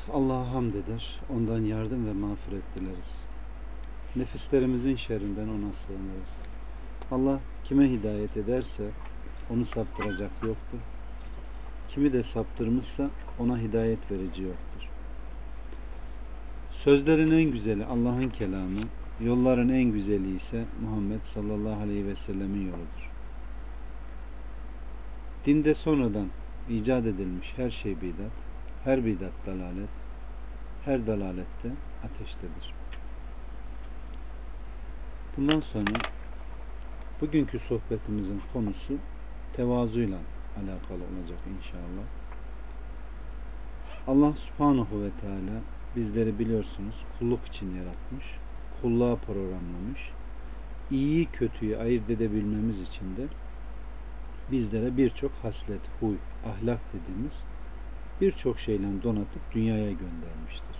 Allah'a hamd eder, ondan yardım ve mağfiret dileriz. Nefislerimizin şerrinden ona sığınırız. Allah kime hidayet ederse onu saptıracak yoktur. Kimi de saptırmışsa ona hidayet verici yoktur. Sözlerin en güzeli Allah'ın kelamı, yolların en güzeli ise Muhammed sallallahu aleyhi ve sellemin yoludur. Dinde sonradan icat edilmiş her şey bidat, her bidat dalalet, her dalalette ateştedir. Bundan sonra bugünkü sohbetimizin konusu tevazuyla alakalı olacak inşallah. Allah subhanahu ve teala bizleri biliyorsunuz kulluk için yaratmış, kulluğa programlamış, iyiyi kötüyü ayırt edebilmemiz için de bizlere birçok haslet, huy, ahlak dediğimiz birçok şeyle donatıp dünyaya göndermiştir.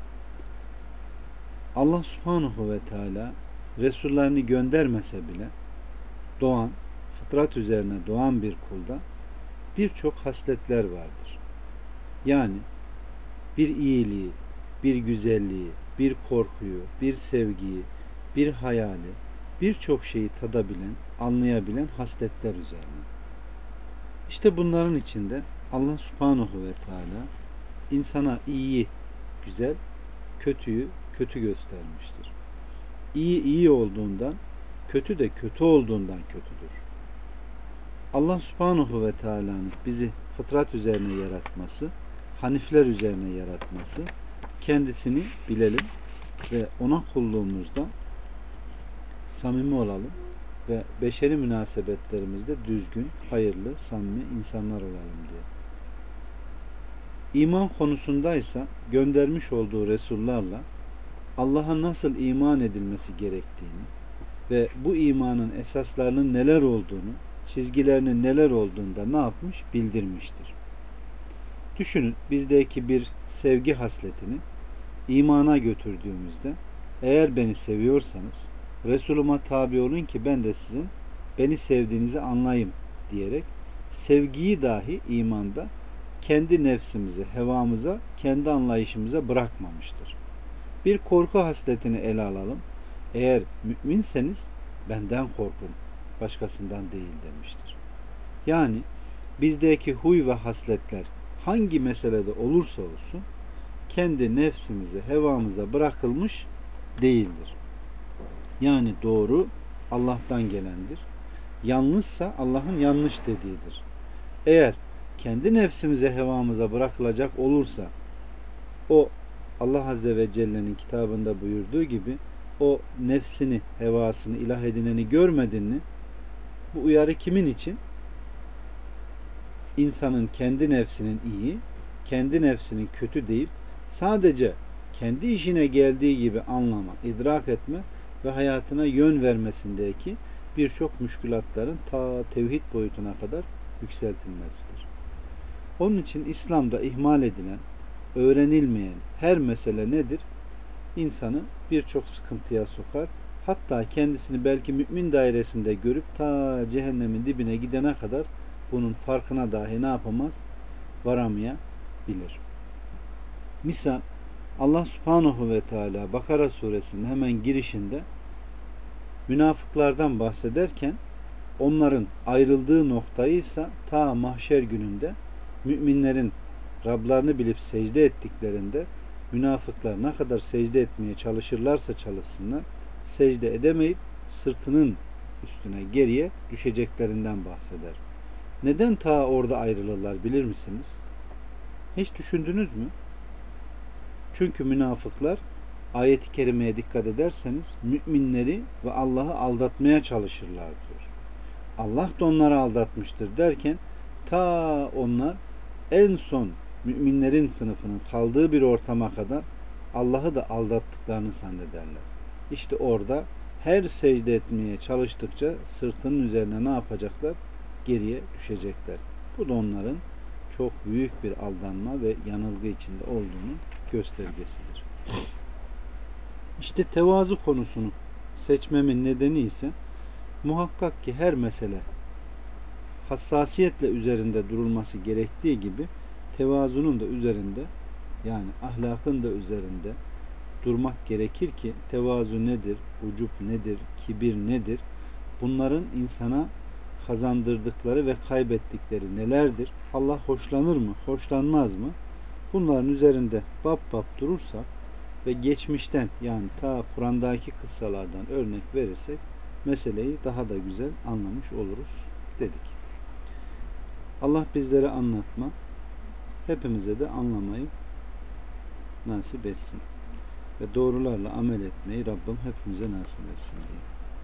Allah subhanahu ve teala Resullerini göndermese bile doğan, fıtrat üzerine doğan bir kulda birçok hasletler vardır. Yani bir iyiliği, bir güzelliği, bir korkuyu, bir sevgiyi, bir hayali, birçok şeyi tadabilen, anlayabilen hasletler üzerine. İşte bunların içinde Allah subhanahu ve teala insana iyiyi güzel, kötüyü kötü göstermiştir. İyi iyi olduğundan, kötü de kötü olduğundan kötüdür. Allah subhanahu ve teala'nın bizi fıtrat üzerine yaratması, hanifler üzerine yaratması, kendisini bilelim ve ona kulluğumuzda samimi olalım ve beşeri münasebetlerimizde düzgün, hayırlı, samimi insanlar olalım diye. İman konusundaysa göndermiş olduğu Resullarla Allah'a nasıl iman edilmesi gerektiğini ve bu imanın esaslarının neler olduğunu, çizgilerinin neler olduğunu da ne yapmış? Bildirmiştir. Düşünün, bizdeki bir sevgi hasletini imana götürdüğümüzde, eğer beni seviyorsanız Resulüme tabi olun ki ben de sizin beni sevdiğinizi anlayayım diyerek sevgiyi dahi imanda kendi nefsimize, hevamıza, kendi anlayışımıza bırakmamıştır. Bir korku hasletini ele alalım. Eğer müminseniz benden korkun, başkasından değil demiştir. Yani bizdeki huy ve hasletler hangi meselede olursa olsun kendi nefsimize, hevamıza bırakılmış değildir. Yani doğru Allah'tan gelendir. Yanlışsa Allah'ın yanlış dediğidir. Eğer kendi nefsimize, hevamıza bırakılacak olursa o Allah Azze ve Celle'nin kitabında buyurduğu gibi o nefsini, hevasını ilah edineni görmedin mi? Bu uyarı kimin için? İnsanın kendi nefsinin iyi, kendi nefsinin kötü deyip sadece kendi işine geldiği gibi anlama, idrak etme ve hayatına yön vermesindeki birçok müşkülatların ta tevhid boyutuna kadar yükseltilmesidir. Onun için İslam'da ihmal edilen, öğrenilmeyen her mesele nedir? İnsanı birçok sıkıntıya sokar. Hatta kendisini belki mümin dairesinde görüp ta cehennemin dibine gidene kadar bunun farkına dahi ne yapamaz? Varamayabilir. Misal Allah subhanahu ve teala Bakara suresinin hemen girişinde münafıklardan bahsederken onların ayrıldığı noktayı ise ta mahşer gününde müminlerin Rablarını bilip secde ettiklerinde münafıklar ne kadar secde etmeye çalışırlarsa çalışsınlar secde edemeyip sırtının üstüne geriye düşeceklerinden bahseder. Neden ta orada ayrılırlar bilir misiniz? Hiç düşündünüz mü? Çünkü münafıklar ayet-i kerimeye dikkat ederseniz müminleri ve Allah'ı aldatmaya çalışırlar diyor. Allah da onları aldatmıştır derken ta onlar en son müminlerin sınıfının kaldığı bir ortama kadar Allah'ı da aldattıklarını zannederler. İşte orada her secde etmeye çalıştıkça sırtının üzerine ne yapacaklar? Geriye düşecekler. Bu da onların çok büyük bir aldanma ve yanılgı içinde olduğunun göstergesidir. İşte tevazu konusunu seçmemin nedeni ise muhakkak ki her mesele hassasiyetle üzerinde durulması gerektiği gibi tevazunun da üzerinde yani ahlakın da üzerinde durmak gerekir ki tevazu nedir, ucup nedir, kibir nedir? Bunların insana kazandırdıkları ve kaybettikleri nelerdir? Allah hoşlanır mı, hoşlanmaz mı? Bunların üzerinde bab bab durursak ve geçmişten, yani ta Kur'an'daki kıssalardan örnek verirsek meseleyi daha da güzel anlamış oluruz dedik. Allah bizlere anlatma, hepimize de anlamayı nasip etsin. Ve doğrularla amel etmeyi Rabbim hepimize nasip etsin diye.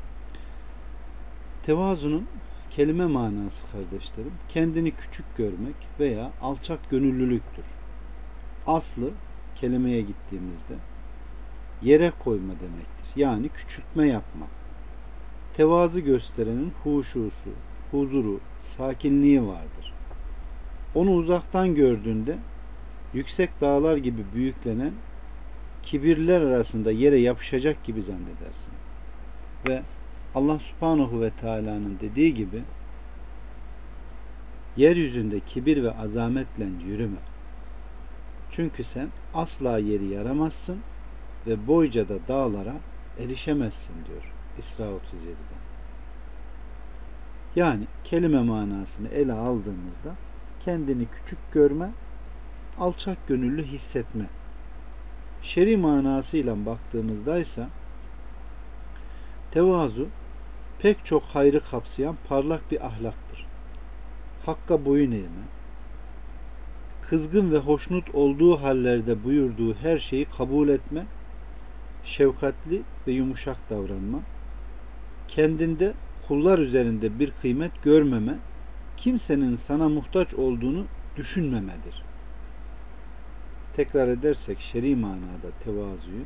Tevazunun kelime manası kardeşlerim, kendini küçük görmek veya alçak gönüllülüktür. Aslı kelimeye gittiğimizde yere koyma demektir. Yani küçültme yapma. Tevazu gösterenin huşusu, huzuru, sakinliği vardır. Onu uzaktan gördüğünde yüksek dağlar gibi büyüklenen kibirler arasında yere yapışacak gibi zannedersin. Ve Allah Subhanahu ve Teala'nın dediği gibi yeryüzünde kibir ve azametle yürüme. Çünkü sen asla yeri yaramazsın ve boyca da dağlara erişemezsin diyor İsra 37'de. Yani kelime manasını ele aldığımızda kendini küçük görme, alçak gönüllü hissetme. Şer'i manasıyla baktığımızda ise tevazu pek çok hayrı kapsayan parlak bir ahlaktır. Hakka boyun eğme, kızgın ve hoşnut olduğu hallerde buyurduğu her şeyi kabul etme, şefkatli ve yumuşak davranma, kendinde kullar üzerinde bir kıymet görmeme, kimsenin sana muhtaç olduğunu düşünmemedir. Tekrar edersek şer'i manada tevazuyu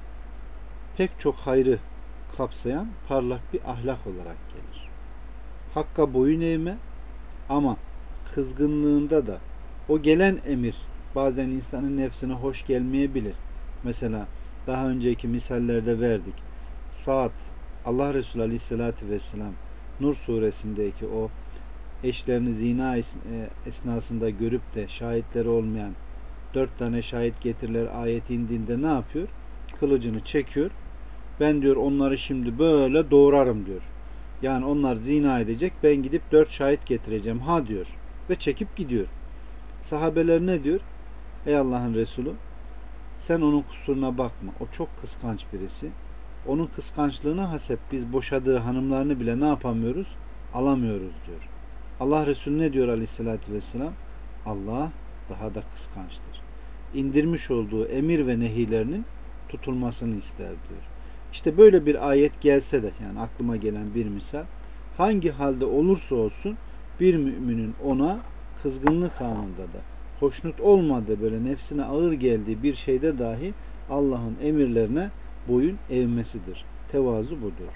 pek çok hayrı kapsayan parlak bir ahlak olarak gelir. Hakka boyun eğme ama kızgınlığında da o gelen emir bazen insanın nefsine hoş gelmeyebilir. Mesela daha önceki misallerde verdik. Saat Allah Resulü Aleyhisselatü Vesselam Nur suresindeki o eşlerini zina esnasında görüp de şahitleri olmayan 4 tane şahit getiriler ayeti indiğinde ne yapıyor? Kılıcını çekiyor. Ben diyor onları şimdi böyle doğrarım diyor. Yani onlar zina edecek, ben gidip 4 şahit getireceğim ha diyor. Ve çekip gidiyor. Sahabeler ne diyor? Ey Allah'ın Resulü, sen onun kusuruna bakma. O çok kıskanç birisi. Onun kıskançlığına hasep biz boşadığı hanımlarını bile ne yapamıyoruz? Alamıyoruz diyor. Allah Resulü ne diyor Aleyhisselatü Vesselam? Allah daha da kıskançtır. İndirmiş olduğu emir ve nehilerinin tutulmasını ister diyor. İşte böyle bir ayet gelse de, yani aklıma gelen bir misal, hangi halde olursa olsun bir müminin ona kızgınlık anında da hoşnut olmadığı, böyle nefsine ağır geldiği bir şeyde dahi Allah'ın emirlerine boyun eğmesidir. Tevazu budur.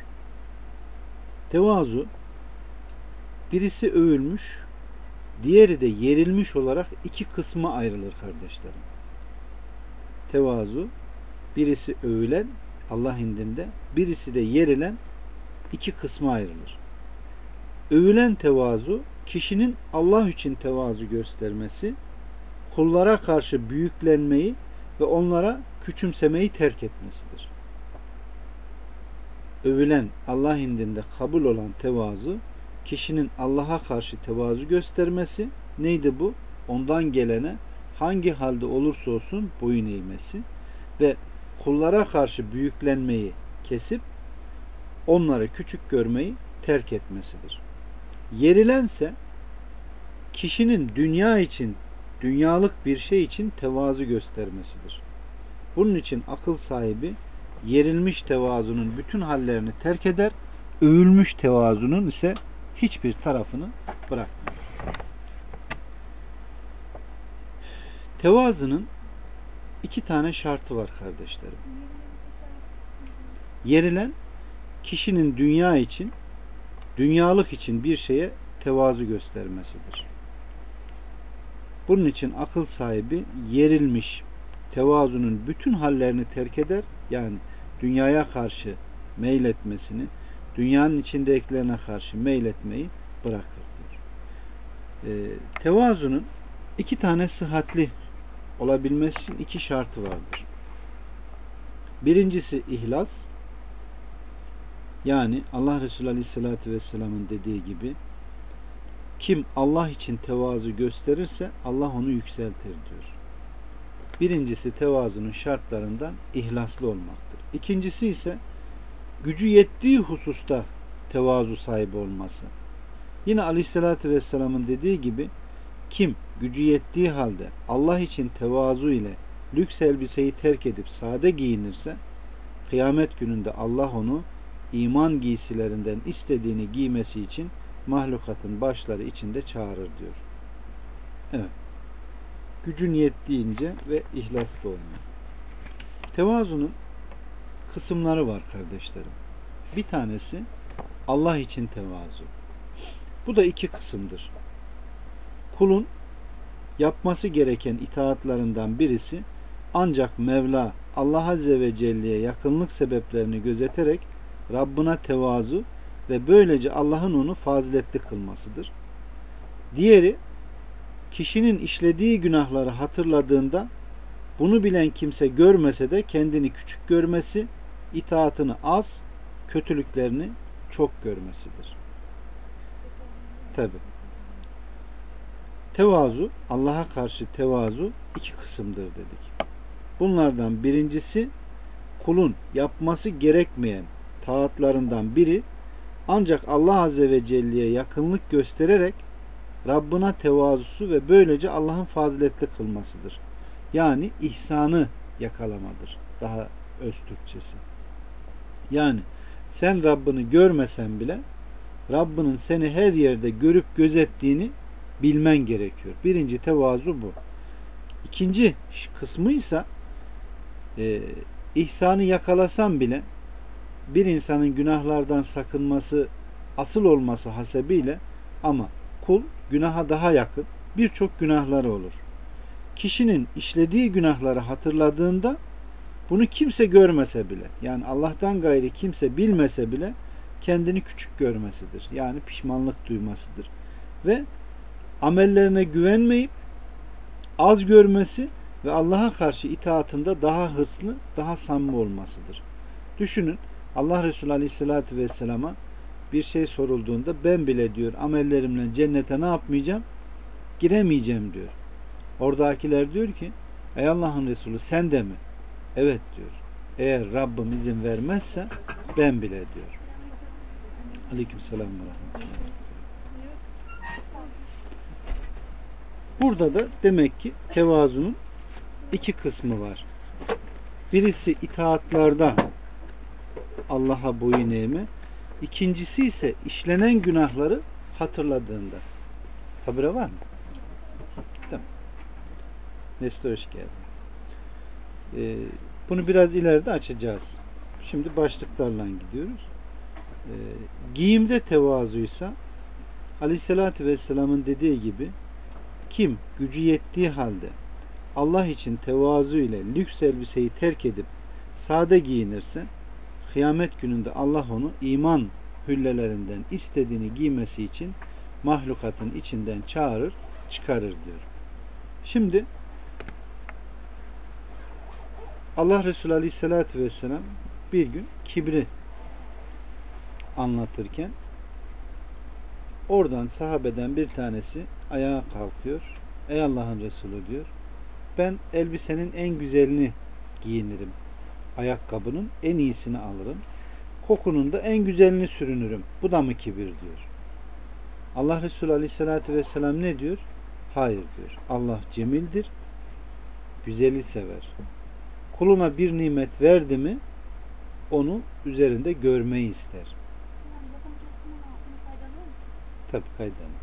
Tevazu birisi övülmüş, diğeri de yerilmiş olarak iki kısma ayrılır kardeşlerim. Tevazu birisi övülen Allah indinde, birisi de yerilen iki kısma ayrılır. Övülen tevazu kişinin Allah için tevazu göstermesi, kullara karşı büyüklenmeyi ve onlara küçümsemeyi terk etmesidir. Övülen Allah indinde kabul olan tevazu kişinin Allah'a karşı tevazu göstermesi, neydi bu? Ondan gelene hangi halde olursa olsun boyun eğmesi ve kullara karşı büyüklenmeyi kesip onları küçük görmeyi terk etmesidir. Yerilense kişinin dünya için, dünyalık bir şey için tevazu göstermesidir. Bunun için akıl sahibi yerilmiş tevazunun bütün hallerini terk eder, övülmüş tevazunun ise hiçbir tarafını bırakmaz. Tevazunun iki tane şartı var kardeşlerim. Yerilen kişinin dünya için, dünyalık için bir şeye tevazu göstermesidir. Bunun için akıl sahibi yerilmiş tevazunun bütün hallerini terk eder, yani dünyaya karşı meyletmesini, dünyanın içindekilerine karşı meyletmeyi bırakır. Tevazunun iki tane sıhhatli olabilmesi için iki şartı vardır. Birincisi ihlas. Yani Allah Resulü Aleyhisselatü Vesselam'ın dediği gibi kim Allah için tevazu gösterirse Allah onu yükseltir diyor. Birincisi tevazunun şartlarından ihlaslı olmaktır. İkincisi ise gücü yettiği hususta tevazu sahibi olması. Yine Aleyhisselatü Vesselam'ın dediği gibi kim gücü yettiği halde Allah için tevazu ile lüks elbiseyi terk edip sade giyinirse kıyamet gününde Allah onu iman giysilerinden istediğini giymesi için mahlukatın başları içinde çağırır diyor. Evet. Gücün yettiğince ve ihlaslı olmak. Tevazunun kısımları var kardeşlerim. Bir tanesi Allah için tevazu. Bu da iki kısımdır. Kulun yapması gereken itaatlarından birisi ancak Mevla Allah Azze ve Celle'ye yakınlık sebeplerini gözeterek Rabbına tevazu ve böylece Allah'ın onu faziletli kılmasıdır. Diğeri kişinin işlediği günahları hatırladığında bunu bilen kimse görmese de kendini küçük görmesi, itaatını az, kötülüklerini çok görmesidir. Tabi. Tevazu, Allah'a karşı tevazu iki kısımdır dedik. Bunlardan birincisi kulun yapması gerekmeyen taatlarından biri ancak Allah Azze ve Celle'ye yakınlık göstererek Rabbına tevazusu ve böylece Allah'ın faziletli kılmasıdır. Yani ihsanı yakalamadır. Daha öz Türkçesi. Yani sen Rabbini görmesen bile Rabbinin seni her yerde görüp gözettiğini bilmen gerekiyor. Birinci tevazu bu. İkinci kısmı ise ihsanı yakalasan bile bir insanın günahlardan sakınması asıl olması hasebiyle ama kul günaha daha yakın birçok günahları olur. Kişinin işlediği günahları hatırladığında bunu kimse görmese bile yani Allah'tan gayri kimse bilmese bile kendini küçük görmesidir. Yani pişmanlık duymasıdır. Ve amellerine güvenmeyip az görmesi ve Allah'a karşı itaatında daha hırslı, daha samimi olmasıdır. Düşünün Allah Resulü Aleyhisselatü Vesselam'a bir şey sorulduğunda ben bile diyor amellerimle cennete ne yapmayacağım? Giremeyeceğim diyor. Oradakiler diyor ki ey Allah'ın Resulü sen de mi? Evet diyor. Eğer Rabbim izin vermezse ben bile diyor. Aleykümselam ve rahmetullah. Burada da demek ki tevazunun iki kısmı var. Birisi itaatlarda Allah'a boyun eğme. İkincisi ise işlenen günahları hatırladığında. Habire var mı? Tamam. Nesli hoş geldin. Bunu biraz ileride açacağız. Şimdi başlıklarla gidiyoruz. Giyimde tevazuysa Aleyhisselatü Vesselam'ın dediği gibi kim gücü yettiği halde Allah için tevazu ile lüks elbiseyi terk edip sade giyinirse kıyamet gününde Allah onu iman hüllelerinden istediğini giymesi için mahlukatın içinden çağırır, çıkarır diyor. Şimdi Allah Resulü Aleyhisselatü Vesselam bir gün kibri anlatırken oradan sahabeden bir tanesi ayağa kalkıyor. Ey Allah'ın Resulü diyor. Ben elbisenin en güzelini giyinirim. Ayakkabının en iyisini alırım. Kokunun da en güzelini sürünürüm. Bu da mı kibir diyor. Allah Resulü Aleyhisselatü Vesselam ne diyor? Hayır diyor. Allah cemildir. Güzeli sever. Kuluna bir nimet verdi mi onu üzerinde görmeyi ister. Tabi kaydanı.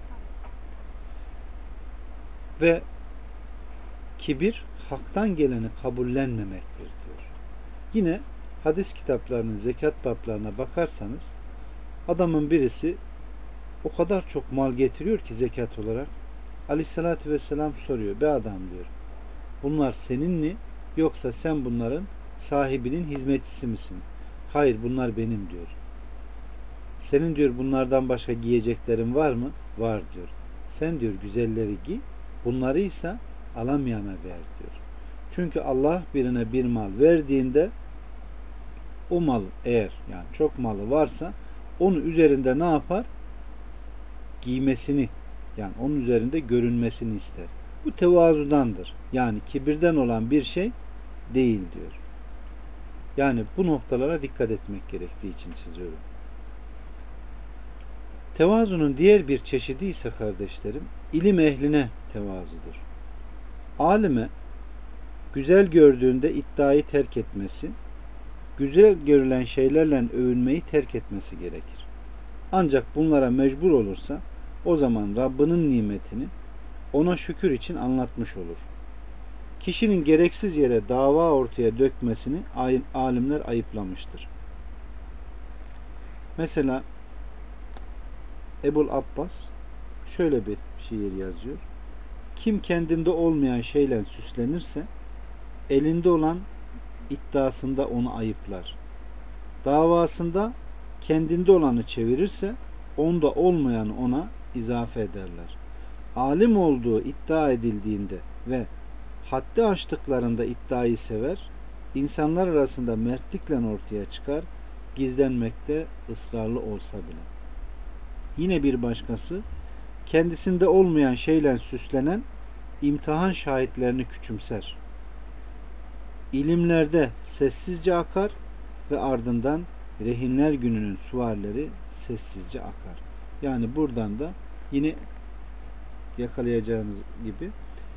Ve kibir haktan geleni kabullenmemektir diyor. Yine hadis kitaplarının zekat bablarına bakarsanız adamın birisi o kadar çok mal getiriyor ki zekat olarak Aleyhisselatü Vesselam soruyor. Be adam diyor. Bunlar senin mi yoksa sen bunların sahibinin hizmetçisi misin? Hayır bunlar benim diyor. Senin diyor bunlardan başka giyeceklerin var mı? Var diyor. Sen diyor güzelleri giy. Bunları ise alamayana ver diyor. Çünkü Allah birine bir mal verdiğinde o mal eğer yani çok malı varsa onu üzerinde ne yapar? Giymesini yani onun üzerinde görünmesini ister. Bu tevazudandır. Yani kibirden olan bir şey değil diyor. Yani bu noktalara dikkat etmek gerektiği için çiziyorum. Tevazunun diğer bir çeşidi ise kardeşlerim, ilim ehline tevazudur. Alime güzel gördüğünde iddiayı terk etmesi, güzel görülen şeylerle övünmeyi terk etmesi gerekir. Ancak bunlara mecbur olursa o zaman Rabbinin nimetini ona şükür için anlatmış olur. Kişinin gereksiz yere dava ortaya dökmesini alimler ayıplamıştır. Mesela Ebul Abbas şöyle bir şiir yazıyor. Kim kendinde olmayan şeyle süslenirse elinde olan iddiasında onu ayıplar. Davasında kendinde olanı çevirirse onda olmayanı ona izafe ederler. Alim olduğu iddia edildiğinde ve haddi aştıklarında iddiayı sever, insanlar arasında mertlikle ortaya çıkar, gizlenmekte ısrarlı olsa bile. Yine bir başkası, kendisinde olmayan şeyle süslenen imtihan şahitlerini küçümser. İlimlerde sessizce akar ve ardından rehinler gününün suvarları sessizce akar. Yani buradan da yine yakalayacağınız gibi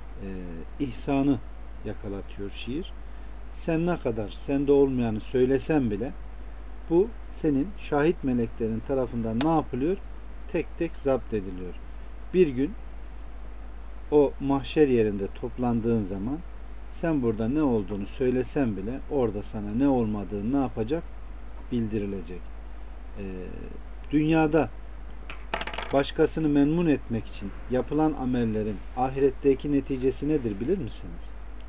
ihsanı yakalatıyor şiir. Sen ne kadar sende olmayanı söylesen bile bu senin şahit meleklerin tarafından ne yapılıyor? Tek tek zapt ediliyor. Bir gün o mahşer yerinde toplandığın zaman sen burada ne olduğunu söylesen bile orada sana ne olmadığını ne yapacak? Bildirilecek. Dünyada başkasını memnun etmek için yapılan amellerin ahiretteki neticesi nedir bilir misiniz?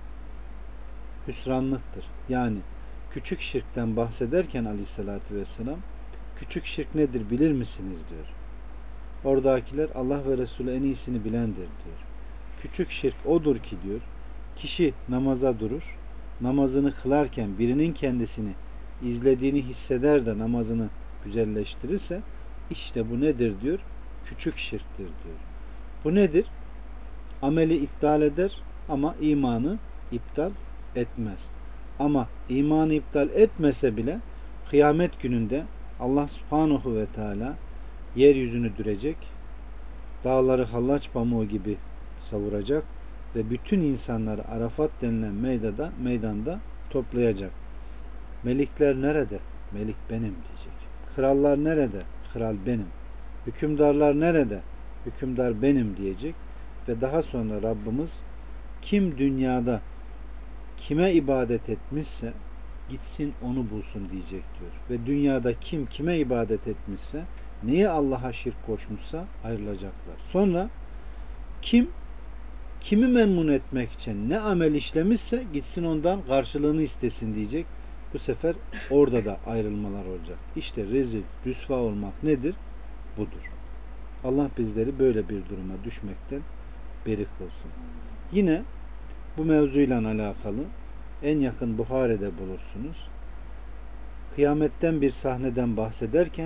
Hüsranlıktır. Yani küçük şirkten bahsederken aleyhissalatü vesselam küçük şirk nedir bilir misiniz diyor. Oradakiler Allah ve Resulü en iyisini bilendir diyor. Küçük şirk odur ki diyor, kişi namaza durur, namazını kılarken birinin kendisini izlediğini hisseder de namazını güzelleştirirse işte bu nedir diyor? Küçük şirktir diyor. Bu nedir? Ameli iptal eder ama imanı iptal etmez. Ama imanı iptal etmese bile kıyamet gününde Allah subhanahu ve teala yeryüzünü dürecek, dağları hallaç pamuğu gibi savuracak ve bütün insanları Arafat denilen meydanda toplayacak. Melikler nerede? Melik benim diyecek. Krallar nerede? Kral benim. Hükümdarlar nerede? Hükümdar benim diyecek. Ve daha sonra Rabbimiz kim dünyada kime ibadet etmişse gitsin onu bulsun diyecek diyor. Ve dünyada kim kime ibadet etmişse, neye Allah'a şirk koşmuşsa ayrılacaklar. Sonra kim kimi memnun etmek için ne amel işlemişse gitsin ondan karşılığını istesin diyecek. Bu sefer orada da ayrılmalar olacak. İşte rezil, rüsva olmak nedir? Budur. Allah bizleri böyle bir duruma düşmekten beri kılsın. Yine bu mevzuyla alakalı en yakın Buhari'de bulursunuz. Kıyametten bir sahneden bahsederken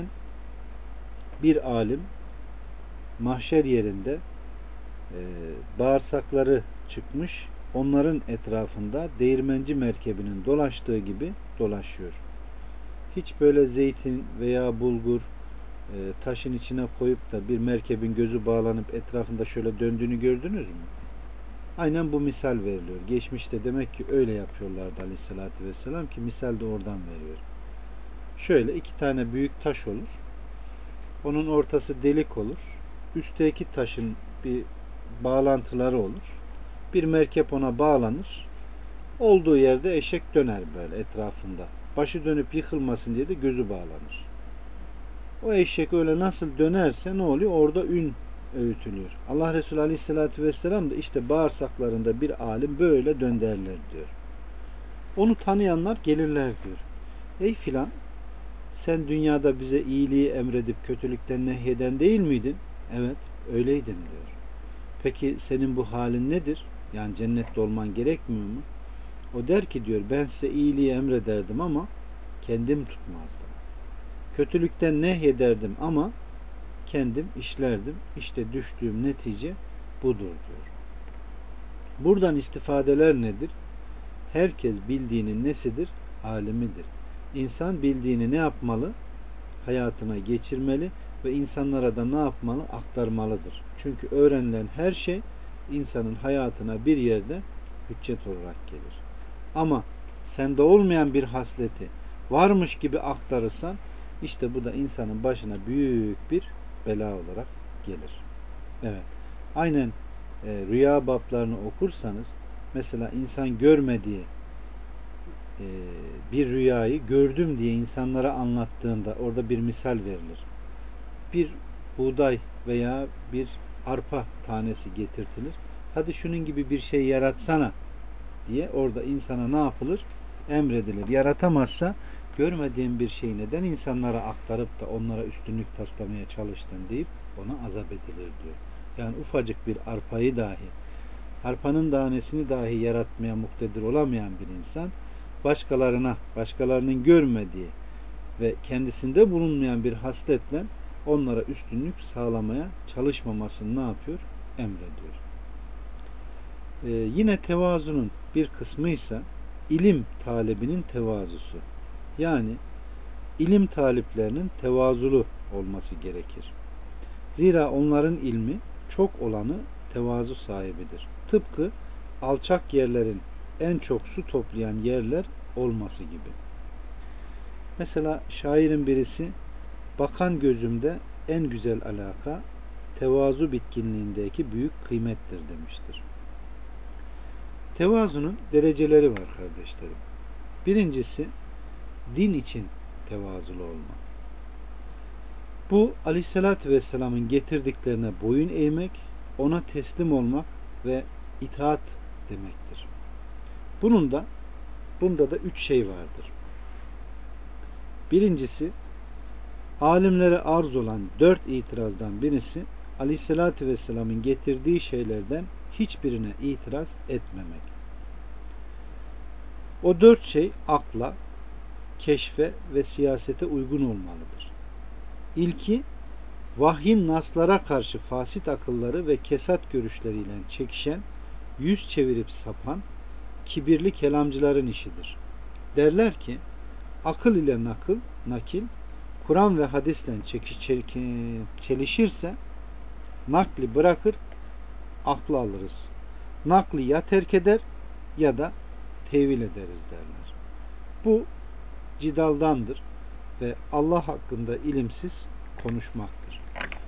bir alim mahşer yerinde bağırsakları çıkmış, onların etrafında değirmenci merkebinin dolaştığı gibi dolaşıyor. Hiç böyle zeytin veya bulgur taşın içine koyup da bir merkebin gözü bağlanıp etrafında şöyle döndüğünü gördünüz mü? Aynen bu misal veriliyor. Geçmişte demek ki öyle yapıyorlardı aleyhissalatü vesselam ki misal de oradan veriyor. Şöyle iki tane büyük taş olur. Onun ortası delik olur. Üstteki taşın bir bağlantıları olur. Bir merkep ona bağlanır. Olduğu yerde eşek döner böyle etrafında. Başı dönüp yıkılmasın diye de gözü bağlanır. O eşek öyle nasıl dönerse ne oluyor? Orada ün öğütülüyor. Allah Resulü Aleyhisselatü Vesselam da işte bağırsaklarında bir alim böyle dönderler diyor. Onu tanıyanlar gelirler diyor. Ey filan, sen dünyada bize iyiliği emredip kötülükten nehyeden değil miydin? Evet, öyleydim diyor. Peki senin bu halin nedir? Yani cennette olman gerekmiyor mu? O der ki diyor ben size iyiliği emrederdim ama kendim tutmazdım. Kötülükten nehyederdim ama kendim işlerdim. İşte düştüğüm netice budur diyor. Buradan istifadeler nedir? Herkes bildiğinin nesidir? Alimidir. İnsan bildiğini ne yapmalı? Hayatına geçirmeli ve insanlara da ne yapmalı? Aktarmalıdır. Çünkü öğrenilen her şey insanın hayatına bir yerde hüccet olarak gelir. Ama sende olmayan bir hasleti varmış gibi aktarırsan işte bu da insanın başına büyük bir bela olarak gelir. Evet. Aynen rüya bablarını okursanız mesela insan görmediği bir rüyayı gördüm diye insanlara anlattığında orada bir misal verilir. Bir buğday veya bir arpa tanesi getirtilir. Hadi şunun gibi bir şey yaratsana diye orada insana ne yapılır? Emredilir. Yaratamazsa görmediğin bir şeyi neden insanlara aktarıp da onlara üstünlük taslamaya çalıştın deyip ona azap edilir diyor. Yani ufacık bir arpayı dahi, arpanın tanesini dahi yaratmaya muktedir olamayan bir insan başkalarına, başkalarının görmediği ve kendisinde bulunmayan bir hasletle onlara üstünlük sağlamaya çalışmamasını ne yapıyor? Emrediyor. Yine tevazunun bir kısmı ise ilim talebinin tevazusu. Yani ilim taliplerinin tevazulu olması gerekir. Zira onların ilmi çok olanı tevazu sahibidir. Tıpkı alçak yerlerin en çok su toplayan yerler olması gibi. Mesela şairin birisi bakan gözümde en güzel alaka tevazu bitkinliğindeki büyük kıymettir demiştir. Tevazunun dereceleri var kardeşlerim. Birincisi din için tevazulu olma. Bu Aleyhisselatü Vesselam'ın getirdiklerine boyun eğmek, ona teslim olmak ve itaat demektir. Bunda da 3 şey vardır. Birincisi alimlere arz olan 4 itirazdan birisi Aleyhisselatü Vesselam'ın getirdiği şeylerden hiçbirine itiraz etmemek. O 4 şey akla, keşfe ve siyasete uygun olmalıdır. İlki vahyin naslara karşı fasit akılları ve kesat görüşleriyle çekişen, yüz çevirip sapan kibirli kelamcıların işidir. Derler ki akıl ile nakil Kur'an ve hadisle çelişirse nakli bırakır, aklı alırız. Nakli ya terk eder ya da tevil ederiz derler. Bu cidaldandır ve Allah hakkında ilimsiz konuşmaktır.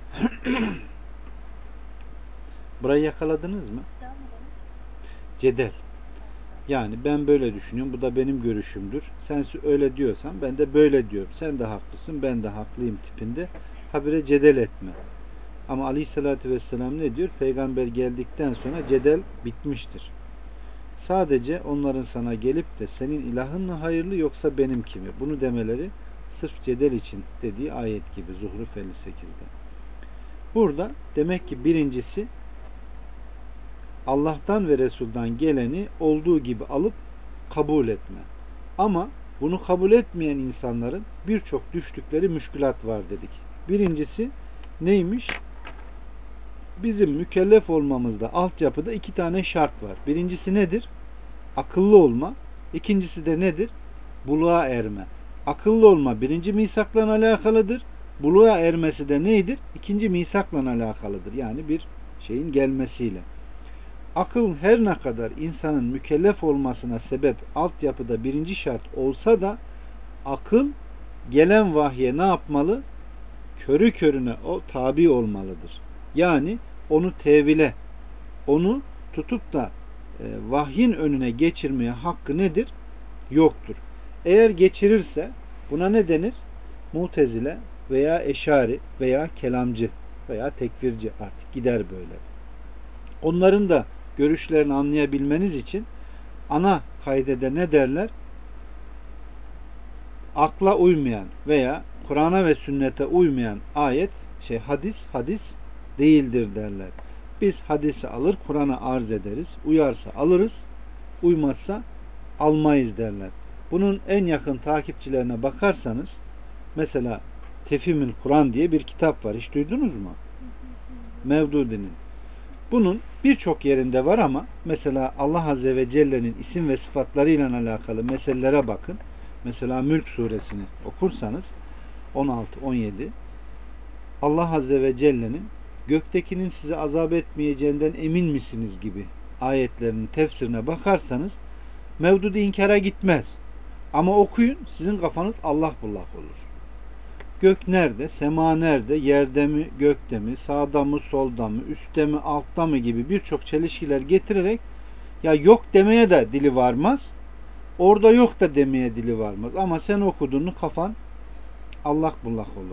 Burayı yakaladınız mı? Cedel. Yani ben böyle düşünüyorum, bu da benim görüşümdür. Sen öyle diyorsan ben de böyle diyorum. Sen de haklısın, ben de haklıyım tipinde habire cedel etme. Ama Aleyhisselatü Vesselam ne diyor? Peygamber geldikten sonra cedel bitmiştir. Sadece onların sana gelip de senin ilahın mı hayırlı yoksa benimki mi? Bunu demeleri sırf cedel için dediği ayet gibi Zuhruf 58'de. Burada demek ki birincisi Allah'tan ve Resul'dan geleni olduğu gibi alıp kabul etme. Ama bunu kabul etmeyen insanların birçok düştükleri müşkülat var dedik. Birincisi neymiş? Bizim mükellef olmamızda altyapıda 2 tane şart var. Birincisi nedir? Akıllı olma. İkincisi de nedir? Buluğa erme. Akıllı olma birinci misakla alakalıdır. Buluğa ermesi de neydir? İkinci misakla alakalıdır. Yani bir şeyin gelmesiyle. Akıl her ne kadar insanın mükellef olmasına sebep altyapıda birinci şart olsa da akıl gelen vahye ne yapmalı? Körü körüne o tabi olmalıdır. Yani onu tevile, onu tutup da vahyin önüne geçirmeye hakkı nedir? Yoktur. Eğer geçirirse buna ne denir? Mutezile veya eşari veya kelamcı veya tekfirci artık gider böyle. Onların da görüşlerini anlayabilmeniz için ana kaydede ne derler? Akla uymayan veya Kur'an'a ve sünnete uymayan ayet, hadis değildir derler. Biz hadisi alır, Kur'an'a arz ederiz. Uyarsa alırız, uymazsa almayız derler. Bunun en yakın takipçilerine bakarsanız mesela Tefhimül Kur'an diye bir kitap var. Hiç duydunuz mu? Mevdudi'nin. Bunun birçok yerinde var ama mesela Allah Azze ve Celle'nin isim ve sıfatlarıyla alakalı meselelere bakın. Mesela Mülk suresini okursanız 16-17 Allah Azze ve Celle'nin göktekinin sizi azap etmeyeceğinden emin misiniz gibi ayetlerinin tefsirine bakarsanız Mevdudi inkara gitmez. Ama okuyun, sizin kafanız Allah bullak olur. Gök nerede, sema nerede, yerde mi, gökte mi, sağda mı, solda mı, üstte mi, altta mı gibi birçok çelişkiler getirerek ya yok demeye de dili varmaz, orada yok da demeye dili varmaz. Ama sen okuduğunu kafan allak bullak olur.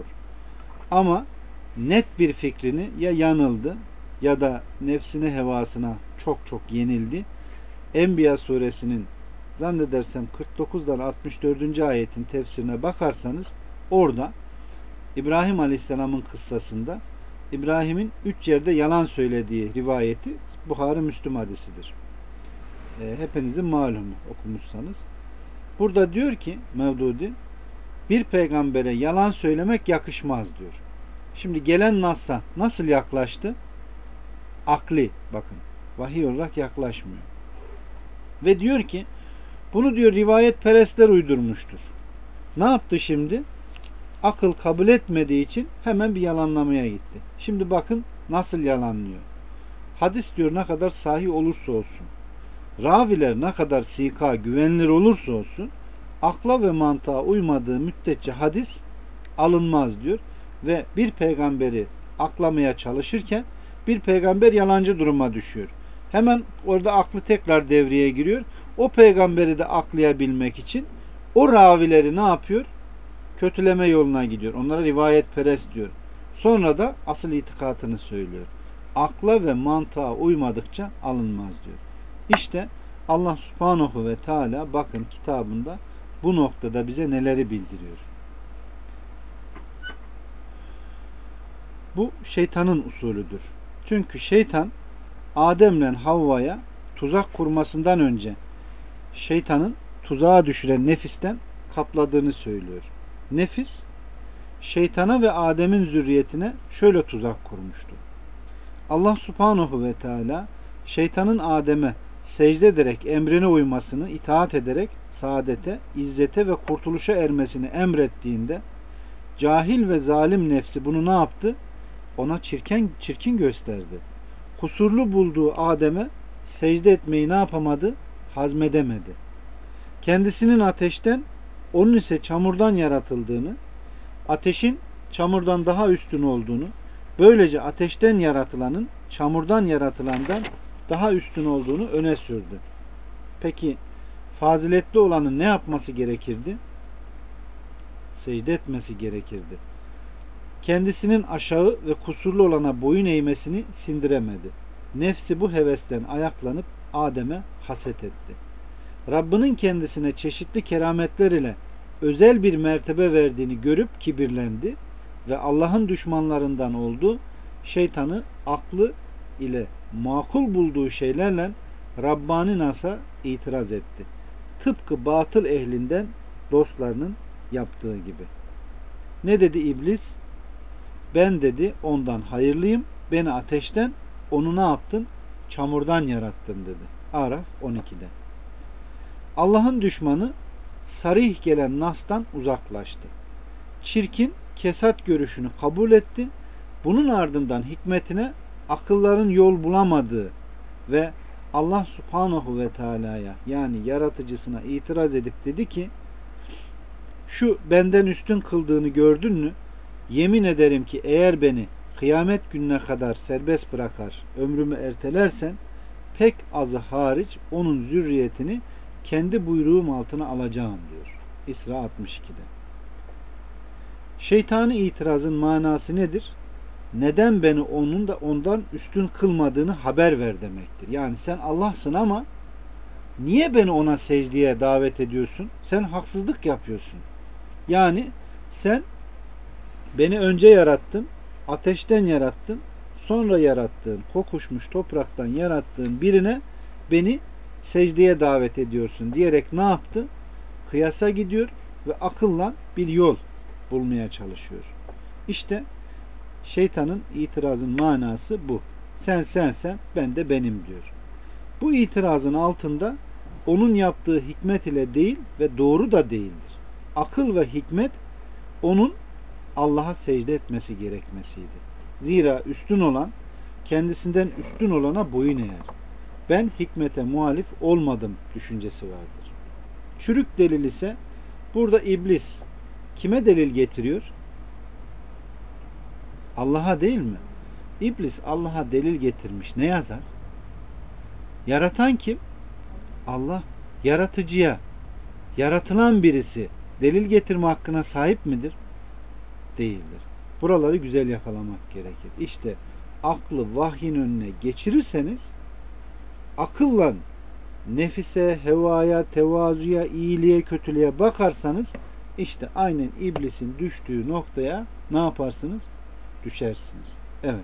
Ama net bir fikrini ya yanıldı ya da nefsine hevasına çok yenildi. Enbiya suresinin zannedersem 49'dan 64. ayetin tefsirine bakarsanız orada İbrahim Aleyhisselam'ın kıssasında İbrahim'in 3 yerde yalan söylediği rivayeti Buhari Müslüm hadisidir. Hepinizin malumu okumuşsanız. Burada diyor ki Mevdudi bir peygambere yalan söylemek yakışmaz diyor. Şimdi gelen Nas'a nasıl yaklaştı? Akli bakın. Vahiy olarak yaklaşmıyor. Ve diyor ki bunu diyor rivayetperestler uydurmuştur. Ne yaptı şimdi? Akıl kabul etmediği için hemen bir yalanlamaya gitti. Şimdi bakın nasıl yalanlıyor. Hadis diyor ne kadar sahih olursa olsun, raviler ne kadar sika, güvenilir olursa olsun, akla ve mantığa uymadığı müddetçe hadis alınmaz diyor. Ve bir peygamberi aklamaya çalışırken bir peygamber yalancı duruma düşüyor. Hemen orada aklı tekrar devreye giriyor. O peygamberi de aklayabilmek için o ravileri ne yapıyor? Kötüleme yoluna gidiyor. Onlara rivayetperest diyor. Sonra da asıl itikatını söylüyor. Akla ve mantığa uymadıkça alınmaz diyor. İşte Allah Subhanahu ve Teala bakın kitabında bu noktada bize neleri bildiriyor. Bu şeytanın usulüdür. Çünkü şeytan Adem'le Havva'ya tuzak kurmasından önce şeytanın tuzağa düşüren nefisten kapladığını söylüyor. Nefis şeytana ve Adem'in zürriyetine şöyle tuzak kurmuştu. Allah Subhanahu ve Teala şeytanın Adem'e secde ederek emrine uymasını, itaat ederek saadete, izzete ve kurtuluşa ermesini emrettiğinde cahil ve zalim nefsi bunu ne yaptı? Ona çirkin gösterdi. Kusurlu bulduğu Adem'e secde etmeyi ne yapamadı? Hazmedemedi. Kendisinin ateşten, onun ise çamurdan yaratıldığını, ateşin çamurdan daha üstün olduğunu, böylece ateşten yaratılanın çamurdan yaratılandan daha üstün olduğunu öne sürdü. Peki faziletli olanın ne yapması gerekirdi? Secde etmesi gerekirdi. Kendisinin aşağı ve kusurlu olana boyun eğmesini sindiremedi. Nefsi bu hevesten ayaklanıp Adem'e haset etti. Rabbinin kendisine çeşitli kerametler ile özel bir mertebe verdiğini görüp kibirlendi ve Allah'ın düşmanlarından oldu. Şeytanı aklı ile makul bulduğu şeylerle Rabbani Nas'a itiraz etti. Tıpkı batıl ehlinden dostlarının yaptığı gibi. Ne dedi iblis? Ben dedi ondan hayırlıyım. Beni ateşten, onu ne yaptın? Çamurdan yarattın dedi. Araf 12'de. Allah'ın düşmanı sarih gelen Nas'tan uzaklaştı. Çirkin, kesat görüşünü kabul etti. Bunun ardından hikmetine akılların yol bulamadığı ve Allah Subhanahu ve Teala'ya yani yaratıcısına itiraz edip dedi ki şu benden üstün kıldığını gördün mü? Yemin ederim ki eğer beni kıyamet gününe kadar serbest bırakar, ömrümü ertelersen pek azı hariç onun zürriyetini kendi buyruğum altına alacağım diyor. İsra 62'de. Şeytani itirazın manası nedir? Neden beni ondan üstün kılmadığını haber ver demektir. Yani sen Allah'sın ama niye beni ona secdeye davet ediyorsun? Sen haksızlık yapıyorsun. Yani sen beni önce yarattın, ateşten yarattın, sonra yarattığın, kokuşmuş topraktan yarattığın birine beni secdeye davet ediyorsun diyerek ne yaptı? Kıyasa gidiyor ve akılla bir yol bulmaya çalışıyor. İşte şeytanın itirazın manası bu. Sen, ben de benim diyor. Bu itirazın altında onun yaptığı hikmet ile değil ve doğru da değildir. Akıl ve hikmet onun Allah'a secde etmesi gerekmesiydi. Zira üstün olan kendisinden üstün olana boyun eğer. Ben hikmete muhalif olmadım düşüncesi vardır. Çürük delil ise burada iblis kime delil getiriyor? Allah'a değil mi? İblis Allah'a delil getirmiş. Ne yazar? Yaratan kim? Allah. Yaratıcıya, yaratılan birisi delil getirme hakkına sahip midir? Değildir. Buraları güzel yakalamak gerekir. İşte aklı vahyin önüne geçirirseniz, akılla nefise, hevaya, tevazuya, iyiliğe, kötülüğe bakarsanız, işte aynen iblisin düştüğü noktaya ne yaparsınız? Düşersiniz. Evet.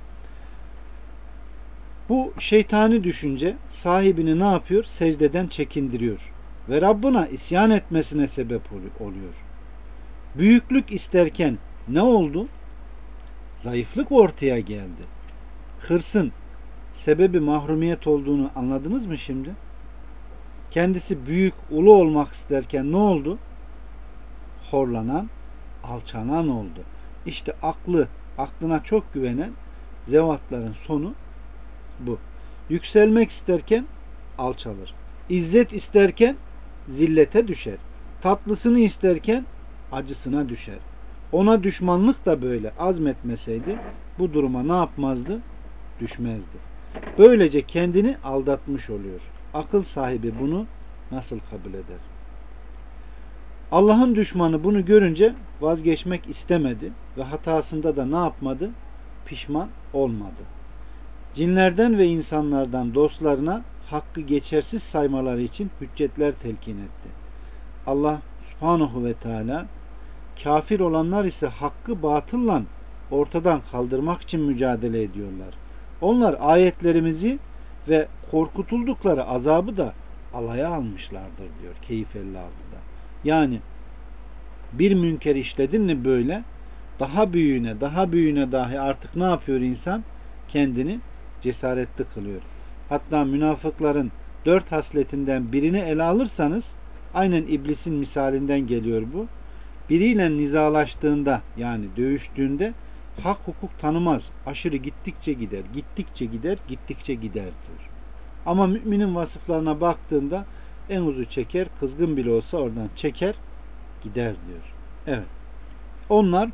Bu şeytani düşünce sahibini ne yapıyor? Secdeden çekindiriyor. Ve Rabbına isyan etmesine sebep oluyor. Büyüklük isterken ne oldu? Zayıflık ortaya geldi. Hırsın sebebi mahrumiyet olduğunu anladınız mı şimdi? Kendisi büyük, ulu olmak isterken ne oldu? Horlanan, alçalan oldu. İşte aklına çok güvenen zevatların sonu bu. Yükselmek isterken alçalır. İzzet isterken zillete düşer. Tatlısını isterken acısına düşer. Ona düşmanlık da böyle azmetmeseydi bu duruma ne yapmazdı? Düşmezdi. Böylece kendini aldatmış oluyor. Akıl sahibi bunu nasıl kabul eder? Allah'ın düşmanı bunu görünce vazgeçmek istemedi ve hatasında da ne yapmadı? Pişman olmadı. Cinlerden ve insanlardan dostlarına hakkı geçersiz saymaları için hüccetler telkin etti. Allah Subhanahu ve Teala kafir olanlar ise hakkı batılla ortadan kaldırmak için mücadele ediyorlar. Onlar ayetlerimizi ve korkutuldukları azabı da alaya almışlardır diyor Keyif 56'da. Yani bir münker işledin mi böyle daha büyüğüne dahi artık ne yapıyor insan? Kendini cesaretli kılıyor. Hatta münafıkların 4 hasletinden birini ele alırsanız aynen iblisin misalinden geliyor bu. Biriyle nizalaştığında yani dövüştüğünde hak hukuk tanımaz. Aşırı gittikçe gider, gittikçe gider diyor. Ama müminin vasıflarına baktığında en uzu çeker, kızgın bile olsa oradan çeker, gider diyor. Evet. Onlar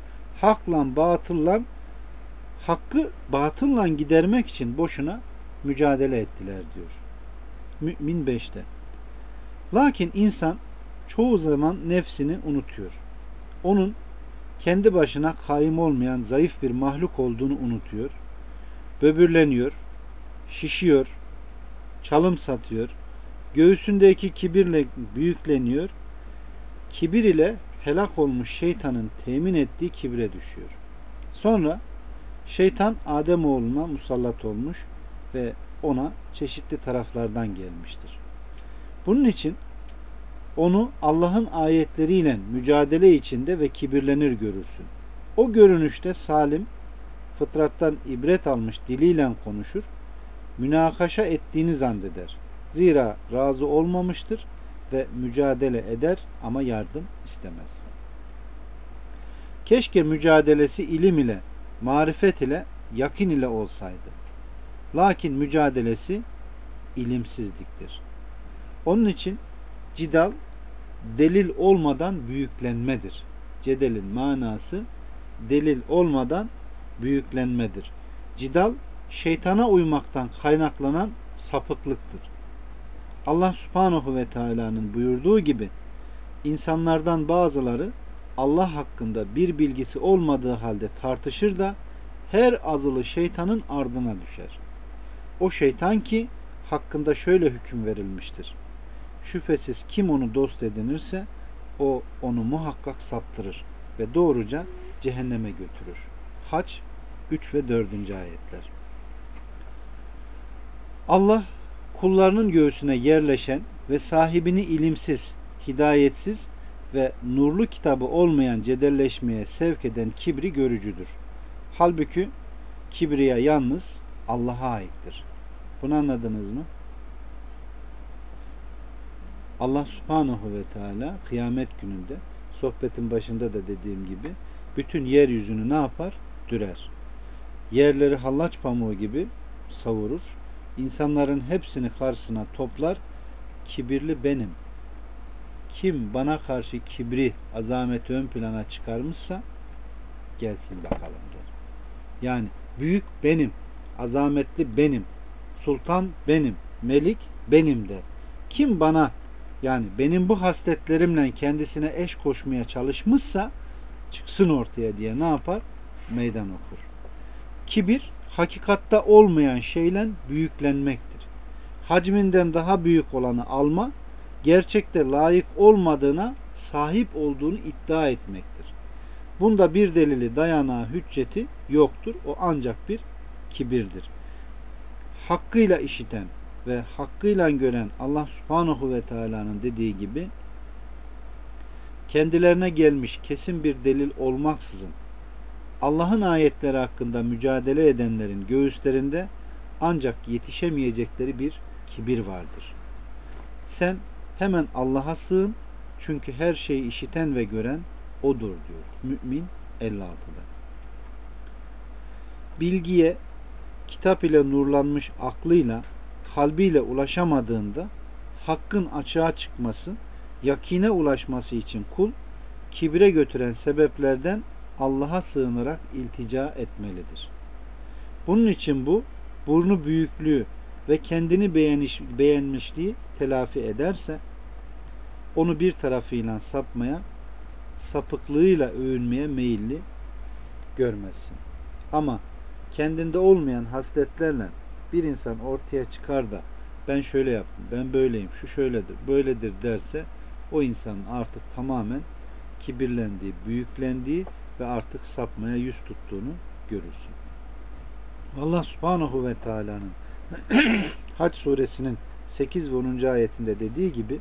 hakkı batılla gidermek için boşuna mücadele ettiler diyor. Mü'min 5'te. Lakin insan çoğu zaman nefsini unutuyor. Onun kendi başına kaim olmayan zayıf bir mahluk olduğunu unutuyor. Böbürleniyor, şişiyor, çalım satıyor, göğsündeki kibirle büyükleniyor, kibir ile helak olmuş şeytanın temin ettiği kibre düşüyor. Sonra şeytan Ademoğluna musallat olmuş ve ona çeşitli taraflardan gelmiştir. Bunun için onu Allah'ın ayetleriyle mücadele içinde ve kibirlenir görürsün. O görünüşte salim, fıtrattan ibret almış diliyle konuşur, münakaşa ettiğini zanneder. Zira razı olmamıştır ve mücadele eder ama yardım istemez. Keşke mücadelesi ilim ile, marifet ile, yakin ile olsaydı. Lakin mücadelesi ilimsizliktir. Onun için cidal delil olmadan büyüklenmedir. Cedelin manası delil olmadan büyüklenmedir. Cidal şeytana uymaktan kaynaklanan sapıklıktır. Allah Subhanahu ve Teala'nın buyurduğu gibi insanlardan bazıları Allah hakkında bir bilgisi olmadığı halde tartışır da her azılı şeytanın ardına düşer. O şeytan ki hakkında şöyle hüküm verilmiştir. Şüphesiz kim onu dost edinirse o onu muhakkak saptırır ve doğruca cehenneme götürür. Hac 3 ve 4. ayetler. Allah kullarının göğsüne yerleşen ve sahibini ilimsiz, hidayetsiz ve nurlu kitabı olmayan cedelleşmeye sevk eden kibri görücüdür. Halbuki kibriya yalnız Allah'a aittir. Bunu anladınız mı? Allah Subhanahu ve Teala kıyamet gününde, sohbetin başında da dediğim gibi, bütün yeryüzünü ne yapar? Dürer. Yerleri hallaç pamuğu gibi savurur. İnsanların hepsini karşısına toplar. Kibirli benim. Kim bana karşı kibri, azameti ön plana çıkarmışsa gelsin bakalım der. Yani büyük benim, azametli benim, sultan benim, melik benim der. Kim bana, yani benim bu hasletlerimle kendisine eş koşmaya çalışmışsa çıksın ortaya diye ne yapar? Meydan okur. Kibir, hakikatta olmayan şeyle büyüklenmektir. Hacminden daha büyük olanı alma, gerçekte layık olmadığına sahip olduğunu iddia etmektir. Bunda bir delili, dayanağı, hücceti yoktur. O ancak bir kibirdir. Hakkıyla işiten ve hakkıyla gören Allah Subhanahu ve Teala'nın dediği gibi, kendilerine gelmiş kesin bir delil olmaksızın Allah'ın ayetleri hakkında mücadele edenlerin göğüslerinde ancak yetişemeyecekleri bir kibir vardır. Sen hemen Allah'a sığın, çünkü her şeyi işiten ve gören O'dur diyor. Mü'min 56'da. Bilgiye kitap ile nurlanmış aklıyla, kalbiyle ulaşamadığında hakkın açığa çıkması, yakine ulaşması için kul, kibre götüren sebeplerden Allah'a sığınarak iltica etmelidir. Bunun için bu, burnu büyüklüğü ve kendini beğenmişliği telafi ederse, onu bir tarafıyla sapmaya, sapıklığıyla övünmeye meyilli görmezsin. Ama kendinde olmayan hasletlerle bir insan ortaya çıkar da ben şöyle yaptım, ben böyleyim, şu şöyledir, böyledir derse, o insanın artık tamamen kibirlendiği, büyüklendiği ve artık sapmaya yüz tuttuğunu görürsün. Allah Subhanahu ve Teala'nın Hac suresinin 8 ve 10. ayetinde dediği gibi,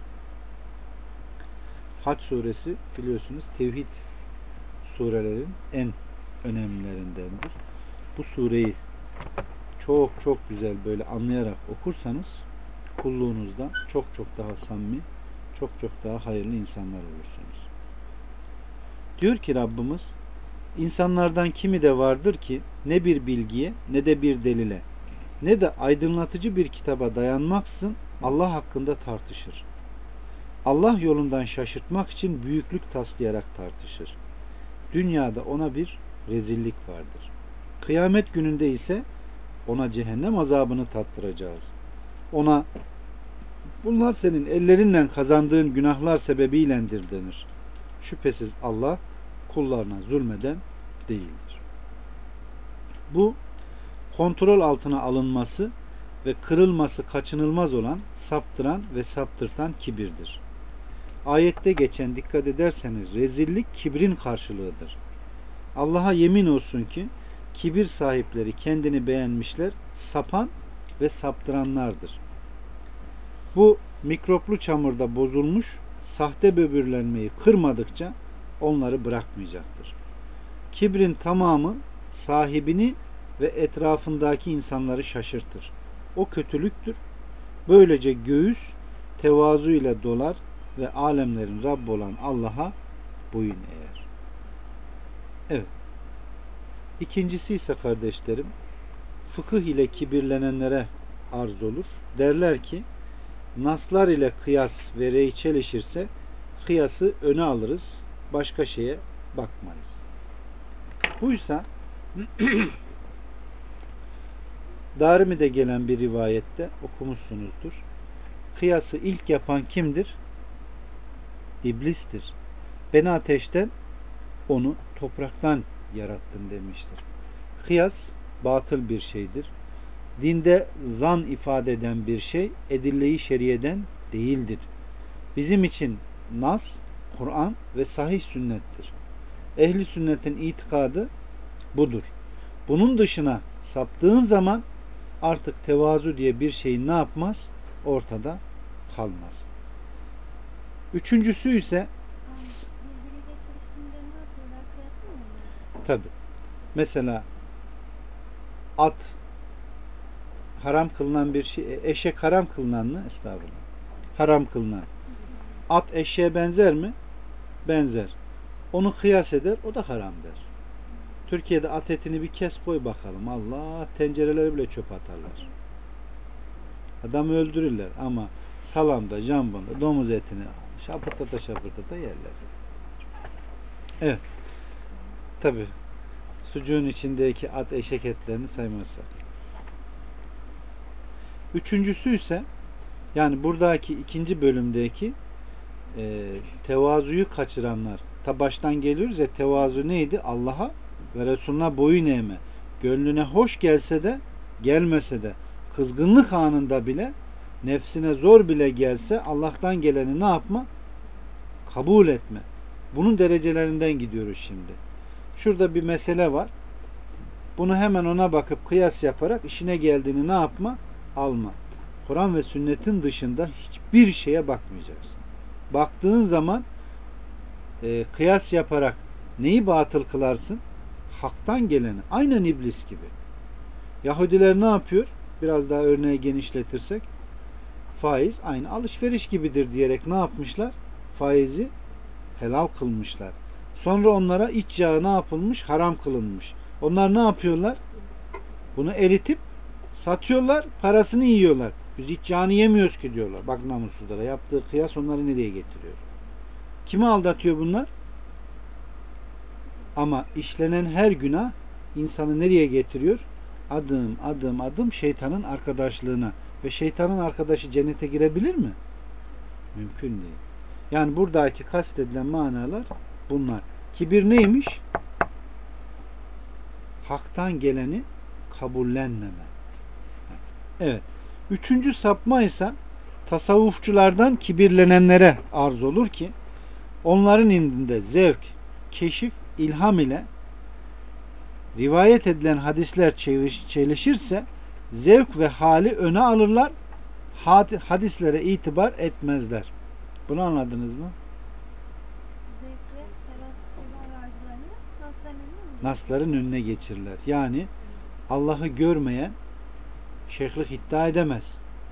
Hac suresi biliyorsunuz tevhid surelerin en önemlilerindendir. Bu sureyi çok çok güzel böyle anlayarak okursanız kulluğunuzda çok çok daha samimi, çok çok daha hayırlı insanlar olursunuz. Diyor ki Rabbimiz, insanlardan kimi de vardır ki ne bir bilgiye ne de bir delile ne de aydınlatıcı bir kitaba dayanmaksızın Allah hakkında tartışır. Allah yolundan şaşırtmak için büyüklük taslayarak tartışır. Dünyada ona bir rezillik vardır. Kıyamet gününde ise ona cehennem azabını tattıracağız. Ona bunlar senin ellerinle kazandığın günahlar sebebiylendir denir. Şüphesiz Allah kullarına zulmeden değildir. Bu kontrol altına alınması ve kırılması kaçınılmaz olan saptıran ve saptırtan kibirdir. Ayette geçen, dikkat ederseniz, rezillik kibrin karşılığıdır. Allah'a yemin olsun ki kibir sahipleri kendini beğenmişler, sapan ve saptıranlardır. Bu mikroplu çamurda bozulmuş, sahte böbürlenmeyi kırmadıkça onları bırakmayacaktır. Kibrin tamamı sahibini ve etrafındaki insanları şaşırtır. O kötülüktür. Böylece göğüs tevazu ile dolar ve alemlerin Rabbi olan Allah'a boyun eğer. Evet. İkincisi ise kardeşlerim, fıkıh ile kibirlenenlere arz olur. Derler ki, naslar ile kıyas ve rey çelişirse kıyası öne alırız, başka şeye bakmayız. Buysa Darimi'de gelen bir rivayette okumuşsunuzdur. Kıyası ilk yapan kimdir? İblistir. Ben ateşten, onu topraktan yarattım demiştir. Kıyas batıl bir şeydir. Dinde zan ifade eden bir şey edille-i şeriyeden değildir. Bizim için nas, Kur'an ve sahih sünnettir. Ehli sünnetin itikadı budur. Bunun dışına saptığın zaman artık tevazu diye bir şeyin ne yapmaz? ortada kalmaz. Üçüncüsü ise tabi mesela at haram kılınan bir şey, eşek haram kılınan mı? Estağfurullah. Haram kılınan. At eşeğe benzer mi? Benzer. Onu kıyas eder, o da haram der. Türkiye'de at etini bir kes koy bakalım. Allah, tencereleri bile çöp atarlar. Adamı öldürürler ama salamda, jambonda, domuz etini şapırtata yerler. Evet. Tabi sucuğun içindeki at eşek etlerini saymazsak. Üçüncüsü ise yani buradaki ikinci bölümdeki tevazuyu kaçıranlar. Ta baştan geliyoruz ya, tevazu neydi? Allah'a ve Resulüne boyun eğme. Gönlüne hoş gelse de gelmese de kızgınlık anında bile nefsine zor bile gelse Allah'tan geleni ne yapma? Kabul etme. Bunun derecelerinden gidiyoruz şimdi. Şurada bir mesele var. Bunu hemen ona bakıp kıyas yaparak işine geldiğini ne yapma? Alma. Kur'an ve sünnetin dışında hiçbir şeye bakmayacaksın. Baktığın zaman kıyas yaparak neyi batıl kılarsın? Haktan geleni. Aynen iblis gibi. Yahudiler ne yapıyor? Biraz daha örneği genişletirsek, faiz aynı alışveriş gibidir diyerek ne yapmışlar? Faizi helal kılmışlar. Sonra onlara iç yağı ne yapılmış? Haram kılınmış. Onlar ne yapıyorlar? Bunu eritip satıyorlar, parasını yiyorlar. Biz iç yağını yemiyoruz ki diyorlar. Bak namussuzlara yaptığı kıyas onları nereye getiriyor? Kimi aldatıyor bunlar? Ama işlenen her günah insanı nereye getiriyor? Adım adım adım şeytanın arkadaşlığına. Ve şeytanın arkadaşı cennete girebilir mi? Mümkün değil. Yani buradaki kastedilen manalar bunlar. Kibir neymiş? Haktan geleni kabullenmeme. Evet. Üçüncü sapma ise tasavvufçulardan kibirlenenlere arz olur ki onların indinde zevk, keşif, ilham ile rivayet edilen hadisler çelişirse zevk ve hali öne alırlar, hadislere itibar etmezler. Bunu anladınız mı? Nasların önüne geçirirler. Yani Allah'ı görmeyen şeyhlik iddia edemez.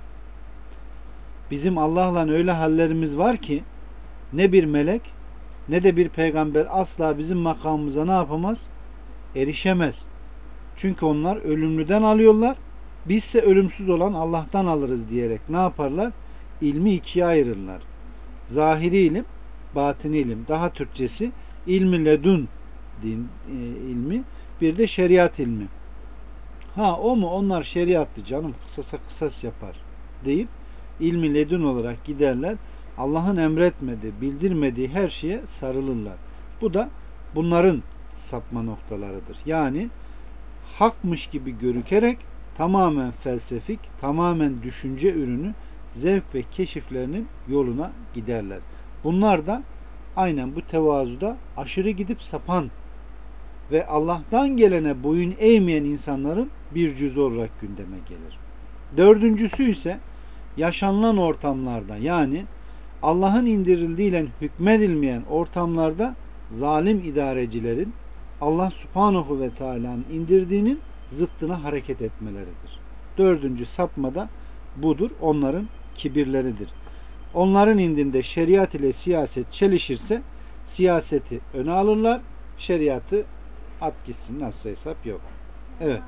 Bizim Allah'la öyle hallerimiz var ki ne bir melek ne de bir peygamber asla bizim makamımıza ne yapamaz? Erişemez. Çünkü onlar ölümlüden alıyorlar. Bizse ölümsüz olan Allah'tan alırız diyerek ne yaparlar? İlmi ikiye ayırırlar. Zahiri ilim, batini ilim. Daha Türkçesi ilmi ledun ilmi, bir de şeriat ilmi. Ha o mu? Onlar şeriattı canım, kısasa kısas yapar deyip ilmi ledun olarak giderler. Allah'ın emretmediği, bildirmediği her şeye sarılırlar. Bu da bunların sapma noktalarıdır. Yani hakmış gibi görükerek tamamen felsefik, tamamen düşünce ürünü zevk ve keşiflerinin yoluna giderler. Bunlar da aynen bu tevazuda aşırı gidip sapan ve Allah'tan gelene boyun eğmeyen insanların bir cüzü olarak gündeme gelir. Dördüncüsü ise yaşanılan ortamlarda, yani Allah'ın indirildiğiyle hükmedilmeyen ortamlarda zalim idarecilerin Allah Subhanahu ve Teala'nın indirdiğinin zıttına hareket etmeleridir. Dördüncü sapmada budur. Onların kibirleridir. Onların indinde şeriat ile siyaset çelişirse siyaseti öne alırlar. Şeriatı at gitsin. Nasıl hesap yok. Evet.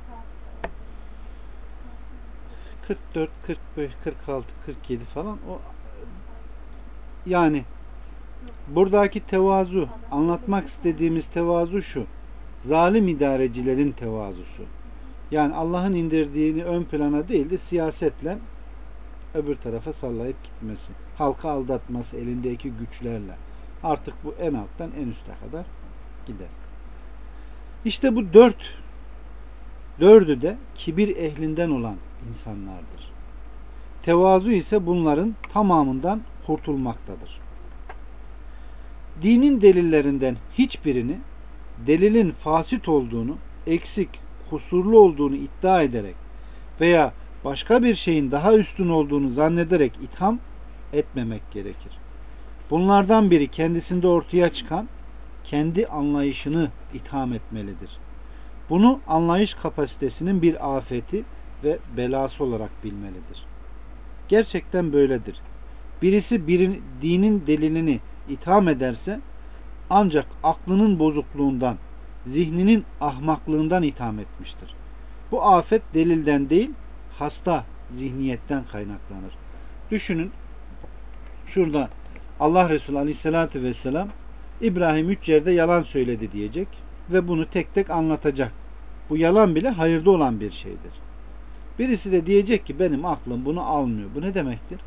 44, 45, 46, 47 falan o yani buradaki tevazu, anlatmak istediğimiz tevazu şu. Zalim idarecilerin tevazusu. Yani Allah'ın indirdiğini ön plana değil de siyasetle öbür tarafa sallayıp gitmesi. Halka aldatması elindeki güçlerle. Artık bu en alttan en üste kadar gider. İşte bu dördü de kibir ehlinden olan insanlardır. Tevazu ise bunların tamamından kurtulmaktadır. Dinin delillerinden hiçbirini delilin fasit olduğunu, eksik, kusurlu olduğunu iddia ederek veya başka bir şeyin daha üstün olduğunu zannederek itham etmemek gerekir. Bunlardan biri kendisinde ortaya çıkan kendi anlayışını itham etmelidir. Bunu anlayış kapasitesinin bir afeti ve belası olarak bilmelidir. Gerçekten böyledir. Birisi dinin delilini itham ederse ancak aklının bozukluğundan, zihninin ahmaklığından itham etmiştir. Bu afet delilden değil, hasta zihniyetten kaynaklanır. Düşünün, şurada Allah Resulü Aleyhisselatü Vesselam İbrahim 3 yerde yalan söyledi diyecek ve bunu tek tek anlatacak. Bu yalan bile hayırda olan bir şeydir. Birisi de diyecek ki benim aklım bunu almıyor. Bu ne demektir?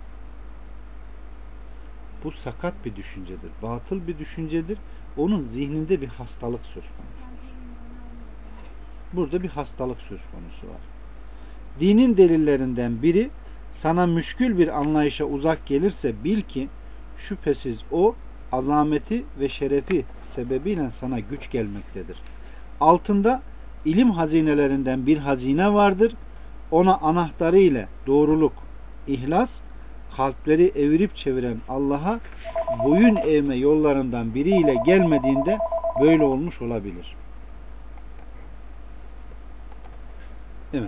Bu sakat bir düşüncedir. Batıl bir düşüncedir. Onun zihninde bir hastalık söz konusu. Burada bir hastalık söz konusu var. Dinin delillerinden biri sana müşkül bir anlayışa uzak gelirse bil ki şüphesiz o azameti ve şerefi sebebiyle sana güç gelmektedir. Altında ilim hazinelerinden bir hazine vardır. Ona anahtarı ile doğruluk, ihlas, kalpleri evirip çeviren Allah'a boyun eğme yollarından biriyle gelmediğinde böyle olmuş olabilir. Evet.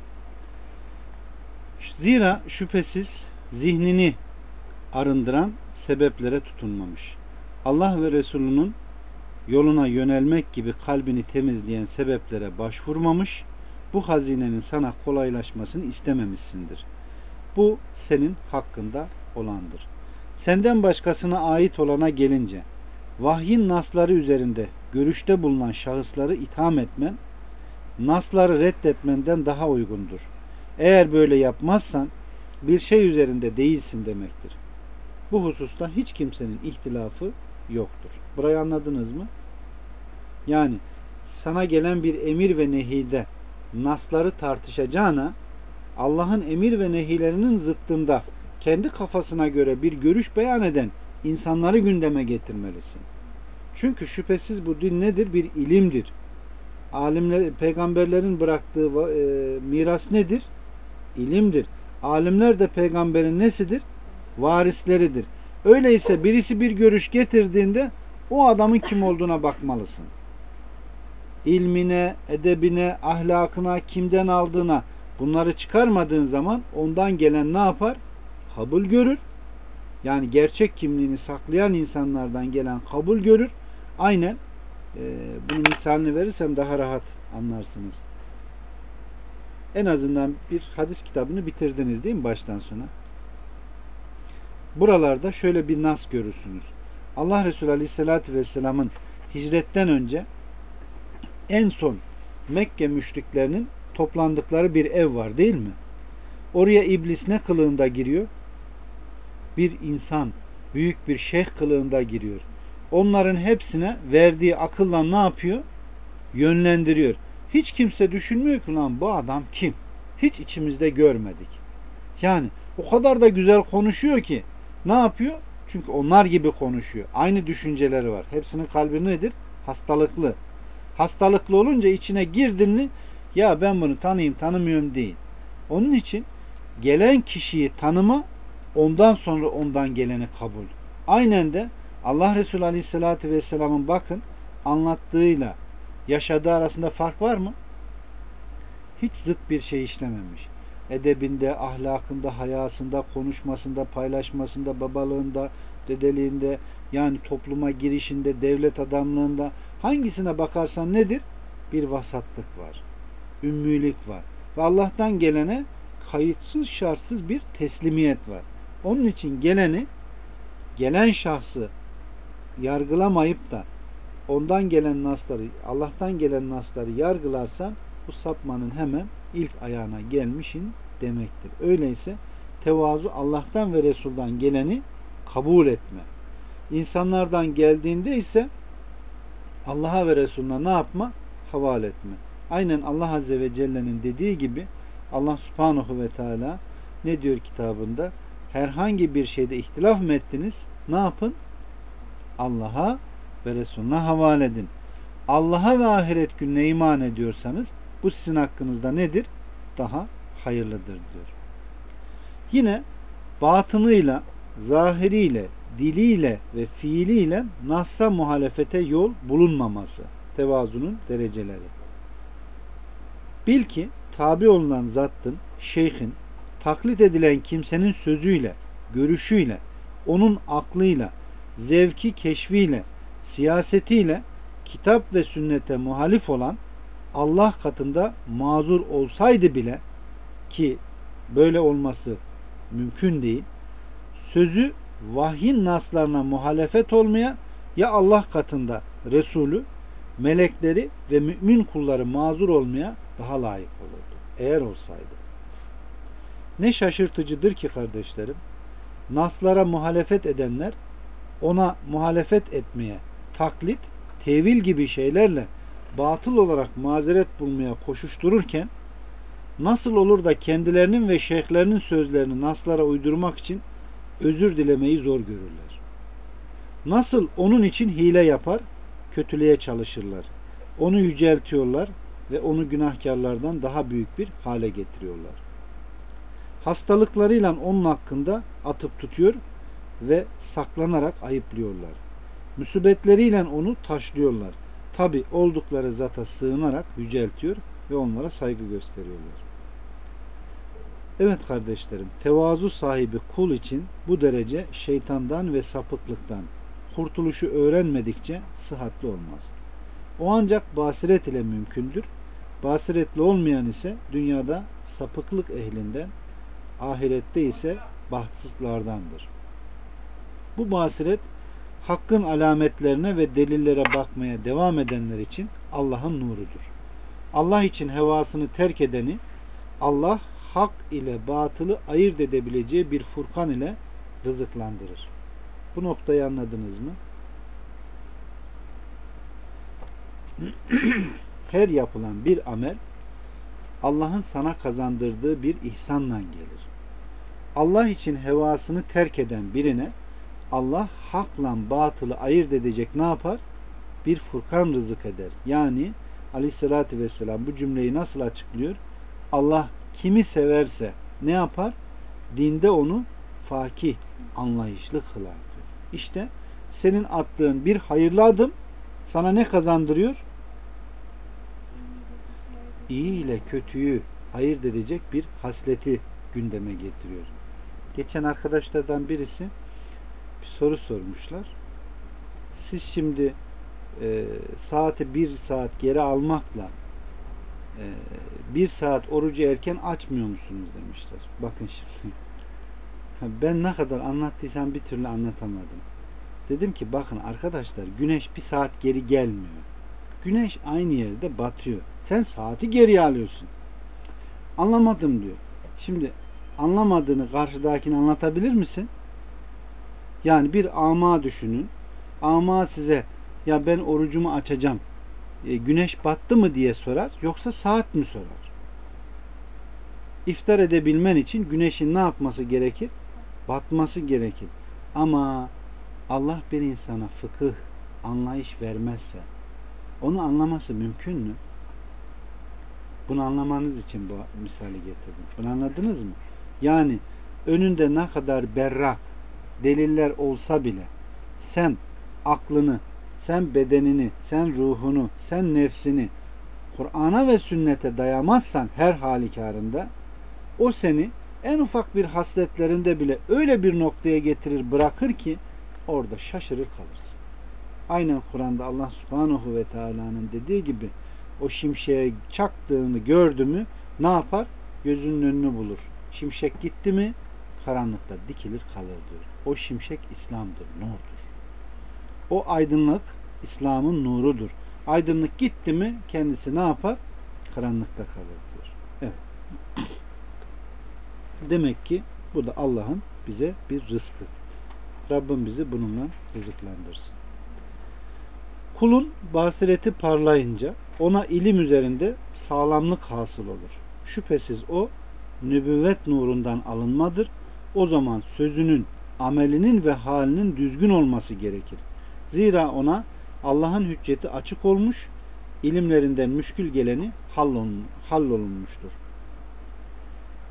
Zira şüphesiz zihnini arındıran sebeplere tutunmamış. Allah ve Resulünün yoluna yönelmek gibi kalbini temizleyen sebeplere başvurmamış, bu hazinenin sana kolaylaşmasını istememişsindir. Bu senin hakkında olandır. Senden başkasına ait olana gelince, vahyin nasları üzerinde görüşte bulunan şahısları itham etmen, nasları reddetmenden daha uygundur. Eğer böyle yapmazsan, bir şey üzerinde değilsin demektir. Bu hususta hiç kimsenin ihtilafı yoktur. Burayı anladınız mı? Yani sana gelen bir emir ve nehide nasları tartışacağına Allah'ın emir ve nehilerinin zıttında kendi kafasına göre bir görüş beyan eden insanları gündeme getirmelisin. Çünkü şüphesiz bu din nedir? Bir ilimdir. Alimler, peygamberlerin bıraktığı miras nedir? İlimdir. Alimler de peygamberin nesidir? Varisleridir. Öyleyse birisi bir görüş getirdiğinde o adamın kim olduğuna bakmalısın. İlmine, edebine, ahlakına, kimden aldığına bunları çıkarmadığın zaman ondan gelen ne yapar? Kabul görür. Yani gerçek kimliğini saklayan insanlardan gelen kabul görür. Aynen bunun misalini verirsem daha rahat anlarsınız. En azından bir hadis kitabını bitirdiniz değil mi baştan sona? Buralarda şöyle bir nas görürsünüz. Allah Resulü Aleyhisselatü Vesselam'ın hicretten önce en son Mekke müşriklerinin toplandıkları bir ev var değil mi? Oraya iblis ne kılığında giriyor? Bir insan, büyük bir şeyh kılığında giriyor. Onların hepsine verdiği akılla ne yapıyor? Yönlendiriyor. Hiç kimse düşünmüyor ki lan bu adam kim? Hiç içimizde görmedik. Yani o kadar da güzel konuşuyor ki ne yapıyor? Çünkü onlar gibi konuşuyor. Aynı düşünceleri var. Hepsinin kalbi nedir? Hastalıklı. Hastalıklı olunca içine girdin mi ya ben bunu tanıyayım tanımıyorum değil. Onun için gelen kişiyi tanıma, ondan sonra ondan geleni kabul. Aynen de Allah Resulü Aleyhisselatü Vesselam'ın bakın anlattığıyla yaşadığı arasında fark var mı? Hiç zıt bir şey işlememiş. Edebinde, ahlakında, hayasında, konuşmasında, paylaşmasında, babalığında, dedeliğinde, yani topluma girişinde, devlet adamlığında hangisine bakarsan nedir? Bir vasatlık var. Ümmülük var. Ve Allah'tan gelene kayıtsız şartsız bir teslimiyet var. Onun için gelen şahsı yargılamayıp da ondan gelen nasları, Allah'tan gelen nasları yargılarsan bu sapmanın hemen ilk ayağına gelmişin demektir. Öyleyse tevazu Allah'tan ve Resul'dan geleni kabul etme. İnsanlardan geldiğinde ise Allah'a ve Resul'una ne yapma? Havale etme. Aynen Allah Azze ve Celle'nin dediği gibi Allah Subhanahu ve Teala ne diyor kitabında? Herhangi bir şeyde ihtilaf mı ettiniz? Ne yapın? Allah'a ve Resulüne havale edin. Allah'a ve ahiret gününe iman ediyorsanız bu sizin hakkınızda nedir? Daha hayırlıdır diyor. Yine batınıyla, zahiriyle, diliyle ve fiiliyle Nas'a muhalefete yol bulunmaması. Tevazunun dereceleri. Bil ki tabi olunan zattın, şeyhin, taklit edilen kimsenin sözüyle, görüşüyle, onun aklıyla, zevki keşfiyle, siyasetiyle, kitap ve sünnete muhalif olan Allah katında mazur olsaydı bile, ki böyle olması mümkün değil, sözü vahyin naslarına muhalefet olmaya ya Allah katında Resulü, melekleri ve mümin kulları mazur olmaya daha layık olurdu. Eğer olsaydı. Ne şaşırtıcıdır ki kardeşlerim, naslara muhalefet edenler ona muhalefet etmeye, taklit, tevil gibi şeylerle batıl olarak mazeret bulmaya koşuştururken, nasıl olur da kendilerinin ve şeyhlerinin sözlerini naslara uydurmak için özür dilemeyi zor görürler. Nasıl onun için hile yapar, kötülüğe çalışırlar. Onu yüceltiyorlar ve onu günahkarlardan daha büyük bir hale getiriyorlar. Hastalıklarıyla onun hakkında atıp tutuyor ve saklanarak ayıplıyorlar. Musibetleriyle onu taşlıyorlar. Tabi oldukları zata sığınarak yüceltiyor ve onlara saygı gösteriyorlar. Evet kardeşlerim, tevazu sahibi kul için bu derece şeytandan ve sapıklıktan kurtuluşu öğrenmedikçe sıhhatli olmaz. O ancak basiret ile mümkündür. Basiretli olmayan ise dünyada sapıklık ehlinden, ahirette ise bahtsızlardandır. Bu basiret hakkın alametlerine ve delillere bakmaya devam edenler için Allah'ın nurudur. Allah için hevasını terk edeni Allah hak ile batılı ayırt edebileceği bir Furkan ile rızıklandırır. Bu noktayı anladınız mı? Her yapılan bir amel Allah'ın sana kazandırdığı bir ihsanla gelir. Allah için hevasını terk eden birine Allah hakla batılı ayırt edecek ne yapar? Bir Furkan rızık eder. Yani Aleyhisselatü Vesselam bu cümleyi nasıl açıklıyor? Allah kimi severse ne yapar? Dinde onu fakih, anlayışlı kılar diyor. İşte senin attığın bir hayırlı adım sana ne kazandırıyor? İyi ile kötüyü ayırt edecek bir hasleti gündeme getiriyor. Geçen arkadaşlardan birisi bir soru sormuşlar. Siz şimdi saati 1 saat geri almakla 1 saat orucu erken açmıyor musunuz demişler. Bakın şimdi ben ne kadar anlattıysam bir türlü anlatamadım. Dedim ki bakın arkadaşlar, güneş 1 saat geri gelmiyor. Güneş aynı yerde batıyor. Sen saati geriye alıyorsun. Anlamadım diyor. Şimdi anlamadığını karşıdakine anlatabilir misin? Yani bir ama düşünün. Ama size ya ben orucumu açacağım, güneş battı mı diye sorar, yoksa saat mi sorar? İftar edebilmen için güneşin ne yapması gerekir? Batması gerekir. Ama Allah bir insana fıkıh, anlayış vermezse onu anlaması mümkün mü? Bunu anlamanız için bu misali getirdim. Bunu anladınız mı? Yani önünde ne kadar berrak deliller olsa bile sen aklını, sen bedenini, sen ruhunu, sen nefsini Kur'an'a ve sünnete dayamazsan her halükarında o seni en ufak bir hasletlerinde bile öyle bir noktaya getirir, bırakır ki orada şaşırır kalırsın. Aynen Kur'an'da Allah Subhanahu ve Teala'nın dediği gibi o şimşeğe çaktığını gördü mü ne yapar? Gözünün önünü bulur. Şimşek gitti mi karanlıkta dikilir kalır diyor. O şimşek İslam'dır, nurdur. O aydınlık İslam'ın nurudur. Aydınlık gitti mi kendisi ne yapar? Karanlıkta kalır diyor. Evet. Demek ki bu da Allah'ın bize bir rızkı. Rabbim bizi bununla rızıklandırsın. Kulun basireti parlayınca ona ilim üzerinde sağlamlık hasıl olur. Şüphesiz o nübüvvet nurundan alınmadır. O zaman sözünün, amelinin ve halinin düzgün olması gerekir. Zira ona Allah'ın hücceti açık olmuş, ilimlerinden müşkül geleni hallolunmuştur.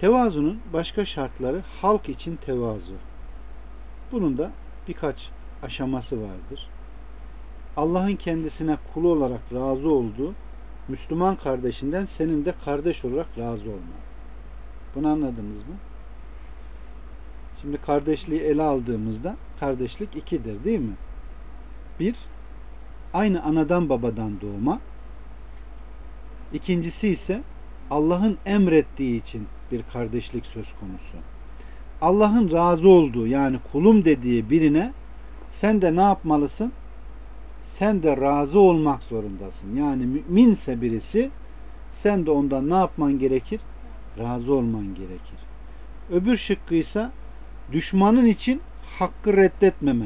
Tevazunun başka şartları halk için tevazu. Bunun da birkaç aşaması vardır. Allah'ın kendisine kulu olarak razı olduğu Müslüman kardeşinden senin de kardeş olarak razı olman. Bunu anladınız mı? Şimdi kardeşliği ele aldığımızda kardeşlik ikidir, değil mi? Bir, aynı anadan babadan doğma. İkincisi ise Allah'ın emrettiği için bir kardeşlik söz konusu. Allah'ın razı olduğu, yani kulum dediği birine sen de ne yapmalısın? Sen de razı olmak zorundasın. Yani müminse birisi, sen de ondan ne yapman gerekir? Razı olman gerekir. Öbür şıkkıysa düşmanın için hakkı reddetmemen.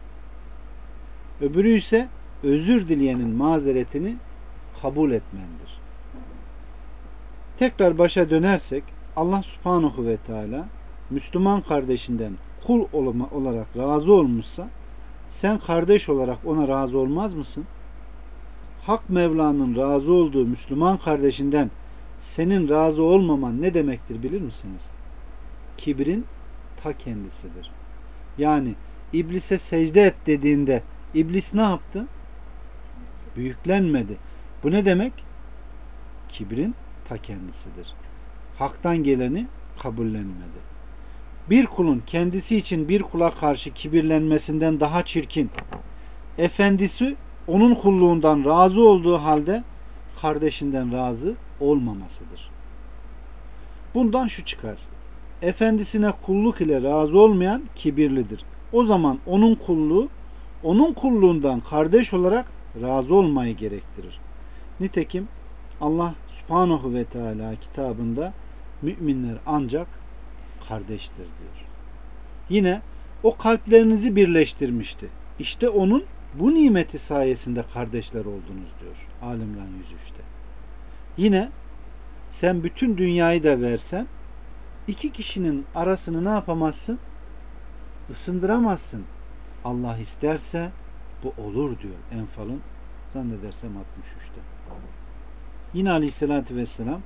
Öbürü ise özür dileyenin mazeretini kabul etmendir. Tekrar başa dönersek, Allah Subhanahu ve Teala Müslüman kardeşinden kul olarak razı olmuşsa, sen kardeş olarak ona razı olmaz mısın? Hak Mevla'nın razı olduğu Müslüman kardeşinden senin razı olmaman ne demektir bilir misiniz? Kibrin ta kendisidir. Yani iblise secde et dediğinde iblis ne yaptı? Büyüklenmedi. Bu ne demek? Kibrin ta kendisidir. Haktan geleni kabullenmedi. Bir kulun kendisi için bir kula karşı kibirlenmesinden daha çirkin, efendisi onun kulluğundan razı olduğu halde kardeşinden razı olmamasıdır. Bundan şu çıkar: efendisine kulluk ile razı olmayan kibirlidir. O zaman onun kulluğu, onun kulluğundan kardeş olarak razı olmayı gerektirir. Nitekim Allah Subhanahu ve Teala kitabında müminler ancak kardeştir diyor. Yine o kalplerinizi birleştirmişti. İşte onun bu nimeti sayesinde kardeşler oldunuz diyor Ali İmran 103'te. Yine sen bütün dünyayı da versen iki kişinin arasını ne yapamazsın? Isındıramazsın. Allah isterse bu olur diyor Enfal'ın zannedersem 63'te. Yine Aleyhisselatü Vesselam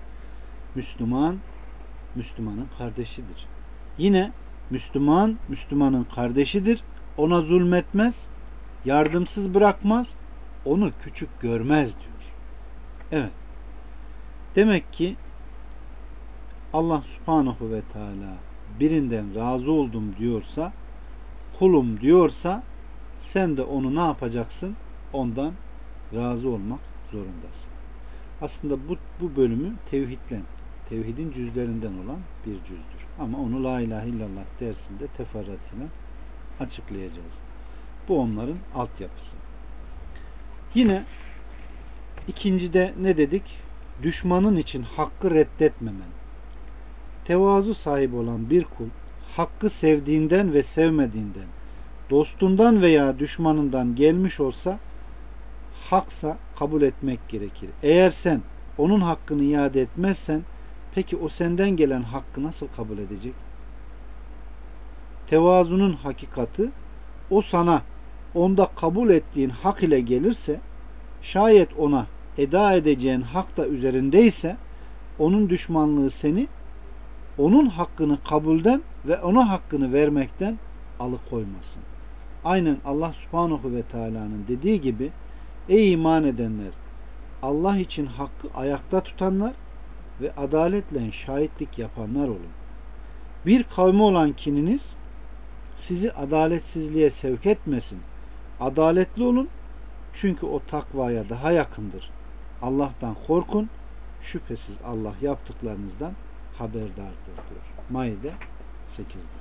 Müslümanın kardeşidir. Yine Müslümanın kardeşidir. Ona zulmetmez, yardımsız bırakmaz, onu küçük görmez diyor. Evet. Demek ki Allah Subhanahu ve Teala birinden razı oldum diyorsa, kulum diyorsa, sen de onu ne yapacaksın? Ondan razı olmak zorundasın. Aslında bu bölümü tevhidin cüzlerinden olan bir cüzdür. Ama onu La İlahe illallah dersinde teferruatıyla açıklayacağız. Bu onların altyapısı. Yine ikincide ne dedik? Düşmanın için hakkı reddetmemen. Tevazu sahibi olan bir kul, hakkı sevdiğinden ve sevmediğinden, dostundan veya düşmanından gelmiş olsa, haksa kabul etmek gerekir. Eğer sen onun hakkını iade etmezsen, peki o senden gelen hakkı nasıl kabul edecek? Tevazunun hakikati, o sana onda kabul ettiğin hak ile gelirse, şayet ona eda edeceğin hak da üzerindeyse, onun düşmanlığı seni onun hakkını kabulden ve ona hakkını vermekten alıkoymasın. Aynen Allah Subhanahu ve Teala'nın dediği gibi, ey iman edenler, Allah için hakkı ayakta tutanlar ve adaletle şahitlik yapanlar olun. Bir kavme olan kininiz sizi adaletsizliğe sevk etmesin. Adaletli olun, çünkü o takvaya daha yakındır. Allah'tan korkun, şüphesiz Allah yaptıklarınızdan haberdardır diyor. Maide 8'de.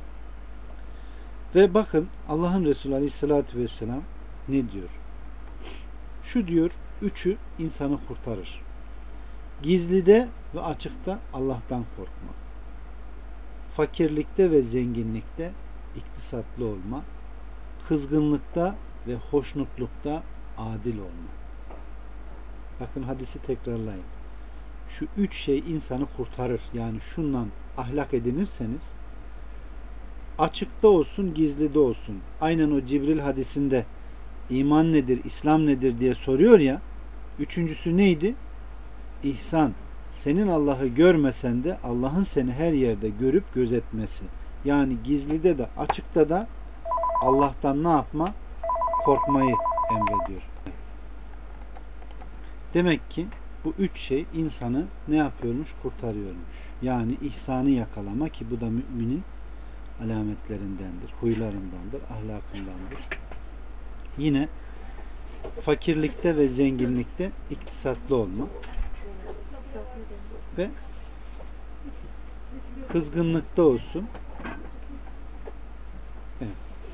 Ve bakın Allah'ın Resulü Aleyhisselatü Vesselam ne diyor? Şu diyor, üçü insanı kurtarır. Gizlide ve açıkta Allah'tan korkma. Fakirlikte ve zenginlikte iktisatlı olma. Kızgınlıkta ve hoşnutlukta adil olma. Bakın hadisi tekrarlayın. Şu üç şey insanı kurtarır. Yani şundan ahlak edinirseniz, açıkta olsun, gizlide olsun. Aynen o Cibril hadisinde iman nedir, İslam nedir diye soruyor ya. Üçüncüsü neydi? İhsan, senin Allah'ı görmesen de Allah'ın seni her yerde görüp gözetmesi. Yani gizlide de açıkta da Allah'tan ne yapma? Korkmayı emrediyor. Demek ki bu üç şey insanı ne yapıyormuş? Kurtarıyormuş. Yani ihsanı yakalama, ki bu da müminin alametlerindendir, huylarındandır, ahlakındandır. Yine fakirlikte ve zenginlikte iktisatlı olma ve kızgınlıkta olsun. Evet.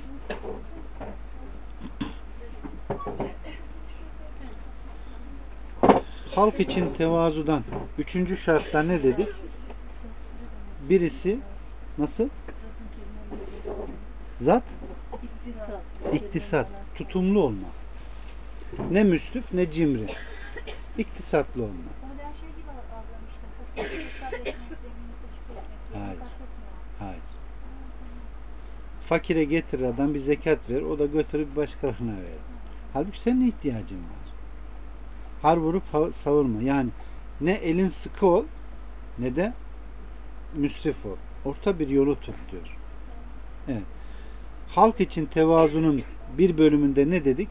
Halk için tevazudan üçüncü şartta ne dedik? Birisi nasıl? Zat? İktisat. Tutumlu olma. Ne müsrif ne cimri. İktisatlı olma. Hayır. Hayır. Fakire getirir adam, bir zekat ver, o da götürüp başkalarına verir. Halbuki senin ihtiyacın var. Har vurup savurma. Yani ne elin sıkı ol ne de müsrif ol. Orta bir yolu tut diyor. Evet. Halk için tevazunun bir bölümünde ne dedik?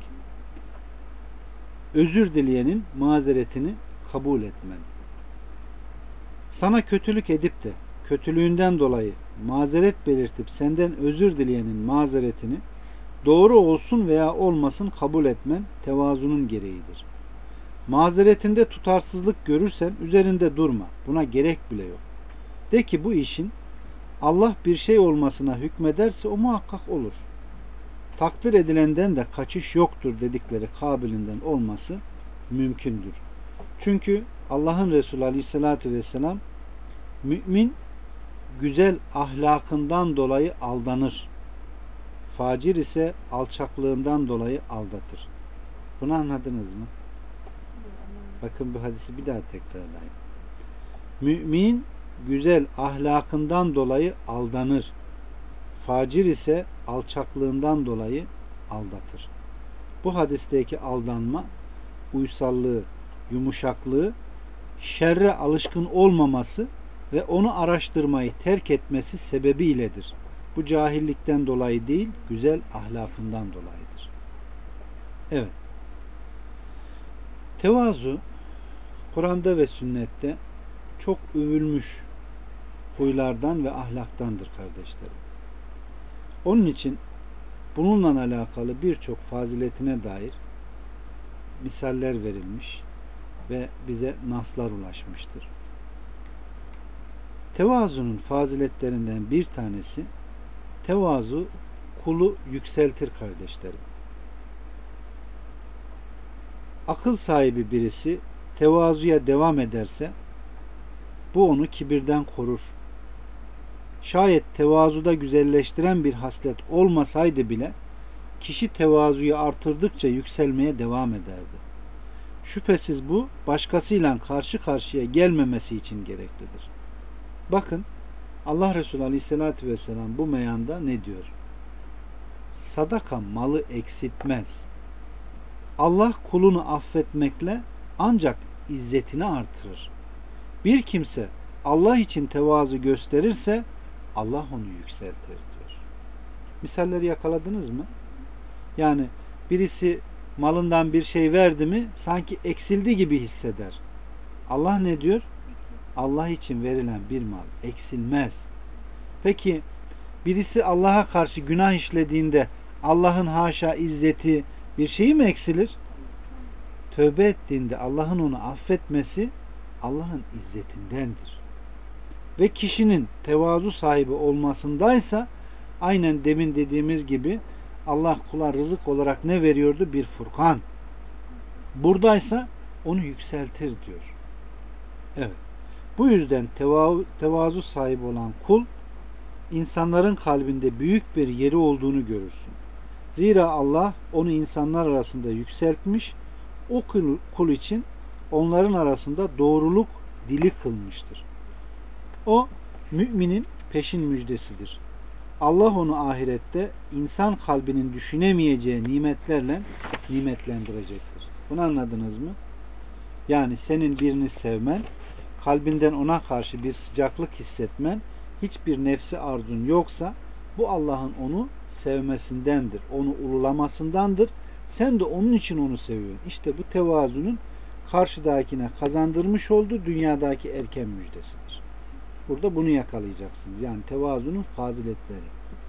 Özür dileyenin mazeretini kabul etmen. Sana kötülük edip de kötülüğünden dolayı mazeret belirtip senden özür dileyenin mazeretini doğru olsun veya olmasın kabul etmen tevazunun gereğidir. Mazeretinde tutarsızlık görürsen üzerinde durma. Buna gerek bile yok. De ki bu işin Allah bir şey olmasına hükmederse o muhakkak olur. Takdir edilenden de kaçış yoktur dedikleri kabilinden olması mümkündür. Çünkü Allah'ın Resulü Aleyhisselatü Vesselam mümin güzel ahlakından dolayı aldanır. Facir ise alçaklığından dolayı aldatır. Bunu anladınız mı? Bakın bu hadisi bir daha tekrarlayayım. Mümin güzel ahlakından dolayı aldanır. Facir ise alçaklığından dolayı aldatır. Bu hadisteki aldanma, uysallığı, yumuşaklığı, şerre alışkın olmaması ve onu araştırmayı terk etmesi sebebiyledir. Bu cahillikten dolayı değil, güzel ahlakından dolayıdır. Evet. Tevazu, Kur'an'da ve sünnette çok övülmüş huylardan ve ahlaktandır kardeşlerim. Onun için bununla alakalı birçok faziletine dair misaller verilmiş ve bize naslar ulaşmıştır. Tevazunun faziletlerinden bir tanesi, tevazu kulu yükseltir kardeşlerim. Akıl sahibi birisi tevazuya devam ederse bu onu kibirden korur. Şayet tevazuda güzelleştiren bir haslet olmasaydı bile kişi tevazuyu artırdıkça yükselmeye devam ederdi. Şüphesiz bu başkasıyla karşı karşıya gelmemesi için gereklidir. Bakın Allah Resulü Aleyhisselatü Vesselam bu meyanda ne diyor? Sadaka malı eksiltmez. Allah kulunu affetmekle ancak izzetini artırır. Bir kimse Allah için tevazu gösterirse Allah onu yükseltir diyor. Misalleri yakaladınız mı? Yani birisi malından bir şey verdi mi sanki eksildi gibi hisseder. Allah ne diyor? Allah için verilen bir mal eksilmez. Peki birisi Allah'a karşı günah işlediğinde Allah'ın haşa izzeti bir şeyi mi eksilir? Tövbe ettiğinde Allah'ın onu affetmesi Allah'ın izzetindendir. Ve kişinin tevazu sahibi olmasındaysa aynen demin dediğimiz gibi Allah kula rızık olarak ne veriyordu? Bir Furkan. Buradaysa onu yükseltir diyor. Evet. Bu yüzden tevazu sahibi olan kul insanların kalbinde büyük bir yeri olduğunu görürsün. Zira Allah onu insanlar arasında yükseltmiş, o kul için onların arasında doğruluk dili kılmıştır. O müminin peşin müjdesidir. Allah onu ahirette insan kalbinin düşünemeyeceği nimetlerle nimetlendirecektir. Bunu anladınız mı? Yani senin birini sevmen, kalbinden ona karşı bir sıcaklık hissetmen, hiçbir nefsi arzun yoksa bu Allah'ın onu sevmesindendir, onu ululamasındandır. Sen de onun için onu seviyorsun. İşte bu tevazunun karşıdakine kazandırmış olduğu dünyadaki erken müjdesidir. Burada bunu yakalayacaksınız. Yani tevazunun faziletleri.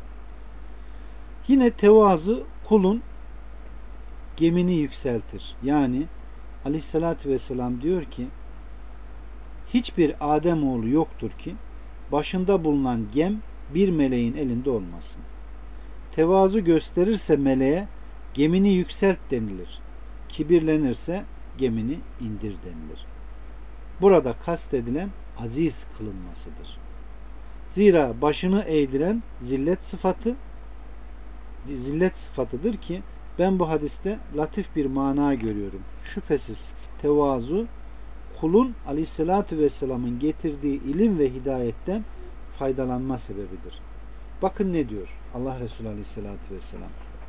Yine tevazu kulun gemini yükseltir. Yani Aleyhisselatü Vesselam diyor ki, hiçbir Ademoğlu yoktur ki başında bulunan gem bir meleğin elinde olmasın. Tevazu gösterirse meleğe gemini yükselt denilir. Kibirlenirse gemini indir denilir. Burada kastedilen aziz kılınmasıdır. Zira başını eğdiren zillet sıfatıdır ki ben bu hadiste latif bir mana görüyorum. Şüphesiz tevazu kulun Aleyhisselatü Vesselam'ın getirdiği ilim ve hidayetten faydalanma sebebidir. Bakın ne diyor Allah Resulü Aleyhisselatü Vesselam.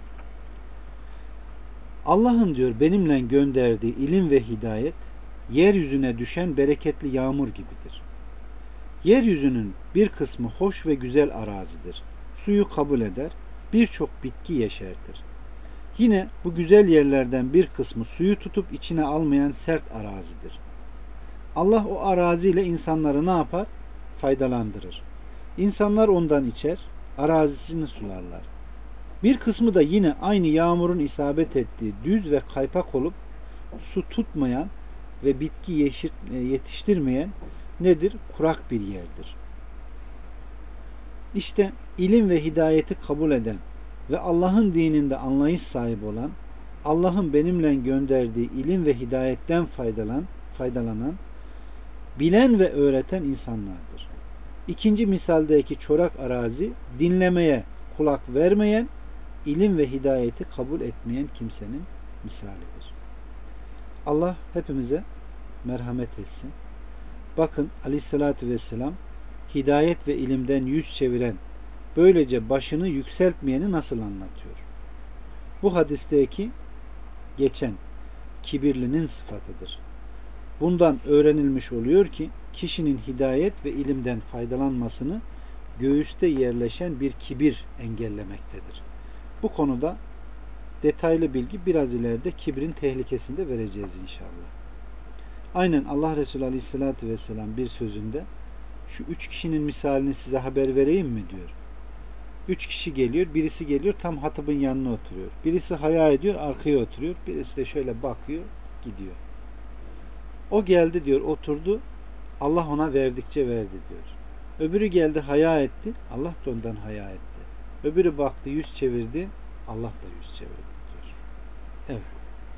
Allah'ın diyor benimle gönderdiği ilim ve hidayet yeryüzüne düşen bereketli yağmur gibidir. Yeryüzünün bir kısmı hoş ve güzel arazidir. Suyu kabul eder, birçok bitki yeşertir. Yine bu güzel yerlerden bir kısmı suyu tutup içine almayan sert arazidir. Allah o araziyle insanları ne yapar? Faydalandırır. İnsanlar ondan içer, arazisini sularlar. Bir kısmı da yine aynı yağmurun isabet ettiği düz ve kaypak olup su tutmayan ve bitki yetiştirmeyen nedir? Kurak bir yerdir. İşte ilim ve hidayeti kabul eden ve Allah'ın dininde anlayış sahibi olan, Allah'ın benimle gönderdiği ilim ve hidayetten faydalanan, bilen ve öğreten insanlardır. İkinci misaldeki çorak arazi, dinlemeye kulak vermeyen, ilim ve hidayeti kabul etmeyen kimsenin misalidir. Allah hepimize merhamet etsin. Bakın Aleyhisselatü Vesselam hidayet ve ilimden yüz çeviren, böylece başını yükseltmeyeni nasıl anlatıyor? Bu hadisteki geçen kibirlinin sıfatıdır. Bundan öğrenilmiş oluyor ki kişinin hidayet ve ilimden faydalanmasını göğüste yerleşen bir kibir engellemektedir. Bu konuda detaylı bilgi biraz ileride kibrin tehlikesini de vereceğiz inşallah. Aynen Allah Resulü Aleyhisselatü Vesselam bir sözünde şu 3 kişinin misalini size haber vereyim mi diyor. 3 kişi geliyor, birisi geliyor tam hatabın yanına oturuyor. Birisi haya ediyor, arkaya oturuyor. Birisi de şöyle bakıyor, gidiyor. O geldi diyor, oturdu. Allah ona verdikçe verdi diyor. Öbürü geldi, haya etti. Allah da ondan haya etti. Öbürü baktı, yüz çevirdi. Allah da yüz çevirdi diyor. Evet.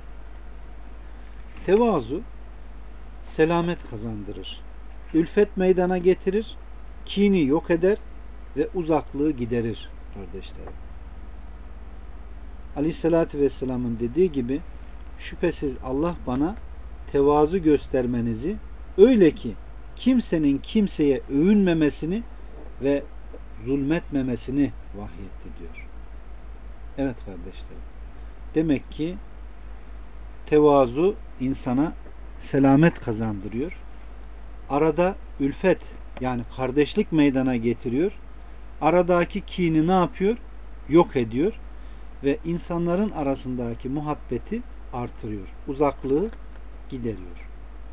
Tevazu selamet kazandırır. Ülfet meydana getirir. Kini yok eder ve uzaklığı giderir kardeşlerim. Aleyhissalatü Vesselam'ın dediği gibi şüphesiz Allah bana tevazu göstermenizi, öyle ki kimsenin kimseye övünmemesini ve zulmetmemesini vahyetti diyor. Evet kardeşlerim. Demek ki tevazu insana selamet kazandırıyor. Arada ülfet yani kardeşlik meydana getiriyor. Aradaki kini ne yapıyor? Yok ediyor ve insanların arasındaki muhabbeti artırıyor. Uzaklığı gideriyor.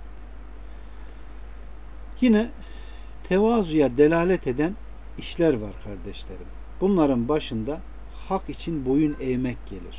Yine tevazuya delalet eden işler var kardeşlerim. Bunların başında hak için boyun eğmek gelir.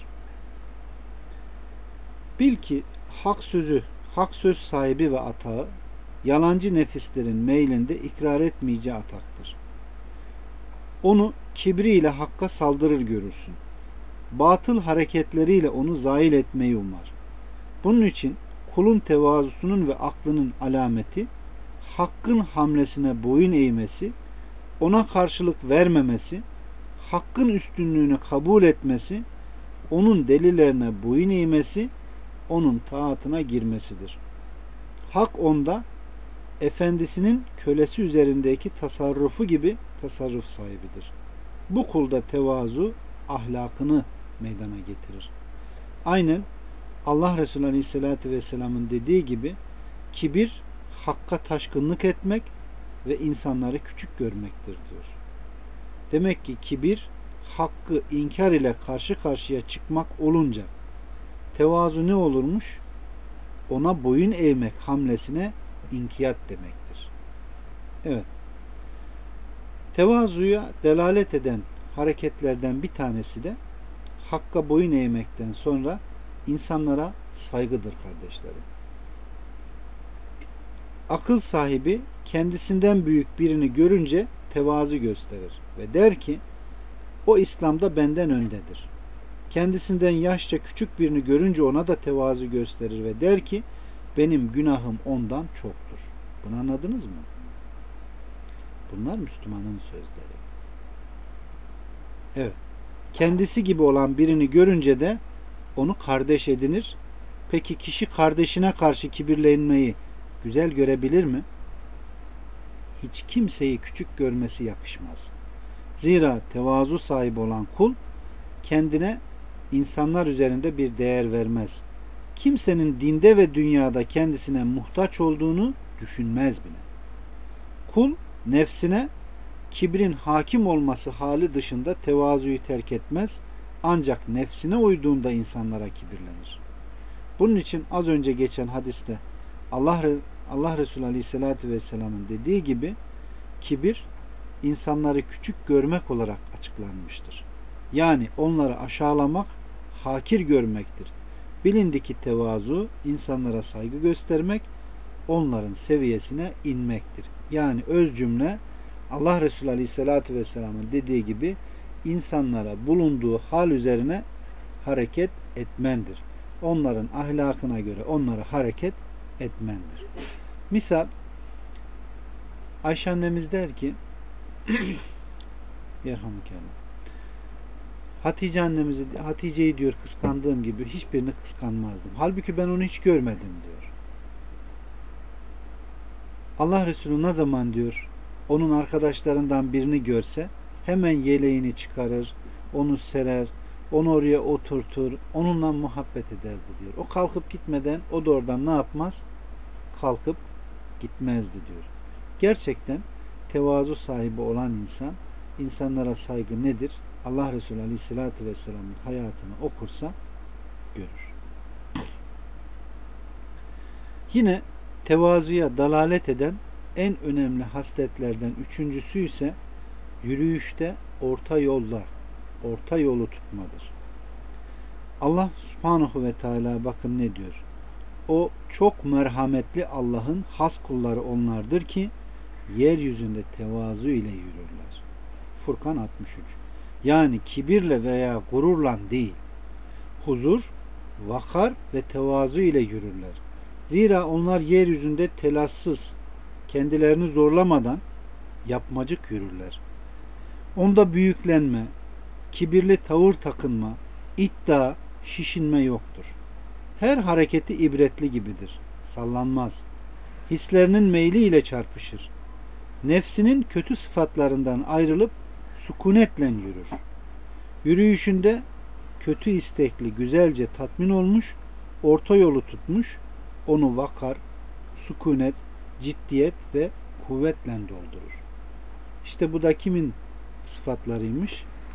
Bil ki hak söz sahibi ve atağı yalancı nefislerin meylinde ikrar etmeyeceği ataktır. Onu kibriyle hakka saldırır görürsün. Batıl hareketleriyle onu zail etmeyi umar. Bunun için kulun tevazusunun ve aklının alameti, hakkın hamlesine boyun eğmesi, ona karşılık vermemesi, hakkın üstünlüğünü kabul etmesi, onun delillerine boyun eğmesi, onun taatına girmesidir. Hak onda, efendisinin kölesi üzerindeki tasarrufu gibi tasarruf sahibidir. Bu kulda tevazu ahlakını meydana getirir. Aynen Allah Resulü Aleyhisselatü Vesselam'ın dediği gibi kibir hakka taşkınlık etmek ve insanları küçük görmektir diyor. Demek ki kibir hakkı inkar ile karşı karşıya çıkmak olunca tevazu ne olurmuş? Ona boyun eğmek hamlesine inkiyat demektir. Evet. Tevazuya delalet eden hareketlerden bir tanesi de hakka boyun eğmekten sonra insanlara saygıdır kardeşlerim. Akıl sahibi kendisinden büyük birini görünce tevazu gösterir ve der ki o İslam'da benden öndedir. Kendisinden yaşça küçük birini görünce ona da tevazu gösterir ve der ki benim günahım ondan çoktur. Bunu anladınız mı? Bunlar Müslümanın sözleri. Evet. Kendisi gibi olan birini görünce de onu kardeş edinir. Peki kişi kardeşine karşı kibirlenmeyi güzel görebilir mi? Hiç kimseyi küçük görmesi yakışmaz. Zira tevazu sahibi olan kul kendine insanlar üzerinde bir değer vermez. Kimsenin dinde ve dünyada kendisine muhtaç olduğunu düşünmez bile. Kul nefsine kibrin hakim olması hali dışında tevazuyu terk etmez. Ancak nefsine uyduğunda insanlara kibirlenir. Bunun için az önce geçen hadiste Allah Resulü Aleyhisselatü Vesselam'ın dediği gibi kibir insanları küçük görmek olarak açıklanmıştır. Yani onları aşağılamak, hakir görmektir. Bilindi ki tevazu insanlara saygı göstermek, onların seviyesine inmektir. Yani öz cümle Allah Resulü Aleyhisselatü Vesselam'ın dediği gibi insanlara bulunduğu hal üzerine hareket etmendir. Onların ahlakına göre onlara hareket etmendir. Misal Ayşe annemiz der ki Hatice'yi diyor kıskandığım gibi hiçbirini kıskanmazdım. Halbuki ben onu hiç görmedim diyor. Allah Resulü ne zaman diyor onun arkadaşlarından birini görse hemen yeleğini çıkarır, onu serer, onu oraya oturtur, onunla muhabbet ederdi diyor. O kalkıp gitmeden o da oradan ne yapmaz? Kalkıp gitmezdi diyor. Gerçekten tevazu sahibi olan insan, insanlara saygı nedir? Allah Resulü Aleyhisselatü Vesselam'ın hayatını okursa görür. Yine tevazuya dalalet eden en önemli hasletlerden üçüncüsü ise yürüyüşte orta yolu tutmadır. Allah Subhanahu ve Teala bakın ne diyor? O çok merhametli Allah'ın has kulları onlardır ki yeryüzünde tevazu ile yürürler. Furkan 63. Yani kibirle veya gururla değil, huzur, vakar ve tevazu ile yürürler. Zira onlar yeryüzünde telassız, kendilerini zorlamadan yapmacık yürürler. Onda büyüklenme, kibirli tavır takınma, iddia, şişinme yoktur. Her hareketi ibretli gibidir. Sallanmaz. Hislerinin meyliyle çarpışır. Nefsinin kötü sıfatlarından ayrılıp sükunetle yürür. Yürüyüşünde kötü istekli güzelce tatmin olmuş, orta yolu tutmuş, onu vakar, sükunet, ciddiyet ve kuvvetle doldurur. İşte bu da kimin sıfatlarıymış?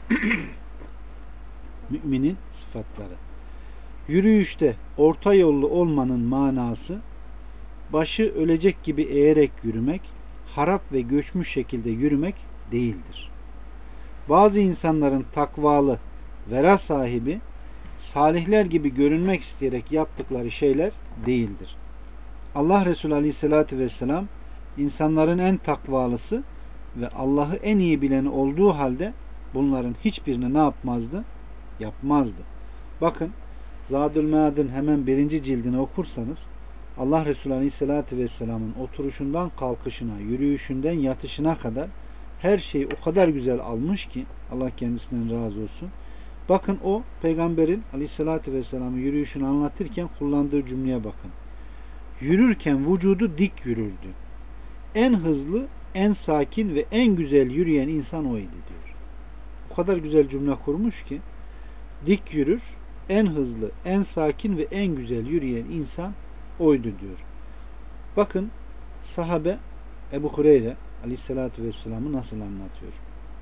Müminin sıfatları. Yürüyüşte orta yollu olmanın manası başı ölecek gibi eğerek yürümek, harap ve göçmüş şekilde yürümek değildir. Bazı insanların takvalı, vera sahibi, salihler gibi görünmek isteyerek yaptıkları şeyler değildir. Allah Resulü Aleyhisselatü Vesselam insanların en takvalısı ve Allah'ı en iyi bileni olduğu halde bunların hiçbirini ne yapmazdı? Yapmazdı. Bakın Zadül Mead'ın hemen 1. cildini okursanız Allah Resulü Aleyhisselatü Vesselam'ın oturuşundan kalkışına, yürüyüşünden yatışına kadar her şeyi o kadar güzel almış ki Allah kendisinden razı olsun. Bakın o Peygamberin Aleyhisselatü Vesselam'ın yürüyüşünü anlatırken kullandığı cümleye bakın. Yürürken vücudu dik yürürdü. En hızlı, en sakin ve en güzel yürüyen insan oydu diyor. O kadar güzel cümle kurmuş ki dik yürür, en hızlı, en sakin ve en güzel yürüyen insan oydu diyor. Bakın sahabe Ebu Hureyre Aleyhisselatü Vesselam'ı nasıl anlatıyor?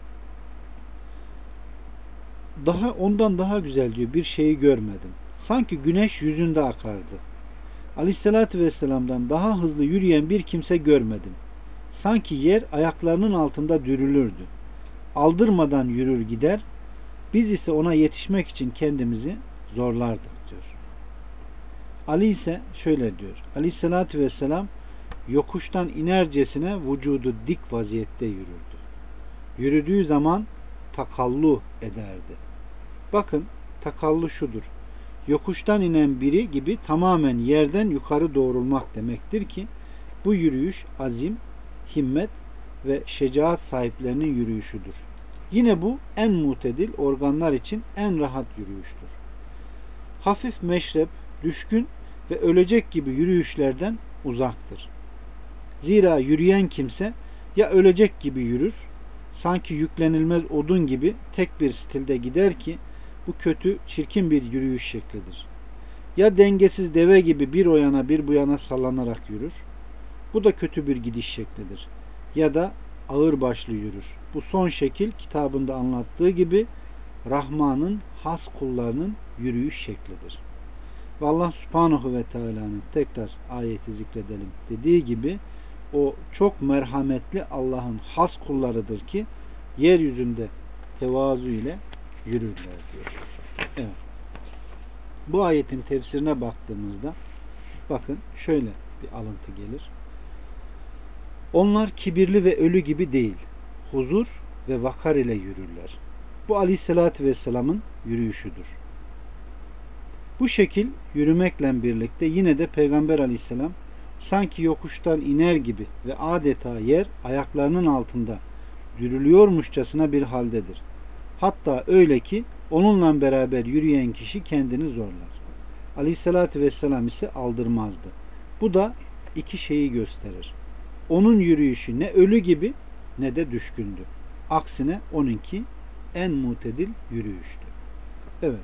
Ondan daha güzel diyor bir şeyi görmedim. Sanki güneş yüzünde akardı. Aleyhisselatü Vesselam'dan daha hızlı yürüyen bir kimse görmedim. Sanki yer ayaklarının altında dürülürdü. Aldırmadan yürür gider. Biz ise ona yetişmek için kendimizi zorlardık diyor. Ali ise şöyle diyor. Aleyhisselatü Vesselam yokuştan inercesine vücudu dik vaziyette yürürdü. Yürüdüğü zaman takallu ederdi. Bakın takallu şudur. Yokuştan inen biri gibi tamamen yerden yukarı doğrulmak demektir ki bu yürüyüş azim, himmet ve şecaat sahiplerinin yürüyüşüdür. Yine bu en mutedil organlar için en rahat yürüyüştür. Hafif meşrep, düşkün ve ölecek gibi yürüyüşlerden uzaktır. Zira yürüyen kimse ya ölecek gibi yürür, sanki yüklenilmez odun gibi tek bir stilde gider ki bu kötü, çirkin bir yürüyüş şeklidir. Ya dengesiz deve gibi bir o yana bir bu yana sallanarak yürür, bu da kötü bir gidiş şeklidir. Ya da ağır başlı yürür. Bu son şekil kitabında anlattığı gibi Rahman'ın has kullarının yürüyüş şeklidir. Ve Allah Subhanahu ve Teala'nın tekrar ayeti zikredelim dediği gibi o çok merhametli Allah'ın has kullarıdır ki yeryüzünde tevazu ile yürürler diyor. Evet. Bu ayetin tefsirine baktığımızda bakın şöyle bir alıntı gelir. Onlar kibirli ve ölü gibi değil, huzur ve vakar ile yürürler. Bu Aleyhisselatü Vesselam'ın yürüyüşüdür. Bu şekil yürümekle birlikte yine de Peygamber Aleyhisselam sanki yokuştan iner gibi ve adeta yer ayaklarının altında yürülüyormuşçasına bir haldedir. Hatta öyle ki onunla beraber yürüyen kişi kendini zorlar. Aleyhisselatü Vesselam ise aldırmazdı. Bu da iki şeyi gösterir. Onun yürüyüşü ne ölü gibi ne de düşkündü. Aksine onunki en mutedil yürüyüştü. Evet.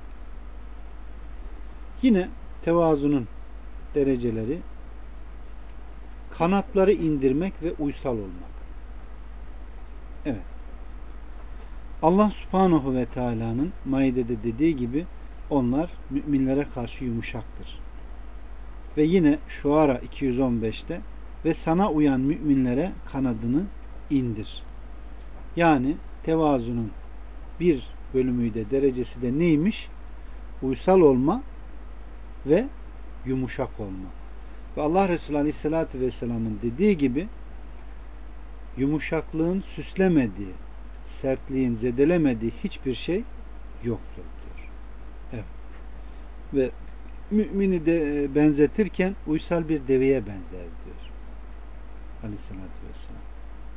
Yine tevazunun dereceleri kanatları indirmek ve uysal olmak. Evet. Allah Subhanahu ve Teala'nın Maide'de dediği gibi onlar müminlere karşı yumuşaktır. Ve yine Şuara 215'te ve sana uyan müminlere kanadını indir. Yani tevazunun bir bölümü de derecesi de neymiş? Uysal olma ve yumuşak olma. Ve Allah Resulü Aleyhisselatü Vesselam'ın dediği gibi yumuşaklığın süslemediği, sertliğin zedelemediği hiçbir şey yoktur diyor. Evet. Ve mümini de benzetirken uysal bir deveye benzer diyor. Aleyhisselatü Vesselam.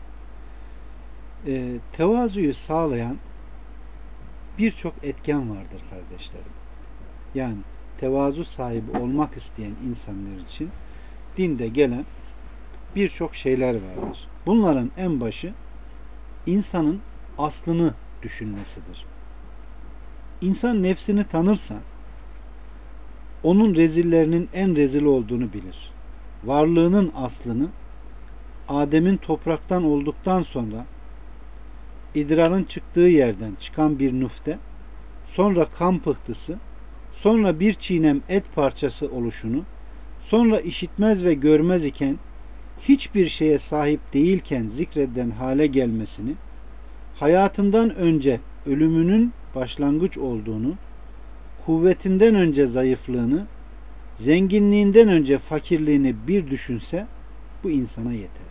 Tevazuyu sağlayan birçok etken vardır kardeşlerim. Yani tevazu sahibi olmak isteyen insanlar için dinde gelen birçok şeyler vardır. Bunların en başı insanın aslını düşünmesidir. İnsan nefsini tanırsa onun rezillerinin en rezil olduğunu bilir. Varlığının aslını Adem'in topraktan olduktan sonra idrarın çıktığı yerden çıkan bir nufte, sonra kan pıhtısı, sonra bir çiğnem et parçası oluşunu, sonra işitmez ve görmez iken hiçbir şeye sahip değilken zikredilen hale gelmesini, hayatından önce ölümünün başlangıç olduğunu, kuvvetinden önce zayıflığını, zenginliğinden önce fakirliğini bir düşünse bu insana yeter.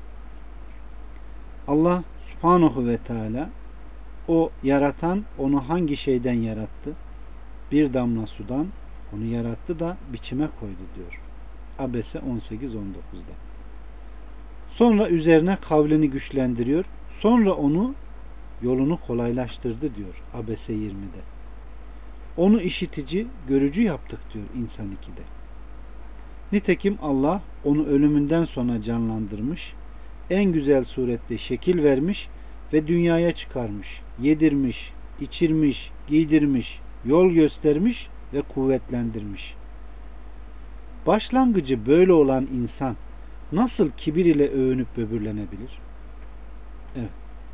Allah Subhanahu ve Teala o yaratan onu hangi şeyden yarattı? Bir damla sudan onu yarattı da biçime koydu diyor. Abese 18-19'da. Sonra üzerine kavlini güçlendiriyor. Sonra onu yolunu kolaylaştırdı diyor Abese 20'de. Onu işitici, görücü yaptık diyor İnsan 2'de. Nitekim Allah onu ölümünden sonra canlandırmış, en güzel surette şekil vermiş ve dünyaya çıkarmış, yedirmiş, içirmiş, giydirmiş, yol göstermiş ve kuvvetlendirmiş. Başlangıcı böyle olan insan nasıl kibir ile övünüp böbürlenebilir? Evet.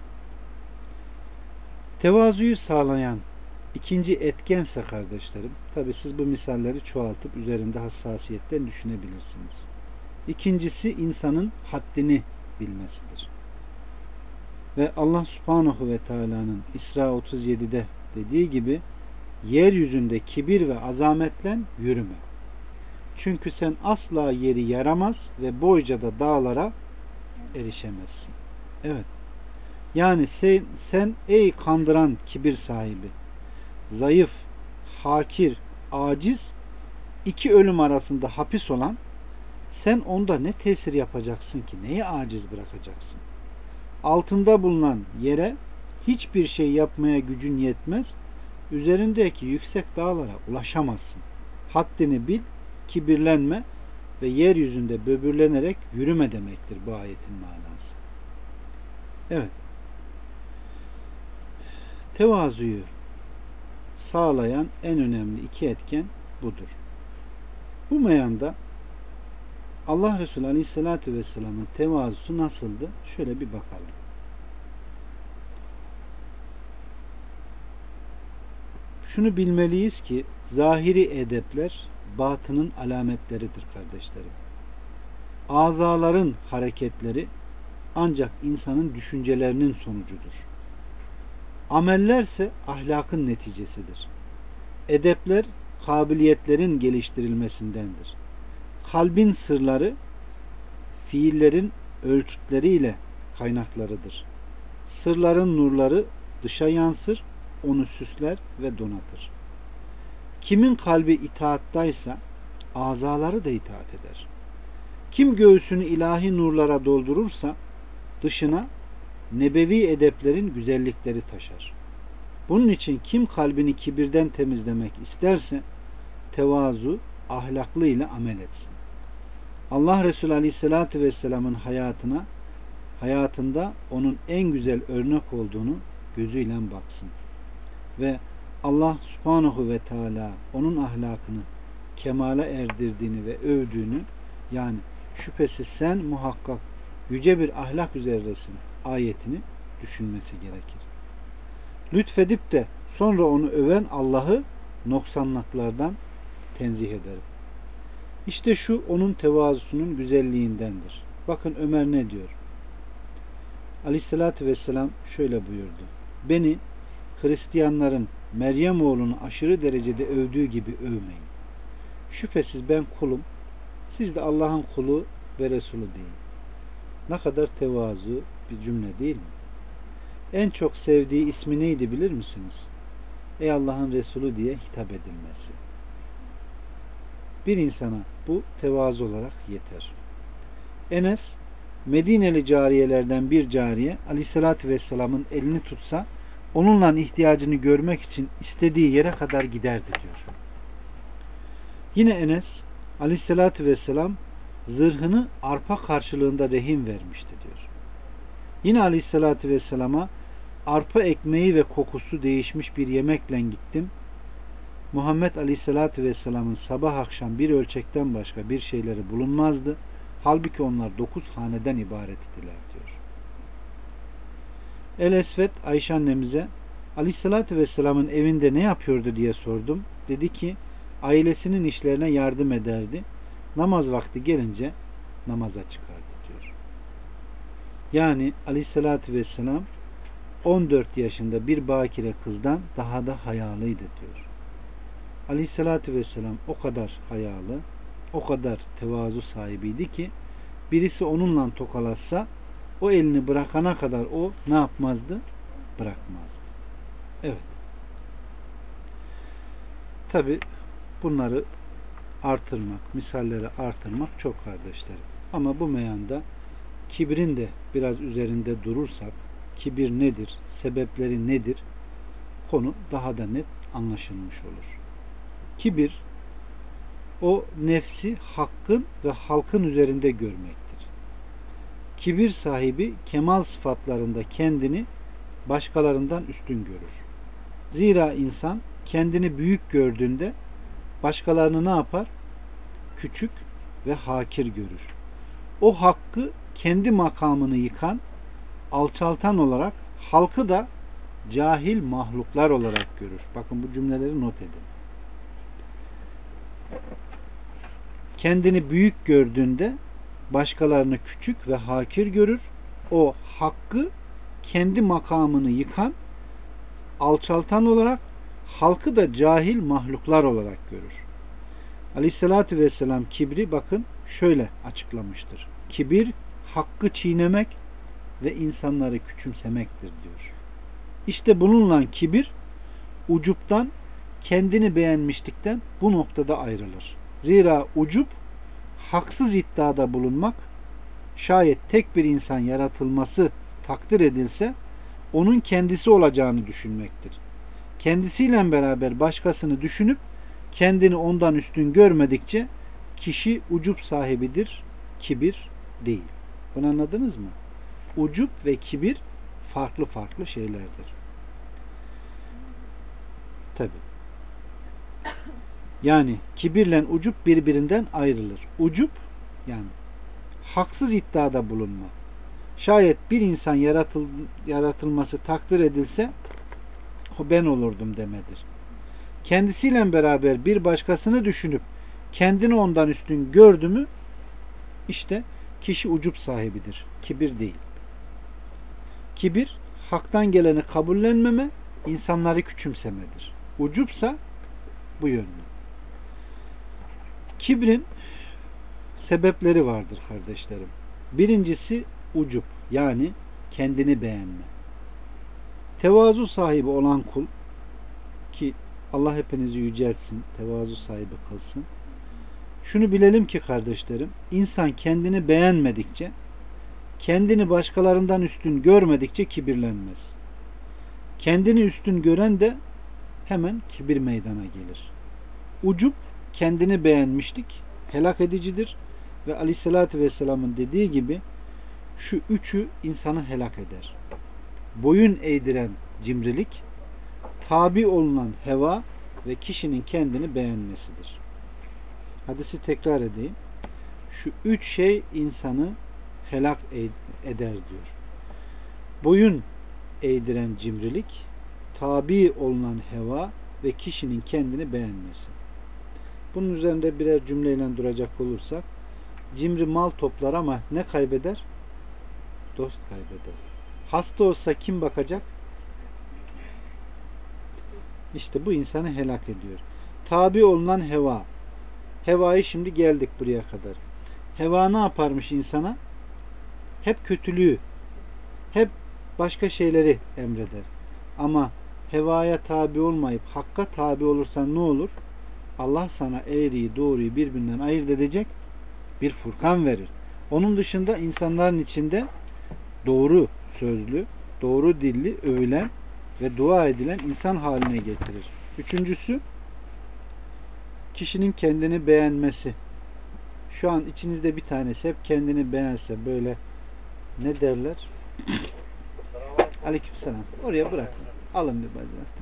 Tevazuyu sağlayan ikinci etkense kardeşlerim, tabi siz bu misalleri çoğaltıp üzerinde hassasiyetten düşünebilirsiniz. İkincisi insanın haddini bilmesidir. Ve Allah Subhanahu ve Teala'nın İsra 37'de dediği gibi yeryüzünde kibir ve azametle yürüme. Çünkü sen asla yeri yaramaz ve boyca da dağlara erişemezsin. Evet. Yani sen ey kandıran kibir sahibi, zayıf, hakir, aciz, iki ölüm arasında hapis olan, sen onda ne tesir yapacaksın ki? Neye aciz bırakacaksın? Altında bulunan yere hiçbir şey yapmaya gücün yetmez. Üzerindeki yüksek dağlara ulaşamazsın. Haddini bil, kibirlenme ve yeryüzünde böbürlenerek yürüme demektir bu ayetin manası. Evet. Tevazuyu sağlayan en önemli iki etken budur. Bu meyanda Allah Resulü Aleyhisselatü Vesselam'ın tevazusu nasıldı? Şöyle bir bakalım. Şunu bilmeliyiz ki zahiri edepler batının alametleridir kardeşlerim. Azaların hareketleri ancak insanın düşüncelerinin sonucudur. Amellerse ahlakın neticesidir. Edepler kabiliyetlerin geliştirilmesindendir. Kalbin sırları fiillerin ölçütleriyle kaynaklarıdır. Sırların nurları dışa yansır, onu süsler ve donatır. Kimin kalbi itaattaysa azaları da itaat eder. Kim göğsünü ilahi nurlara doldurursa dışına nebevi edeplerin güzellikleri taşar. Bunun için kim kalbini kibirden temizlemek isterse tevazu ahlaklıyla amel etsin. Allah Resulü Aleyhisselatü Vesselam'ın hayatında onun en güzel örnek olduğunu gözüyle baksın. Ve Allah Subhanahu ve Teala onun ahlakını kemale erdirdiğini ve övdüğünü, yani şüphesiz sen muhakkak yüce bir ahlak üzeresin ayetini düşünmesi gerekir. Lütfedip de sonra onu öven Allah'ı noksanlıklardan tenzih ederim. İşte şu onun tevazusunun güzelliğindendir. Bakın Ömer ne diyor? Aleyhissalatü vesselam şöyle buyurdu. Beni Hristiyanların Meryem oğlunu aşırı derecede övdüğü gibi övmeyin. Şüphesiz ben kulum, siz de Allah'ın kulu ve Resulü deyin. Ne kadar tevazu bir cümle değil mi? En çok sevdiği ismi neydi bilir misiniz? Ey Allah'ın Resulü diye hitap edilmesi. Bir insana bu tevazu olarak yeter. Enes, Medineli cariyelerden bir cariye Aleyhisselatü Vesselam'ın elini tutsa onunla ihtiyacını görmek için istediği yere kadar giderdi diyor. Yine Enes, Aleyhisselatü Vesselam zırhını arpa karşılığında rehin vermişti diyor. Yine Aleyhisselatü Vesselam'a arpa ekmeği ve kokusu değişmiş bir yemekle gittim. Muhammed Aleyhisselatü Vesselam'ın sabah akşam bir ölçekten başka bir şeyleri bulunmazdı. Halbuki onlar 9 haneden ibaret idiler diyor. El-Esved Ayşe annemize Aleyhisselatü Vesselam'ın evinde ne yapıyordu diye sordum. Dedi ki ailesinin işlerine yardım ederdi. Namaz vakti gelince namaza çıkardı diyor. Yani Aleyhisselatü Vesselam 14 yaşında bir bakire kızdan daha da hayalıydı diyor. Aleyhissalatü Vesselam o kadar hayalı, o kadar tevazu sahibiydi ki birisi onunla tokalaşsa o elini bırakana kadar o ne yapmazdı? Bırakmazdı. Evet. Tabi bunları artırmak, misalleri artırmak çok kardeşlerim. Ama bu meyanda kibrin de biraz üzerinde durursak, kibir nedir, sebepleri nedir, konu daha da net anlaşılmış olur. Kibir, o nefsi hakkın ve halkın üzerinde görmektir. Kibir sahibi kemal sıfatlarında kendini başkalarından üstün görür. Zira insan kendini büyük gördüğünde başkalarını ne yapar? Küçük ve hakir görür. o hakkı kendi makamını yıkan, alçaltan olarak halkı da cahil mahluklar olarak görür. Bakın bu cümleleri not edin. Kendini büyük gördüğünde başkalarını küçük ve hakir görür. O hakkı kendi makamını yıkan, alçaltan olarak halkı da cahil mahluklar olarak görür. Aleyhissalatü vesselam kibri bakın şöyle açıklamıştır. Kibir hakkı çiğnemek ve insanları küçümsemektir diyor. İşte bununla kibir ucuptan, kendini beğenmişlikten bu noktada ayrılır. Zira ucup haksız iddiada bulunmak, şayet tek bir insan yaratılması takdir edilse onun kendisi olacağını düşünmektir. Kendisiyle beraber başkasını düşünüp kendini ondan üstün görmedikçe kişi ucup sahibidir, kibir değil. Bunu anladınız mı? Ucup ve kibir farklı farklı şeylerdir. Tabi. Yani kibirle ucup birbirinden ayrılır. Ucup yani haksız iddiada bulunma. Şayet bir insan yaratılması takdir edilse o ben olurdum demedir. Kendisiyle beraber bir başkasını düşünüp kendini ondan üstün gördü mü işte kişi ucup sahibidir. Kibir değil. Kibir haktan geleni kabullenmeme, insanları küçümsemedir. Ucupsa bu yönlü. Kibrin sebepleri vardır kardeşlerim. Birincisi ucup yani kendini beğenme. Tevazu sahibi olan kul ki Allah hepinizi yüceltsin, tevazu sahibi kılsın. Şunu bilelim ki kardeşlerim, insan kendini beğenmedikçe, kendini başkalarından üstün görmedikçe kibirlenmez. Kendini üstün gören de hemen kibir meydana gelir. Ucup, kendini beğenmişlik helak edicidir ve Aleyhisselatü Vesselam'ın dediği gibi şu üçü insanı helak eder. Boyun eğdiren cimrilik, tabi olunan heva ve kişinin kendini beğenmesidir. Hadisi tekrar edeyim. Şu üç şey insanı helak eder diyor. Boyun eğdiren cimrilik, tabi olunan heva ve kişinin kendini beğenmesi. Bunun üzerinde birer cümleyle duracak olursak, cimri mal toplar ama ne kaybeder? Dost kaybeder. Hasta olsa kim bakacak? İşte bu insanı helak ediyor. Tabi olunan heva. Hevayı şimdi geldik buraya kadar. Heva ne yaparmış insana? Hep kötülüğü, hep başka şeyleri emreder. Ama hevaya tabi olmayıp hakka tabi olursan ne olur? Allah sana eğriyi doğruyu birbirinden ayırt edecek bir furkan verir. Onun dışında insanların içinde doğru sözlü, doğru dilli, övülen ve dua edilen insan haline getirir. Üçüncüsü, kişinin kendini beğenmesi. Şu an içinizde bir tanesi hep kendini beğense böyle ne derler? Aleykümselam. Oraya bırakın. Alın bir bacak.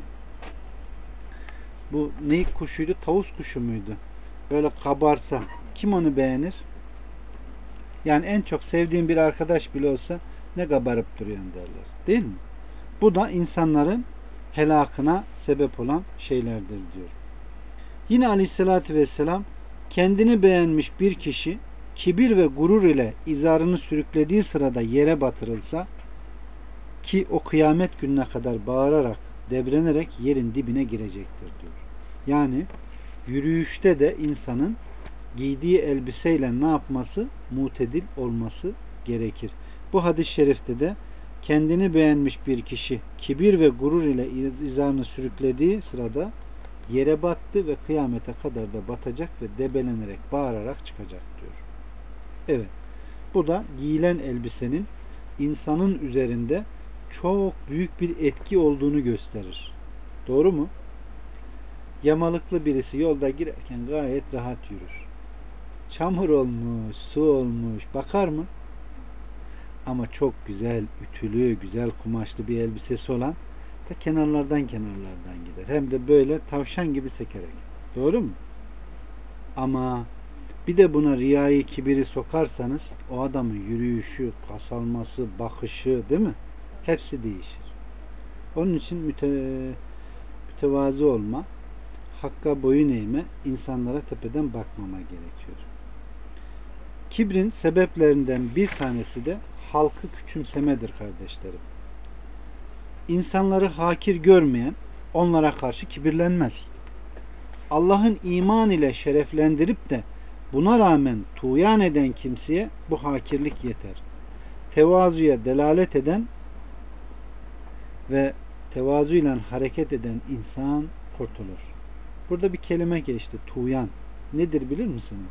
Bu ne kuşuydu? Tavus kuşu muydu? Böyle kabarsa kim onu beğenir? Yani en çok sevdiğim bir arkadaş bile olsa ne kabarıp duruyorsun derler. Değil mi? Bu da insanların helakına sebep olan şeylerdir diyor. Yine Aleyhisselatü Vesselam kendini beğenmiş bir kişi kibir ve gurur ile izarını sürüklediği sırada yere batırılsa ki o kıyamet gününe kadar bağırarak, debrenerek yerin dibine girecektir diyor. Yani yürüyüşte de insanın giydiği elbiseyle ne yapması? Mutedil olması gerekir. Bu hadis-i şerifte de kendini beğenmiş bir kişi kibir ve gurur ile izarını sürüklediği sırada yere battı ve kıyamete kadar da batacak ve debelenerek, bağırarak çıkacak diyor. Evet. Bu da giyilen elbisenin insanın üzerinde çok büyük bir etki olduğunu gösterir. Doğru mu? Yamalıklı birisi yolda girerken gayet rahat yürür. Çamur olmuş, su olmuş, bakar mı? Ama çok güzel, ütülü, güzel kumaşlı bir elbisesi olan da kenarlardan gider. Hem de böyle tavşan gibi sekerek. Doğru mu? Ama Bir de buna riyayı, kibiri sokarsanız o adamın yürüyüşü, kasalması, bakışı, değil mi? Hepsi değişir. Onun için mütevazi olma, hakka boyun eğme, insanlara tepeden bakmama gerekiyor. Kibrin sebeplerinden bir tanesi de halkı küçümsemedir kardeşlerim. İnsanları hakir görmeyen onlara karşı kibirlenmez. Allah'ın iman ile şereflendirip de buna rağmen tuğyan eden kimseye bu hakirlik yeter. Tevazuya delalet eden ve tevazuyla hareket eden insan kurtulur. Burada bir kelime geçti. Tuğyan. Nedir bilir misiniz?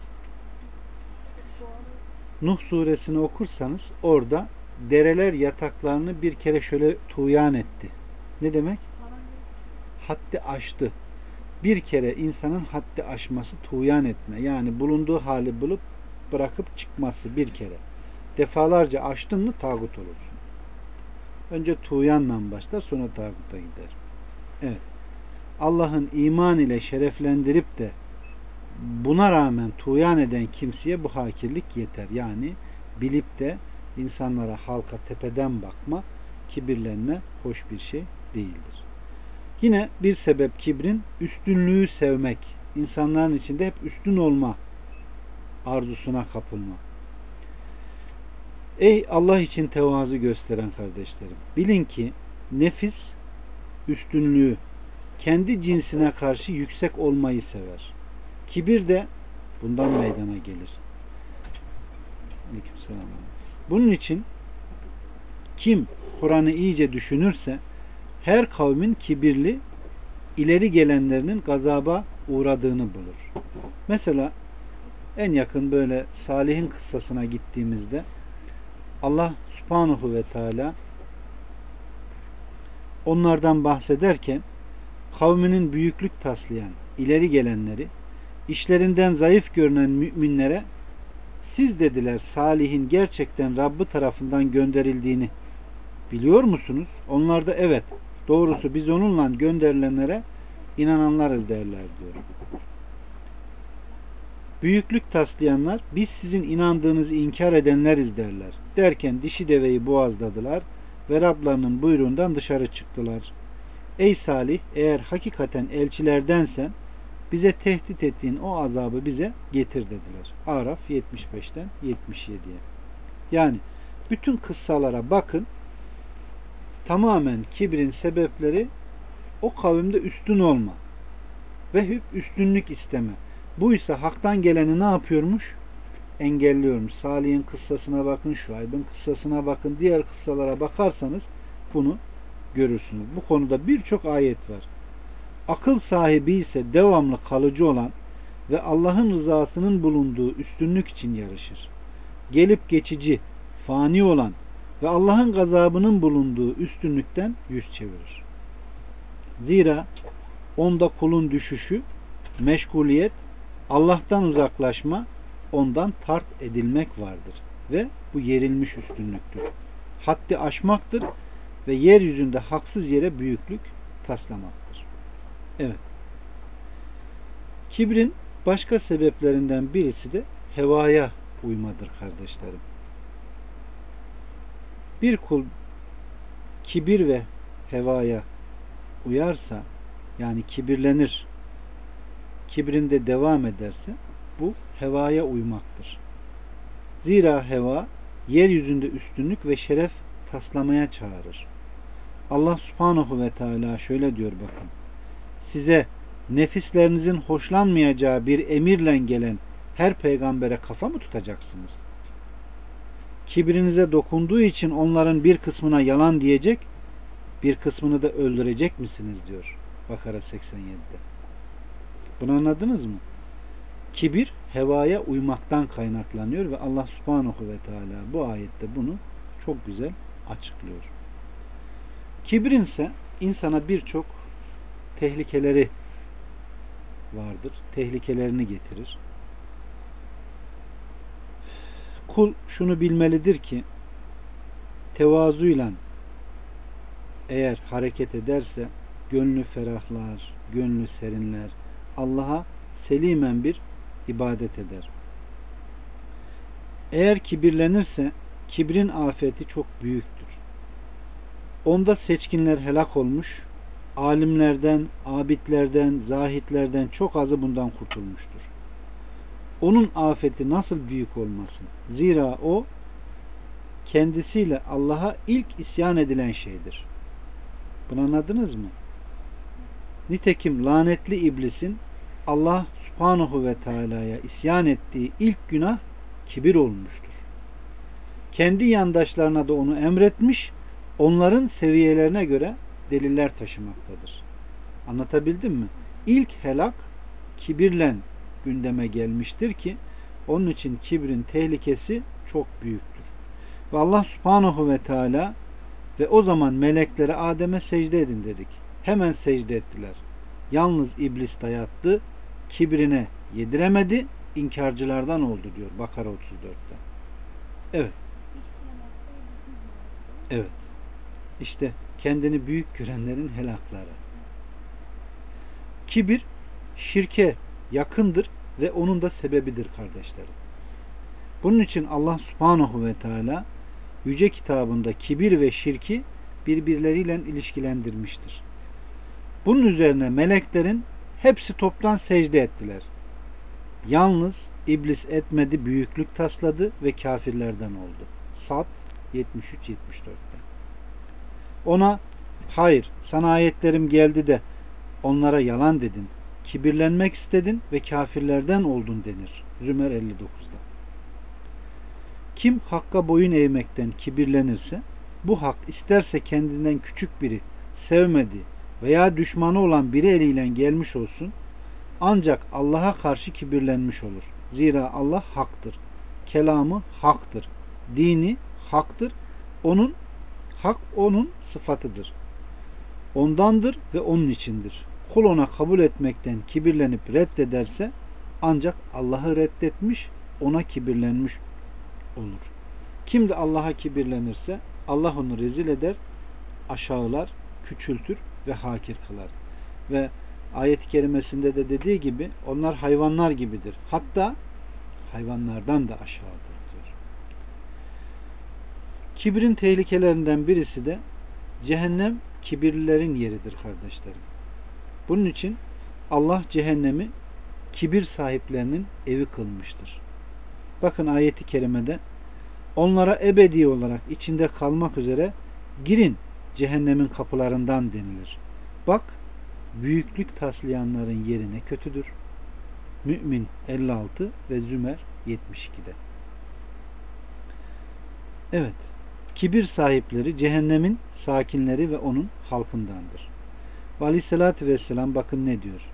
Nuh suresini okursanız orada dereler yataklarını bir kere şöyle tuğyan etti. Ne demek? Haddi aştı. Bir kere insanın haddi aşması, tuğyan etme. Yani bulunduğu hali bulup bırakıp çıkması bir kere. Defalarca aştın mı tağut olursun. Önce tuğyanla başlar, sonra tağuta gider. Evet. Allah'ın iman ile şereflendirip de buna rağmen tuğyan eden kimseye bu hakirlik yeter. Yani bilip de insanlara, halka tepeden bakma, kibirlenme hoş bir şey değildir. Yine bir sebep kibrin üstünlüğü sevmek, insanların içinde hep üstün olma arzusuna kapılma. Ey Allah için tevazu gösteren kardeşlerim, bilin ki nefis üstünlüğü, kendi cinsine karşı yüksek olmayı sever. Kibir de bundan meydana gelir. Aleykümselam. Bunun için kim Kur'an'ı iyice düşünürse her kavmin kibirli ileri gelenlerinin gazaba uğradığını bulur. Mesela en yakın böyle Salih'in kıssasına gittiğimizde Allah Subhanahu ve Teala onlardan bahsederken kavminin büyüklük taslayan ileri gelenleri işlerinden zayıf görünen müminlere siz dediler Salih'in gerçekten Rabbi tarafından gönderildiğini biliyor musunuz? Onlar da evet doğrusu biz onunla gönderilenlere inananlarız derler diyor. Büyüklük taslayanlar biz sizin inandığınızı inkar edenleriz derler. Derken dişi deveyi boğazladılar ve Rablarının buyruğundan dışarı çıktılar. Ey Salih eğer hakikaten elçilerdensen bize tehdit ettiğin o azabı bize getir dediler. Araf 75'ten 77'ye. Yani bütün kıssalara bakın, tamamen kibrin sebepleri o kavimde üstün olma ve üstünlük isteme. Bu ise haktan geleni ne yapıyormuş? Engelliyormuş. Salih'in kıssasına bakın, Şuayb'in kıssasına bakın, diğer kıssalara bakarsanız bunu görürsünüz. Bu konuda birçok ayet var. Akıl sahibi ise devamlı kalıcı olan ve Allah'ın rızasının bulunduğu üstünlük için yarışır. Gelip geçici, fani olan ve Allah'ın gazabının bulunduğu üstünlükten yüz çevirir. Zira onda kulun düşüşü, meşguliyet, Allah'tan uzaklaşma, ondan tart edilmek vardır. Ve bu yerilmiş üstünlüktür. Haddi aşmaktır ve yeryüzünde haksız yere büyüklük taslamaktır. Evet. Kibrin başka sebeplerinden birisi de hevaya uymadır kardeşlerim. Bir kul kibir ve hevaya uyarsa, yani kibirlenir, kibrinde devam ederse bu hevaya uymaktır. Zira heva yeryüzünde üstünlük ve şeref taslamaya çağırır. Allah Subhanahu ve Teala şöyle diyor bakın. Size nefislerinizin hoşlanmayacağı bir emirle gelen her peygambere kafa mı tutacaksınız? Kibrinize dokunduğu için onların bir kısmına yalan diyecek, bir kısmını da öldürecek misiniz diyor Bakara 87'de. Bunu anladınız mı? Kibir hevaya uymaktan kaynaklanıyor ve Allah Subhanahu ve Teala bu ayette bunu çok güzel açıklıyor. Kibrin ise insana birçok tehlikeleri vardır. Tehlikelerini getirir. Kul şunu bilmelidir ki tevazuyla eğer hareket ederse gönlü ferahlar, gönlü serinler, Allah'a selimen bir ibadet eder. Eğer kibirlenirse kibrin afeti çok büyüktür. Onda seçkinler helak olmuş, alimlerden, abidlerden, zahitlerden çok azı bundan kurtulmuştur. Onun afeti nasıl büyük olmasın? Zira o kendisiyle Allah'a ilk isyan edilen şeydir. Bunu anladınız mı? Nitekim lanetli iblisin Allah Subhanahu ve Teala'ya isyan ettiği ilk günah kibir olmuştur. Kendi yandaşlarına da onu emretmiş, onların seviyelerine göre deliller taşımaktadır. Anlatabildim mi? İlk helak kibirle gündeme gelmiştir ki onun için kibrin tehlikesi çok büyüktür. Ve Allah Subhanahu ve Teala ve o zaman meleklere Adem'e secde edin dedik. Hemen secde ettiler. Yalnız iblis dayattı, kibrine yediremedi, inkarcılardan oldu diyor Bakara 34'te. Evet. Evet. İşte kendini büyük görenlerin helakları. Kibir şirke yakındır ve onun da sebebidir kardeşlerim. Bunun için Allah Subhanahu ve Teala yüce kitabında kibir ve şirki birbirleriyle ilişkilendirmiştir. Bunun üzerine meleklerin hepsi toptan secde ettiler. Yalnız iblis etmedi, büyüklük tasladı ve kafirlerden oldu. Sad 73-74'te. Ona hayır sana ayetlerim geldi de onlara yalan dedin, kibirlenmek istedin ve kafirlerden oldun denir. Zümer 59'da. Kim hakka boyun eğmekten kibirlenirse bu hak isterse kendinden küçük biri sevmediği veya düşmanı olan biri eliyle gelmiş olsun ancak Allah'a karşı kibirlenmiş olur. Zira Allah haktır. Kelamı haktır. Dini haktır. Hak onun sıfatıdır. Ondandır ve onun içindir. Kul ona kabul etmekten kibirlenip reddederse ancak Allah'ı reddetmiş, ona kibirlenmiş olur. Kim de Allah'a kibirlenirse Allah onu rezil eder, aşağılar, küçültür ve hakir kılar. Ve ayet-i kerimesinde de dediği gibi onlar hayvanlar gibidir. Hatta hayvanlardan da aşağıdır diyor. Kibrin tehlikelerinden birisi de cehennem kibirlilerin yeridir kardeşlerim. Bunun için Allah cehennemi kibir sahiplerinin evi kılmıştır. Bakın ayeti kerimede onlara ebedi olarak içinde kalmak üzere girin cehennemin kapılarından denilir. Bak büyüklük taslayanların yerine kötüdür. Mü'min 56 ve Zümer 72'de. Evet. Kibir sahipleri cehennemin sakinleri ve onun halkındandır. Ve Aleyhisselatü Vesselam bakın ne diyor.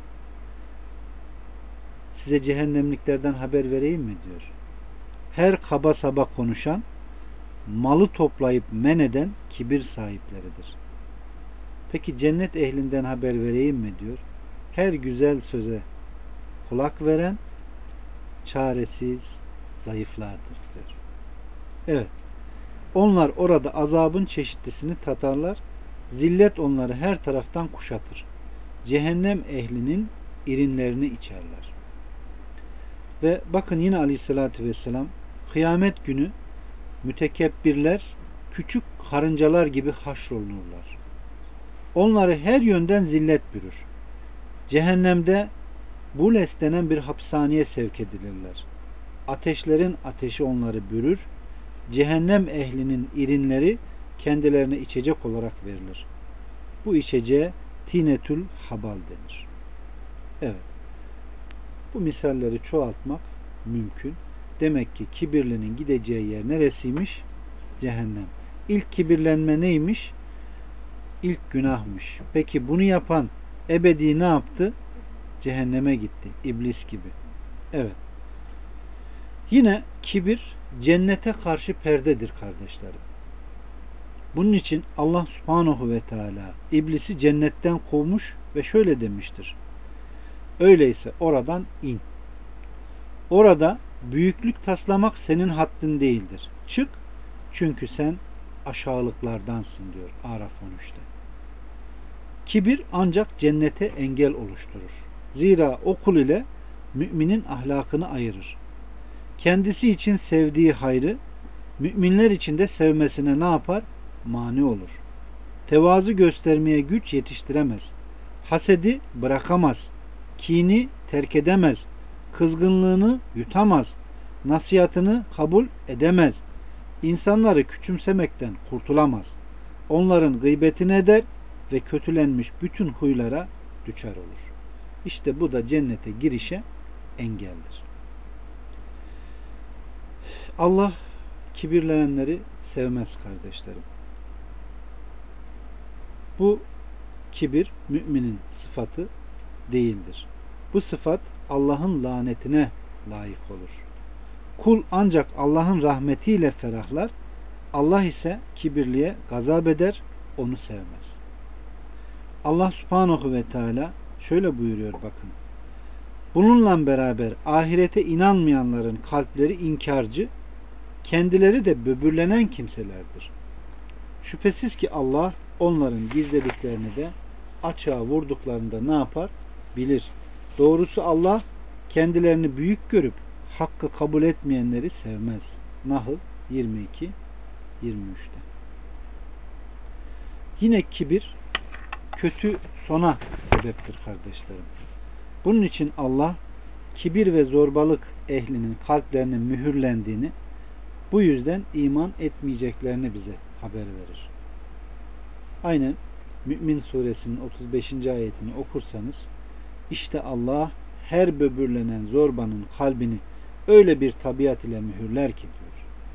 Size cehennemliklerden haber vereyim mi diyor. Her kaba saba konuşan, malı toplayıp men eden kibir sahipleridir. Peki cennet ehlinden haber vereyim mi diyor. Her güzel söze kulak veren, çaresiz, zayıflardır diyor. Evet. Onlar orada azabın çeşitlisini tatarlar. Zillet onları her taraftan kuşatır. Cehennem ehlinin irinlerini içerler. Ve bakın yine Aleyhisselatü Vesselam kıyamet günü mütekebbirler küçük karıncalar gibi haşrolunurlar. Onları her yönden zillet bürür. Cehennemde Bules denen bir hapishaneye sevk edilirler. Ateşlerin ateşi onları bürür. Cehennem ehlinin irinleri kendilerine içecek olarak verilir. Bu içeceğe tinetül habal denir. Evet. Bu misalleri çoğaltmak mümkün. Demek ki kibirlinin gideceği yer neresiymiş? Cehennem. İlk kibirlenme neymiş? İlk günahmış. Peki bunu yapan ebedi ne yaptı? Cehenneme gitti. İblis gibi. Evet. Yine kibir cennete karşı perdedir kardeşlerim. Bunun için Allah Subhanahu ve Teala iblisi cennetten kovmuş ve şöyle demiştir. Öyleyse oradan in. Orada büyüklük taslamak senin haddin değildir. Çık çünkü sen aşağılıklardansın diyor Araf 13'te. Kibir ancak cennete engel oluşturur. Zira o kul ile müminin ahlakını ayırır. kendisi için sevdiği hayrı müminler için de sevmesine ne yapar? Mani olur. Tevazu göstermeye güç yetiştiremez. Hasedi bırakamaz. Kini terk edemez. Kızgınlığını yutamaz. Nasihatını kabul edemez. İnsanları küçümsemekten kurtulamaz. Onların gıybetini eder ve kötülenmiş bütün huylara düçar olur. İşte bu da cennete girişe engeldir. Allah kibirlenenleri sevmez kardeşlerim. Bu kibir müminin sıfatı değildir. Bu sıfat Allah'ın lanetine layık olur. Kul ancak Allah'ın rahmetiyle ferahlar, Allah ise kibirliye gazap eder, onu sevmez. Allah subhanahu ve teala şöyle buyuruyor bakın. Bununla beraber ahirete inanmayanların kalpleri inkarcı, kendileri de böbürlenen kimselerdir. Şüphesiz ki Allah onların gizlediklerini de açığa vurduklarında ne yapar? Bilir. Doğrusu Allah kendilerini büyük görüp hakkı kabul etmeyenleri sevmez. Nahl 22-23'te. Yine kibir kötü sona sebeptir kardeşlerim. Bunun için Allah kibir ve zorbalık ehlinin kalplerinin mühürlendiğini, bu yüzden iman etmeyeceklerini bize haber verir. Aynen Mü'min suresinin 35. ayetini okursanız, işte Allah her böbürlenen zorbanın kalbini öyle bir tabiat ile mühürler ki diyor.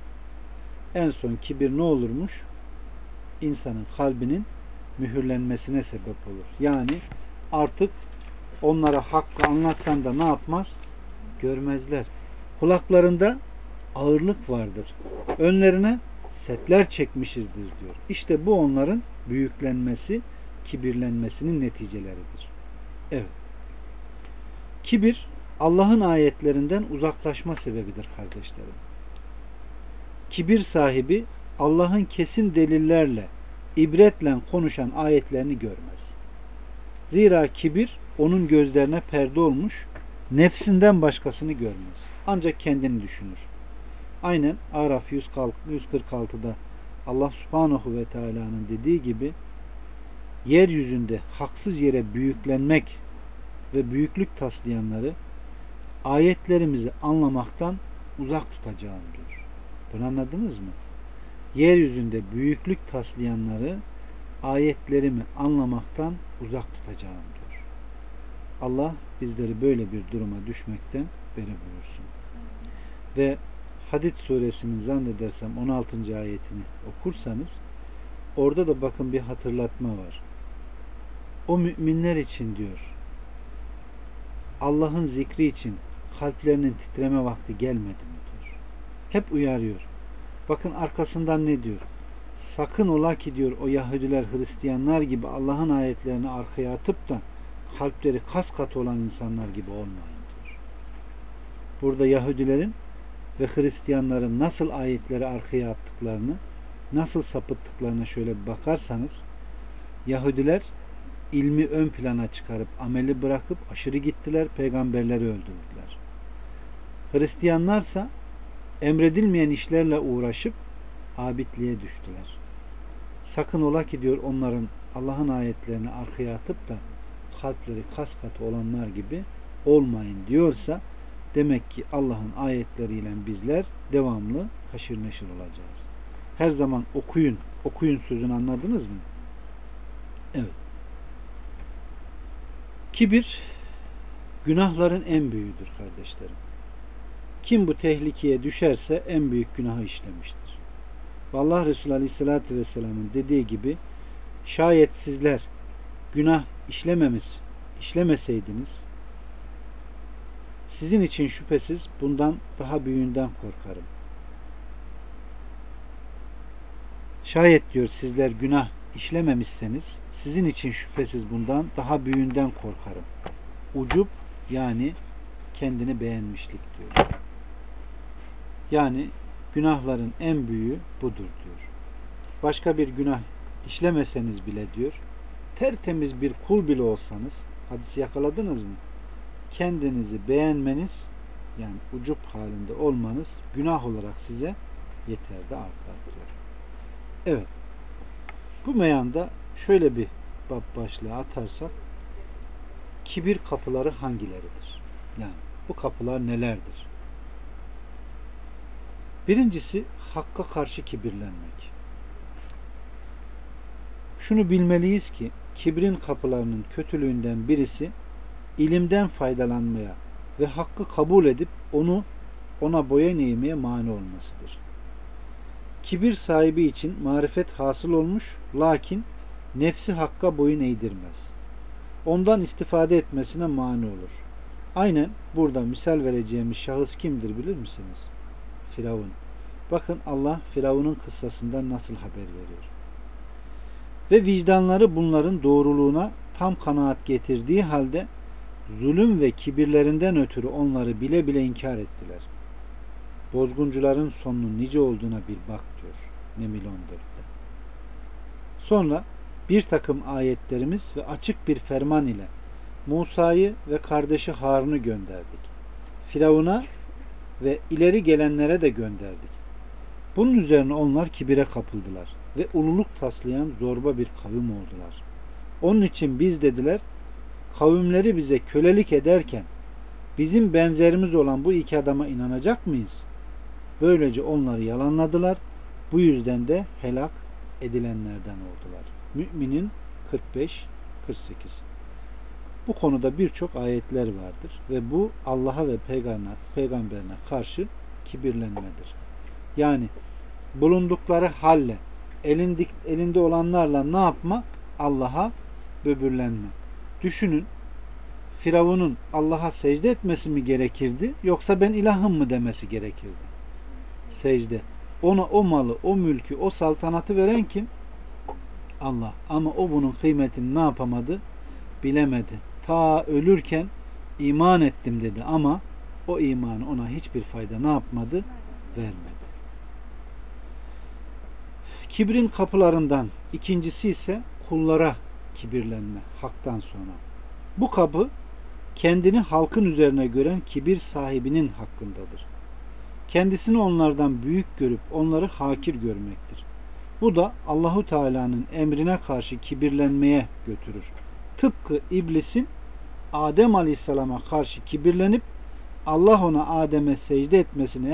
En son kibir ne olurmuş? İnsanın kalbinin mühürlenmesine sebep olur. Yani artık onlara hakkı anlatsan da ne yapmaz? Görmezler. Kulaklarında ağırlık vardır. Önlerine setler çekmişizdir diyor. İşte bu onların büyüklenmesi, kibirlenmesinin neticeleridir. Evet. Kibir Allah'ın ayetlerinden uzaklaşma sebebidir kardeşlerim. Kibir sahibi Allah'ın kesin delillerle, ibretle konuşan ayetlerini görmez. Zira kibir onun gözlerine perde olmuş, nefsinden başkasını görmez. Ancak kendini düşünür. Aynen Araf 146'da Allah subhanahu ve teala'nın dediği gibi, yeryüzünde haksız yere büyüklenmek ve büyüklük taslayanları ayetlerimizi anlamaktan uzak tutacağım diyor. Bunu anladınız mı? Yeryüzünde büyüklük taslayanları ayetlerimi anlamaktan uzak tutacağım diyor. Allah bizleri böyle bir duruma düşmekten beri buyursun. Ve Hadid suresinin zannedersem 16. ayetini okursanız, orada da bakın bir hatırlatma var. O müminler için diyor, Allah'ın zikri için kalplerinin titreme vakti gelmedi mi diyor. Hep uyarıyor. Bakın arkasından ne diyor? Sakın ola ki diyor, o Yahudiler, Hristiyanlar gibi Allah'ın ayetlerini arkaya atıp da kalpleri kas katı olan insanlar gibi olmayın diyor. Burada Yahudilerin ve Hristiyanların nasıl ayetleri arkaya attıklarını, nasıl sapıttıklarına şöyle bir bakarsanız, Yahudiler ilmi ön plana çıkarıp ameli bırakıp aşırı gittiler, peygamberleri öldürdüler. Hristiyanlarsa emredilmeyen işlerle uğraşıp abidliğe düştüler. Sakın ola ki diyor, onların Allah'ın ayetlerini arkaya atıp da kalpleri kas katı olanlar gibi olmayın diyorsa, demek ki Allah'ın ayetleriyle bizler devamlı haşır neşir olacağız. Her zaman okuyun, okuyun sözünü anladınız mı? Evet. Kibir günahların en büyüğüdür kardeşlerim. Kim bu tehlikeye düşerse en büyük günahı işlemiştir. Allah Resulü Aleyhisselatü Vesselam'ın dediği gibi, şayet sizler günah işlemeseydiniz, sizin için şüphesiz bundan daha büyüğünden korkarım. Şayet diyor sizler günah işlememişseniz, sizin için şüphesiz bundan daha büyüğünden korkarım. Ucup, yani kendini beğenmişlik diyor. Yani günahların en büyüğü budur diyor. Başka bir günah işlemeseniz bile diyor, tertemiz bir kul bile olsanız, hadisi yakaladınız mı? Kendinizi beğenmeniz yani ucup halinde olmanız günah olarak size yeter de artar diyor. Evet. Bu meyanda şöyle bir bab başlığı atarsak, kibir kapıları hangileridir? Yani bu kapılar nelerdir? Birincisi, hakka karşı kibirlenmek. Şunu bilmeliyiz ki, kibrin kapılarının kötülüğünden birisi, ilimden faydalanmaya ve hakkı kabul edip ona boyun eğmeye mani olmasıdır. Kibir sahibi için marifet hasıl olmuş, lakin nefsi hakka boyun eğdirmez. Ondan istifade etmesine mani olur. Aynen burada misal vereceğimiz şahıs kimdir bilir misiniz? Firavun. Bakın Allah Firavun'un kıssasından nasıl haber veriyor. Ve vicdanları bunların doğruluğuna tam kanaat getirdiği halde zulüm ve kibirlerinden ötürü onları bile bile inkar ettiler. Bozguncuların sonunun nice olduğuna bir bak diyor Neml 14'te. Sonra bir takım ayetlerimiz ve açık bir ferman ile Musa'yı ve kardeşi Harun'u gönderdik. Firavun'a ve ileri gelenlere de gönderdik. Bunun üzerine onlar kibire kapıldılar ve ululuk taslayan zorba bir kavim oldular. Onun için biz dediler, kavimleri bize kölelik ederken bizim benzerimiz olan bu iki adama inanacak mıyız? Böylece onları yalanladılar. Bu yüzden de helak edilenlerden oldular. Mü'minin 45-48. Bu konuda birçok ayetler vardır ve bu Allah'a ve peygamberine karşı kibirlenmedir. Yani bulundukları halle, elinde olanlarla ne yapma? Allah'a böbürlenme. Düşünün, Firavun'un Allah'a secde etmesi mi gerekirdi, yoksa ben ilahım mı demesi gerekirdi? Secde. Ona o malı, o mülkü, o saltanatı veren kim? Allah. Ama o bunun kıymetini ne yapamadı? Bilemedi. Ta ölürken iman ettim dedi ama o imanı ona hiçbir fayda ne yapmadı? Vermedi. Kibrin kapılarından ikincisi ise kullara kibirlenme haktan sonra. Bu kapı kendini halkın üzerine gören kibir sahibinin hakkındadır. Kendisini onlardan büyük görüp onları hakir görmektir. Bu da Allahu Teala'nın emrine karşı kibirlenmeye götürür. Tıpkı iblisin Adem Aleyhisselam'a karşı kibirlenip Allah ona Adem'e secde etmesini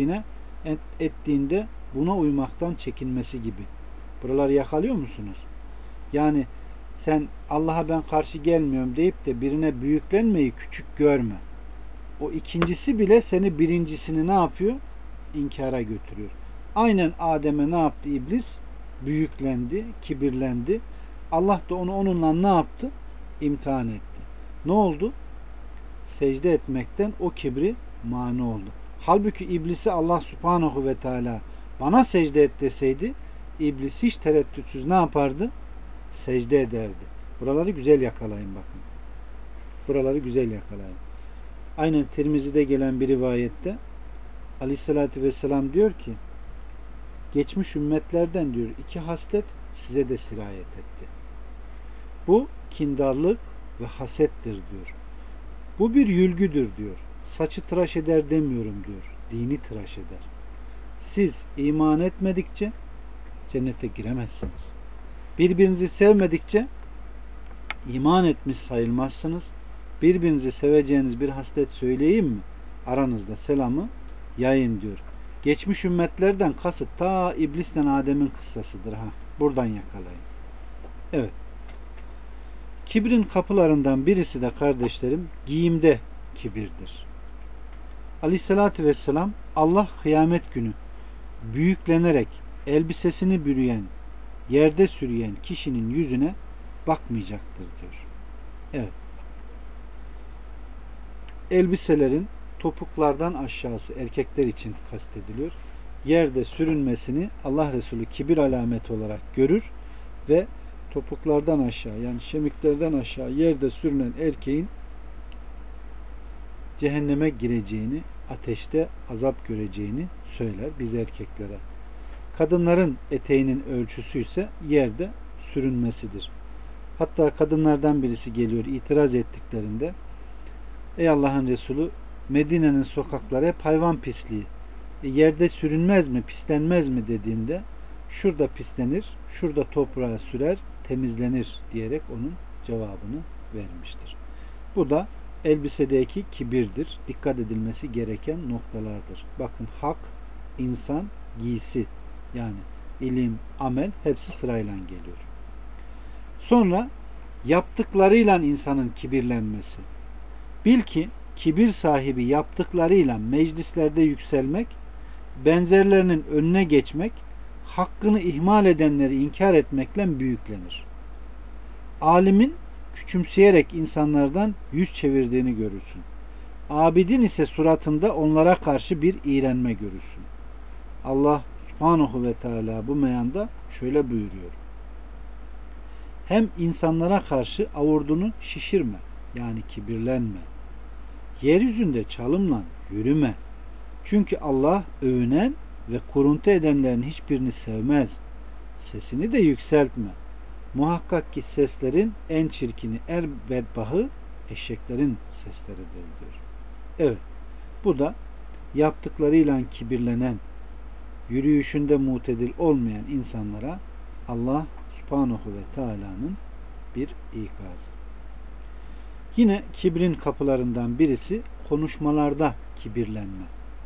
ettiğinde buna uymaktan çekinmesi gibi. Buraları yakalıyor musunuz? Yani sen Allah'a ben karşı gelmiyorum deyip de birine büyüklenmeyi küçük görme. O ikincisi bile seni birincisini ne yapıyor? İnkara götürüyor. Aynen Adem'e ne yaptı iblis? Büyüklendi, kibirlendi. Allah da onu onunla ne yaptı? İmtihan etti. Ne oldu? Secde etmekten o kibri mani oldu. Halbuki iblisi Allah Subhanahu ve Teala bana secde et deseydi, iblis hiç tereddütsüz ne yapardı? Secde ederdi. Buraları güzel yakalayın bakın. Buraları güzel yakalayın. Aynen Tirmizi'de gelen bir rivayette Aleyhisselatü Vesselam diyor ki, geçmiş ümmetlerden diyor 2 haslet size de sirayet etti. Bu kindarlık ve hasettir diyor. Bu bir yülgüdür diyor. Saçı tıraş eder demiyorum diyor. Dini tıraş eder. Siz iman etmedikçe cennete giremezsiniz. Birbirinizi sevmedikçe iman etmiş sayılmazsınız. Birbirinizi seveceğiniz bir haslet söyleyeyim mi? Aranızda selamı yayın diyor. Geçmiş ümmetlerden kasıt ta İblis'le Adem'in kıssasıdır. Buradan yakalayın. Evet. Kibrin kapılarından birisi de kardeşlerim giyimde kibirdir. Aleyhissalatü vesselam Allah kıyamet günü büyüklenerek elbisesini bürüyen, yerde sürüyen kişinin yüzüne bakmayacaktır diyor. Evet. Elbiselerin topuklardan aşağısı erkekler için kastediliyor. Yerde sürünmesini Allah Resulü kibir alameti olarak görür ve topuklardan aşağı yani şemiklerden aşağı yerde sürünen erkeğin cehenneme gireceğini, ateşte azap göreceğini söyler biz erkeklere. Kadınların eteğinin ölçüsü ise yerde sürünmesidir. Hatta kadınlardan birisi geliyor itiraz ettiklerinde, ey Allah'ın Resulü Medine'nin sokakları hep hayvan pisliği. Yerde sürünmez mi, pislenmez mi dediğinde şurada pislenir, şurada toprağa sürer, temizlenir diyerek onun cevabını vermiştir. Bu da elbisedeki kibirdir. Dikkat edilmesi gereken noktalardır. Bakın hak, insan, giysi yani ilim, amel hepsi sırayla geliyor. Sonra yaptıklarıyla insanın kibirlenmesi. Bil ki kibir sahibi yaptıklarıyla meclislerde yükselmek, benzerlerinin önüne geçmek, hakkını ihmal edenleri inkar etmekle büyüklenir. Alimin küçümseyerek insanlardan yüz çevirdiğini görürsün. Abidin ise suratında onlara karşı bir iğrenme görürsün. Allah Subhanahu ve Teala bu meyanda şöyle buyuruyor. Hem insanlara karşı avurdunu şişirme, yani kibirlenme. Yeryüzünde çalımla yürüme. Çünkü Allah övünen ve kuruntu edenlerin hiçbirini sevmez. Sesini de yükseltme. Muhakkak ki seslerin en çirkini, en bedbahı eşeklerin sesleridir diyor. Evet, bu da yaptıklarıyla kibirlenen, yürüyüşünde mutedil olmayan insanlara Allah Subhanahu ve Teala'nın bir ikazı. Yine kibrin kapılarından birisi konuşmalarda kibirlenme.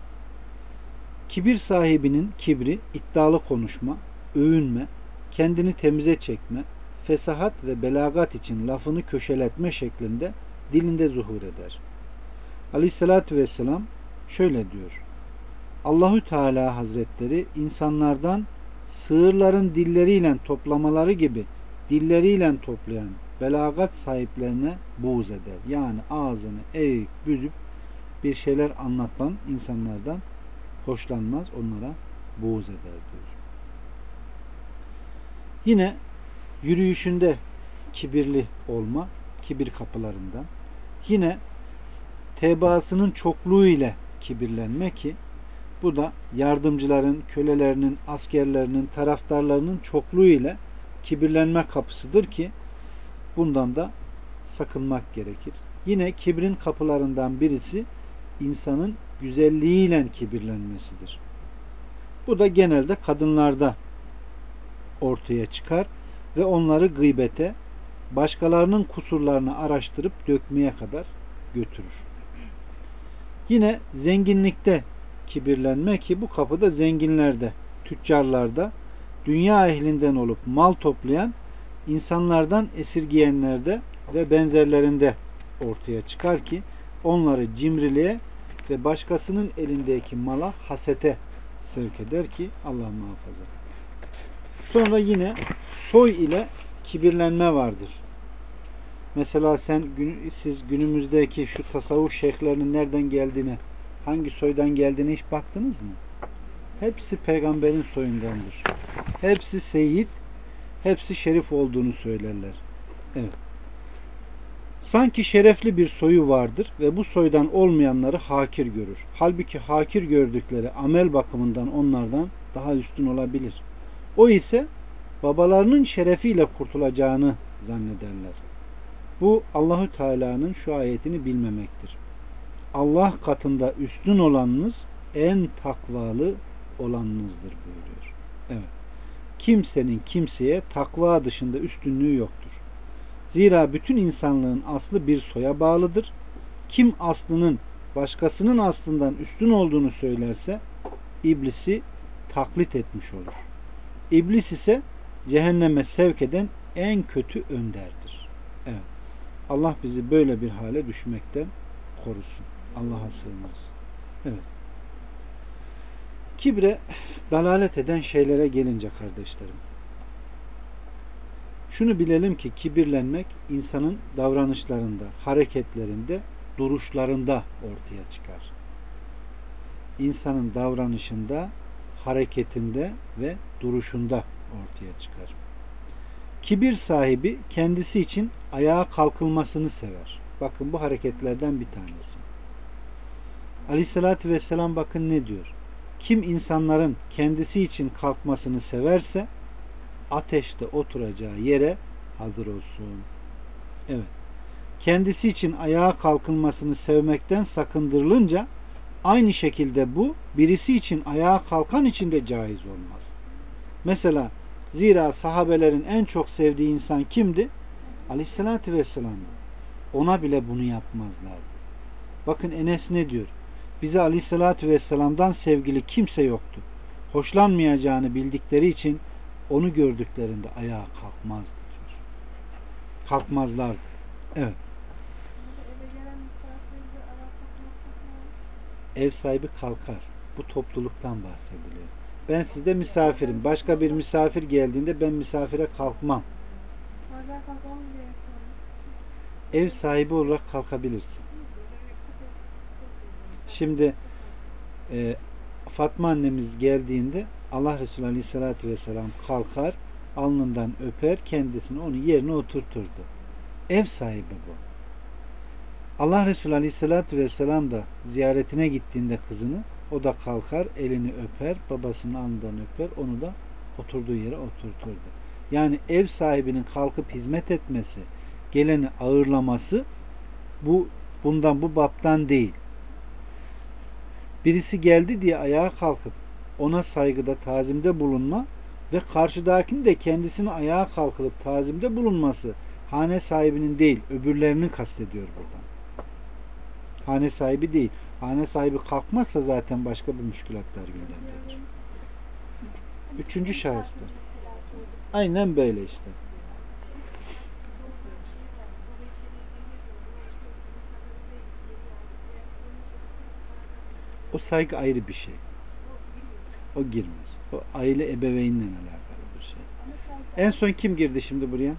Kibir sahibinin kibri iddialı konuşma, övünme, kendini temize çekme, fesahat ve belagat için lafını köşeletme şeklinde dilinde zuhur eder. Aleyhissalatü vesselam şöyle diyor. Allahü Teala Hazretleri insanlardan sığırların dilleriyle toplamaları gibi dilleriyle toplayan belagat sahiplerine buğz eder. Yani ağzını eğip büzüp bir şeyler anlatan insanlardan hoşlanmaz, onlara buğz eder diyor. Yine yürüyüşünde kibirli olma, kibir kapılarından. Yine tebaasının çokluğu ile kibirlenme ki bu da yardımcıların, kölelerinin, askerlerinin, taraftarlarının çokluğu ile kibirlenme kapısıdır ki bundan da sakınmak gerekir. Yine kibrin kapılarından birisi insanın güzelliğiyle kibirlenmesidir. Bu da genelde kadınlarda ortaya çıkar ve onları gıybete, başkalarının kusurlarını araştırıp dökmeye kadar götürür. Yine zenginlikte kibirlenme ki bu kapıda zenginlerde, tüccarlarda, dünya ehlinden olup mal toplayan insanlardan esirgiyenlerde ve benzerlerinde ortaya çıkar ki onları cimriliğe ve başkasının elindeki mala hasete sevk eder ki Allah muhafaza. Sonra yine soy ile kibirlenme vardır. Mesela siz günümüzdeki şu tasavvuf şeyhlerinin nereden geldiğine, hangi soydan geldiğine hiç baktınız mı? Hepsi peygamberin soyundandır. Hepsi seyyid, hepsi şerif olduğunu söylerler. Evet. Sanki şerefli bir soyu vardır ve bu soydan olmayanları hakir görür. Halbuki hakir gördükleri amel bakımından onlardan daha üstün olabilir. O ise babalarının şerefiyle kurtulacağını zannederler. Bu Allahü Teala'nın şu ayetini bilmemektir. Allah katında üstün olanınız en takvalı olanınızdır buyuruyor. Evet. Kimsenin kimseye takva dışında üstünlüğü yoktur. Zira bütün insanlığın aslı bir soya bağlıdır. Kim aslının başkasının aslından üstün olduğunu söylerse iblisi taklit etmiş olur. İblis ise cehenneme sevk eden en kötü önderdir. Evet. Allah bizi böyle bir hale düşmekten korusun. Allah'a sığınırız. Evet. Kibre dalalet eden şeylere gelince kardeşlerim, şunu bilelim ki kibirlenmek insanın davranışlarında, hareketlerinde, duruşlarında ortaya çıkar. İnsanın davranışında, hareketinde ve duruşunda ortaya çıkar. Kibir sahibi kendisi için ayağa kalkılmasını sever. Bakın bu hareketlerden bir tanesi. Aleyhissalatü vesselam bakın ne diyor? Kim insanların kendisi için kalkmasını severse ateşte oturacağı yere hazır olsun. Evet. kendisi için ayağa kalkılmasını sevmekten sakındırılınca aynı şekilde bu birisi için ayağa kalkan için de caiz olmaz. Mesela zira sahabelerin en çok sevdiği insan kimdi? Aleyhissalatü vesselam'dı. Ona bile bunu yapmazlardı. Bakın Enes ne diyor? Bize Aleyhissalatü vesselam'dan sevgili kimse yoktu. Hoşlanmayacağını bildikleri için onu gördüklerinde ayağa kalkmazdı diyor. Kalkmazlardı. Evet. Ev sahibi kalkar. Bu topluluktan bahsediliyor. Ben sizde misafirim. Başka bir misafir geldiğinde ben misafire kalkmam. Ev sahibi olarak kalkabilirsin. Şimdi Fatma annemiz geldiğinde Allah Resulü Aleyhisselatü Vesselam kalkar, alnından öper, kendisini onun yerine oturturdu. Ev sahibi bu. Allah Resulü Aleyhisselatü Vesselam da ziyaretine gittiğinde kızını, o da kalkar, elini öper, babasının alnından öper, onu da oturduğu yere oturturdu. Yani ev sahibinin kalkıp hizmet etmesi, geleni ağırlaması bu baptan değil. Birisi geldi diye ayağa kalkıp ona saygıda, tazimde bulunma ve karşıdakinin de kendisini ayağa kalkılıp tazimde bulunması hane sahibinin değil, öbürlerinin kastediyor buradan. Hane sahibi değil. Hane sahibi kalkmazsa zaten başka bir müşkülatlar gündemdedir. Üçüncü şahıstır. Aynen böyle işte. O saygı ayrı bir şey. O girmez. O aile ebeveynle alakalı bir şey. En son kim girdi şimdi buraya?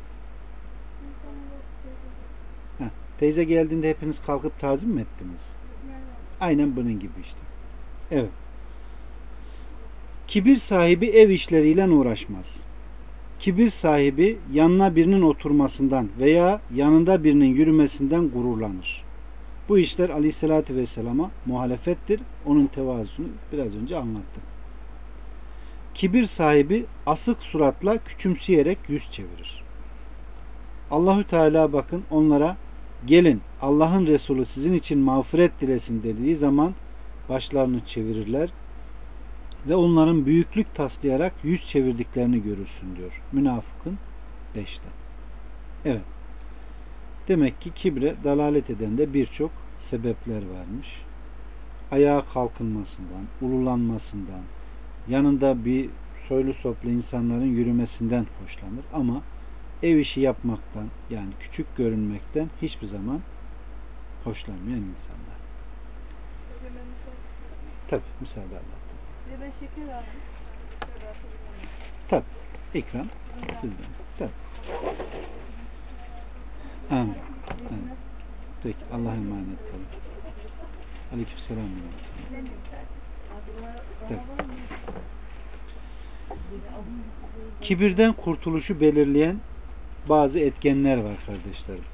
Teyze geldiğinde hepiniz kalkıp tazim mi ettiniz? Aynen bunun gibi işte. Evet. Kibir sahibi ev işleriyle uğraşmaz. Kibir sahibi yanına birinin oturmasından veya yanında birinin yürümesinden gururlanır. Bu işler Aleyhisselatü Vesselam'a muhalefettir. Onun tevazusunu biraz önce anlattık. Kibir sahibi asık suratla küçümseyerek yüz çevirir. Allahü Teala bakın onlara gelin Allah'ın Resulü sizin için mağfiret dilesin dediği zaman başlarını çevirirler ve onların büyüklük taslayarak yüz çevirdiklerini görürsün diyor. Münafıkın 5'te. Evet. Demek ki kibre dalalet eden de birçok sebepler varmış. Ayağa kalkılmasından, ululanmasından, yanında bir soylu soplu insanların yürümesinden hoşlanır ama ev işi yapmaktan, yani küçük görünmekten hiçbir zaman hoşlanmayan insanlar. Tabi müsaade Allah'tan. Ben şeker aldım. Tabi ikram sizden. Tabi. Amin. Amin. Peki Allah'a emanet olun. Aleykümselam. Tabi. Kibirden kurtuluşu belirleyen bazı etkenler var kardeşlerim.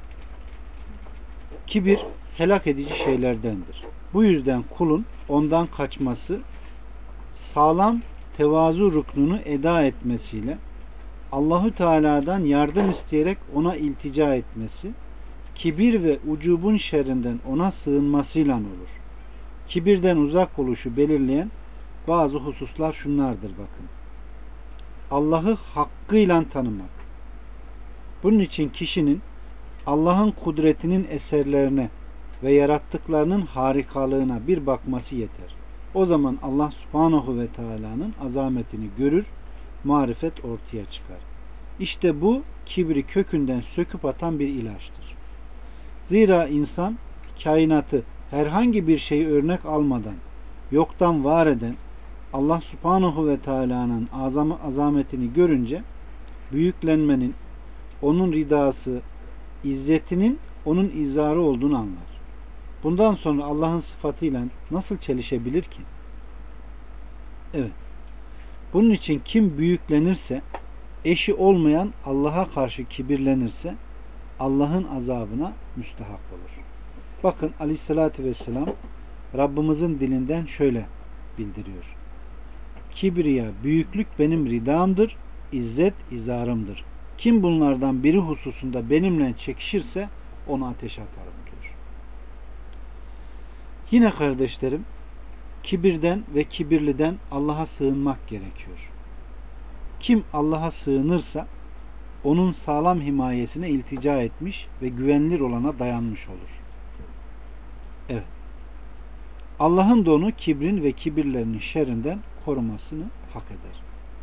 Kibir helak edici şeylerdendir. Bu yüzden kulun ondan kaçması, sağlam tevazu rüknünü eda etmesiyle Allahü Teala'dan yardım isteyerek ona iltica etmesi, kibir ve ucubun şerrinden ona sığınmasıyla olur. Kibirden uzak oluşu belirleyen bazı hususlar şunlardır bakın. Allah'ı hakkıyla tanımak. Bunun için kişinin Allah'ın kudretinin eserlerine ve yarattıklarının harikalığına bir bakması yeter. O zaman Allah Subhanahu ve Teala'nın azametini görür, marifet ortaya çıkar. İşte bu kibri kökünden söküp atan bir ilaçtır. Zira insan kainatı herhangi bir şeyi örnek almadan yoktan var eden Allah Subhanahu ve Teala'nın azametini görünce büyüklenmenin, onun ridası, izzetinin onun izarı olduğunu anlar. Bundan sonra Allah'ın sıfatıyla nasıl çelişebilir ki? Evet. Bunun için kim büyüklenirse, eşi olmayan Allah'a karşı kibirlenirse Allah'ın azabına müstahak olur. Bakın Aleyhisselatü Vesselam Rabbimizin dilinden şöyle bildiriyor. Kibriya, büyüklük benim ridamdır, izzet izarımdır. Kim bunlardan biri hususunda benimle çekişirse onu ateşe atarım diyor. Yine kardeşlerim, kibirden ve kibirliden Allah'a sığınmak gerekiyor. Kim Allah'a sığınırsa onun sağlam himayesine iltica etmiş ve güvenilir olana dayanmış olur. Evet. Allah'ın da onu kibrin ve kibirlerinin şerrinden korumasını hak eder.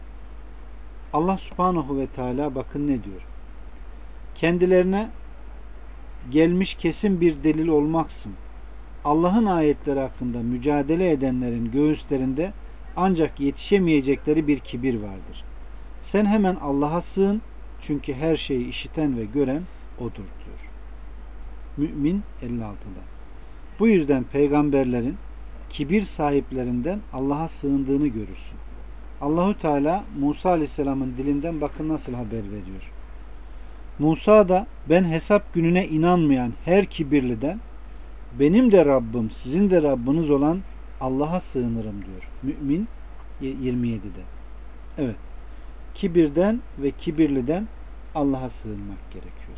Allah Subhanahu ve Teala bakın ne diyor? Kendilerine gelmiş kesin bir delil olmaksın Allah'ın ayetleri hakkında mücadele edenlerin göğüslerinde ancak yetişemeyecekleri bir kibir vardır. Sen hemen Allah'a sığın, çünkü her şeyi işiten ve gören O'dur diyor. Mü'min 56'da. Bu yüzden peygamberlerin kibir sahiplerinden Allah'a sığındığını görürsün. Allahu Teala Musa Aleyhisselam'ın dilinden bakın nasıl haber veriyor. Musa da ben hesap gününe inanmayan her kibirliden benim de Rabbim sizin de Rabbiniz olan Allah'a sığınırım diyor. Mü'min 27'de. Evet. Kibirden ve kibirliden Allah'a sığınmak gerekiyor.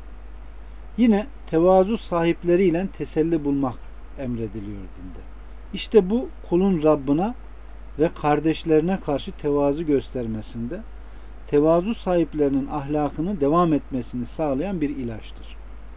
Yine tevazu sahipleriyle teselli bulmak emrediliyor dinde. İşte bu kulun Rabbına ve kardeşlerine karşı tevazu göstermesinde, tevazu sahiplerinin ahlakını devam etmesini sağlayan bir ilaçtır.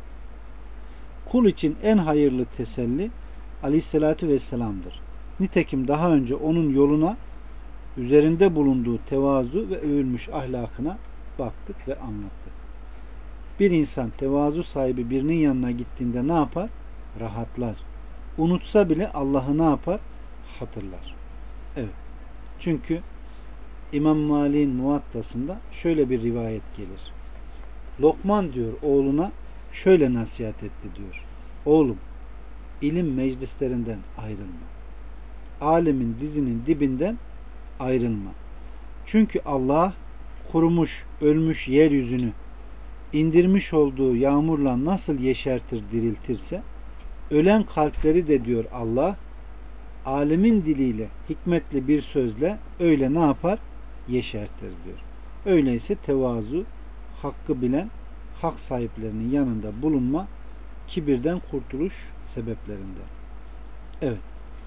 Kul için en hayırlı teselli Aleyhisselatü Vesselam'dır. Nitekim daha önce onun yoluna, üzerinde bulunduğu tevazu ve övülmüş ahlakına baktık ve anlattık. Bir insan tevazu sahibi birinin yanına gittiğinde ne yapar? Rahatlar. Unutsa bile Allah'ı ne yapar? Hatırlar. Evet. Çünkü İmam Malik'in Muvattası'nda şöyle bir rivayet gelir. Lokman diyor oğluna şöyle nasihat etti diyor. Oğlum, ilim meclislerinden ayrılma. Alimin dizinin dibinden ayrılma. Çünkü Allah kurumuş, ölmüş yeryüzünü indirmiş olduğu yağmurla nasıl yeşertir, diriltirse, ölen kalpleri de diyor Allah, alimin diliyle, hikmetli bir sözle öyle ne yapar? Yeşertir diyor. Öyleyse tevazu, hakkı bilen, hak sahiplerinin yanında bulunma, kibirden kurtuluş sebeplerinden. Evet.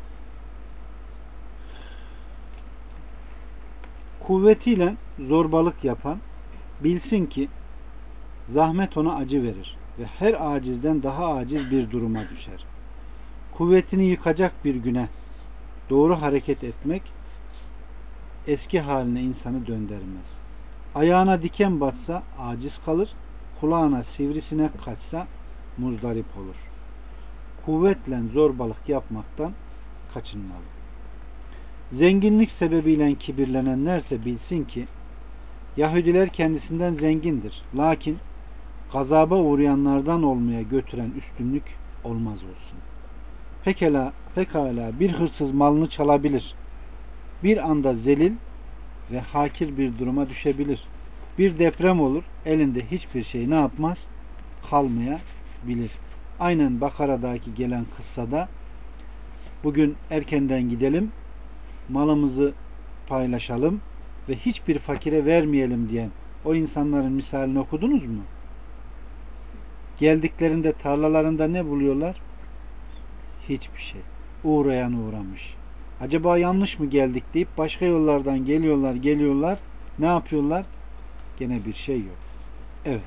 Kuvvetiyle zorbalık yapan, bilsin ki zahmet ona acı verir ve her acizden daha aciz bir duruma düşer. Kuvvetini yıkacak bir güne doğru hareket etmek eski haline insanı döndürmez. Ayağına diken batsa aciz kalır, kulağına sivrisinek kaçsa muzdarip olur. Kuvvetle zorbalık yapmaktan kaçınmalı. Zenginlik sebebiyle kibirlenenlerse bilsin ki Yahudiler kendisinden zengindir. Lakin gazaba uğrayanlardan olmaya götüren üstünlük olmaz olsun. Pekala bir hırsız malını çalabilir. Bir anda zelil ve hakir bir duruma düşebilir. Bir deprem olur, elinde hiçbir şey ne yapmaz? Kalmayabilir. Aynen Bakara'daki gelen kıssada bugün erkenden gidelim, malımızı paylaşalım ve hiçbir fakire vermeyelim diyen o insanların misalini okudunuz mu? Geldiklerinde tarlalarında ne buluyorlar? Hiçbir şey. Uğrayan uğramış. Acaba yanlış mı geldik deyip başka yollardan geliyorlar. Ne yapıyorlar? Gene bir şey yok. Evet.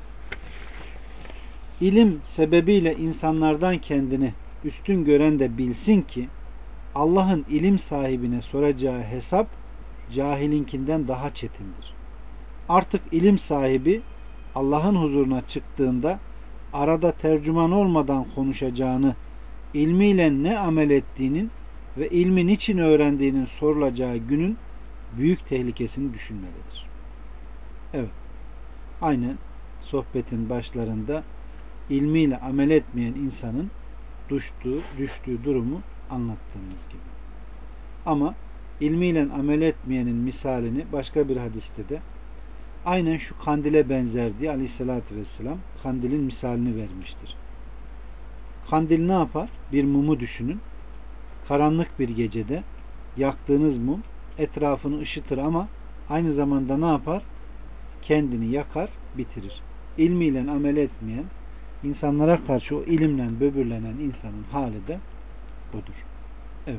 İlim sebebiyle insanlardan kendini üstün gören de bilsin ki Allah'ın ilim sahibine soracağı hesap cahilinkinden daha çetindir. Artık ilim sahibi Allah'ın huzuruna çıktığında arada tercüman olmadan konuşacağını, ilmiyle ne amel ettiğinin ve ilmin için öğrendiğinin sorulacağı günün büyük tehlikesini düşünmelidir. Evet. Aynen sohbetin başlarında ilmiyle amel etmeyen insanın düştüğü durumu anlattığımız gibi. Ama ilmiyle amel etmeyenin misalini başka bir hadiste de aynen şu kandile benzer diye Aleyhisselatü Vesselam kandilin misalini vermiştir. Kandil ne yapar? Bir mumu düşünün. Karanlık bir gecede yaktığınız mum etrafını ışıtır ama aynı zamanda ne yapar? Kendini yakar, bitirir. İlmiyle amel etmeyen, İnsanlara karşı o ilimle böbürlenen insanın hali de budur. Evet.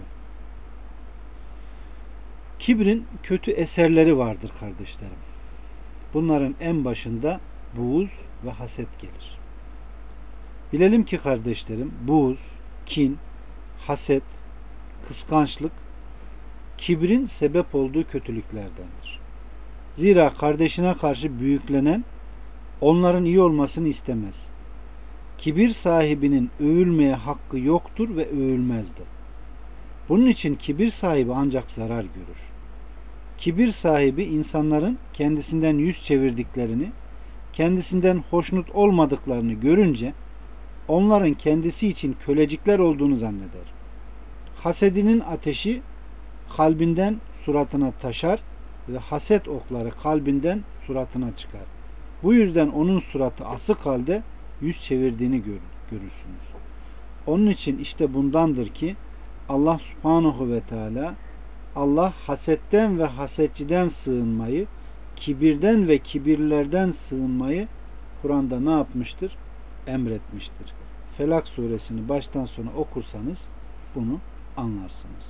Kibrin kötü eserleri vardır kardeşlerim. Bunların en başında buğz ve haset gelir. Bilelim ki kardeşlerim, buğz, kin, haset, kıskançlık kibrin sebep olduğu kötülüklerdendir. Zira kardeşine karşı büyüklenen onların iyi olmasını istemez. Kibir sahibinin övülmeye hakkı yoktur ve övülmez de. Bunun için kibir sahibi ancak zarar görür. Kibir sahibi insanların kendisinden yüz çevirdiklerini, kendisinden hoşnut olmadıklarını görünce onların kendisi için kölecikler olduğunu zanneder. Hasedinin ateşi kalbinden suratına taşar ve haset okları kalbinden suratına çıkar. Bu yüzden onun suratı asık halde yüz çevirdiğini görürsünüz. Onun için işte bundandır ki Allah Subhanahu ve Teala hasetten ve hasetçiden sığınmayı, kibirden ve kibirlerden sığınmayı Kur'an'da ne yapmıştır? Emretmiştir. Felak suresini baştan sona okursanız bunu anlarsınız.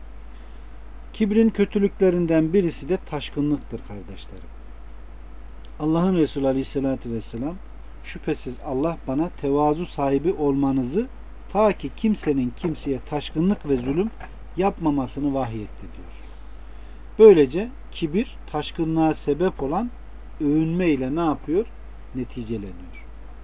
Kibrin kötülüklerinden birisi de taşkınlıktır kardeşlerim. Allah'ın Resulü Aleyhisselatü Vesselam şüphesiz Allah bana tevazu sahibi olmanızı ta ki kimsenin kimseye taşkınlık ve zulüm yapmamasını vahyetti diyor. Böylece kibir taşkınlığa sebep olan övünme ile ne yapıyor? Neticeleniyor.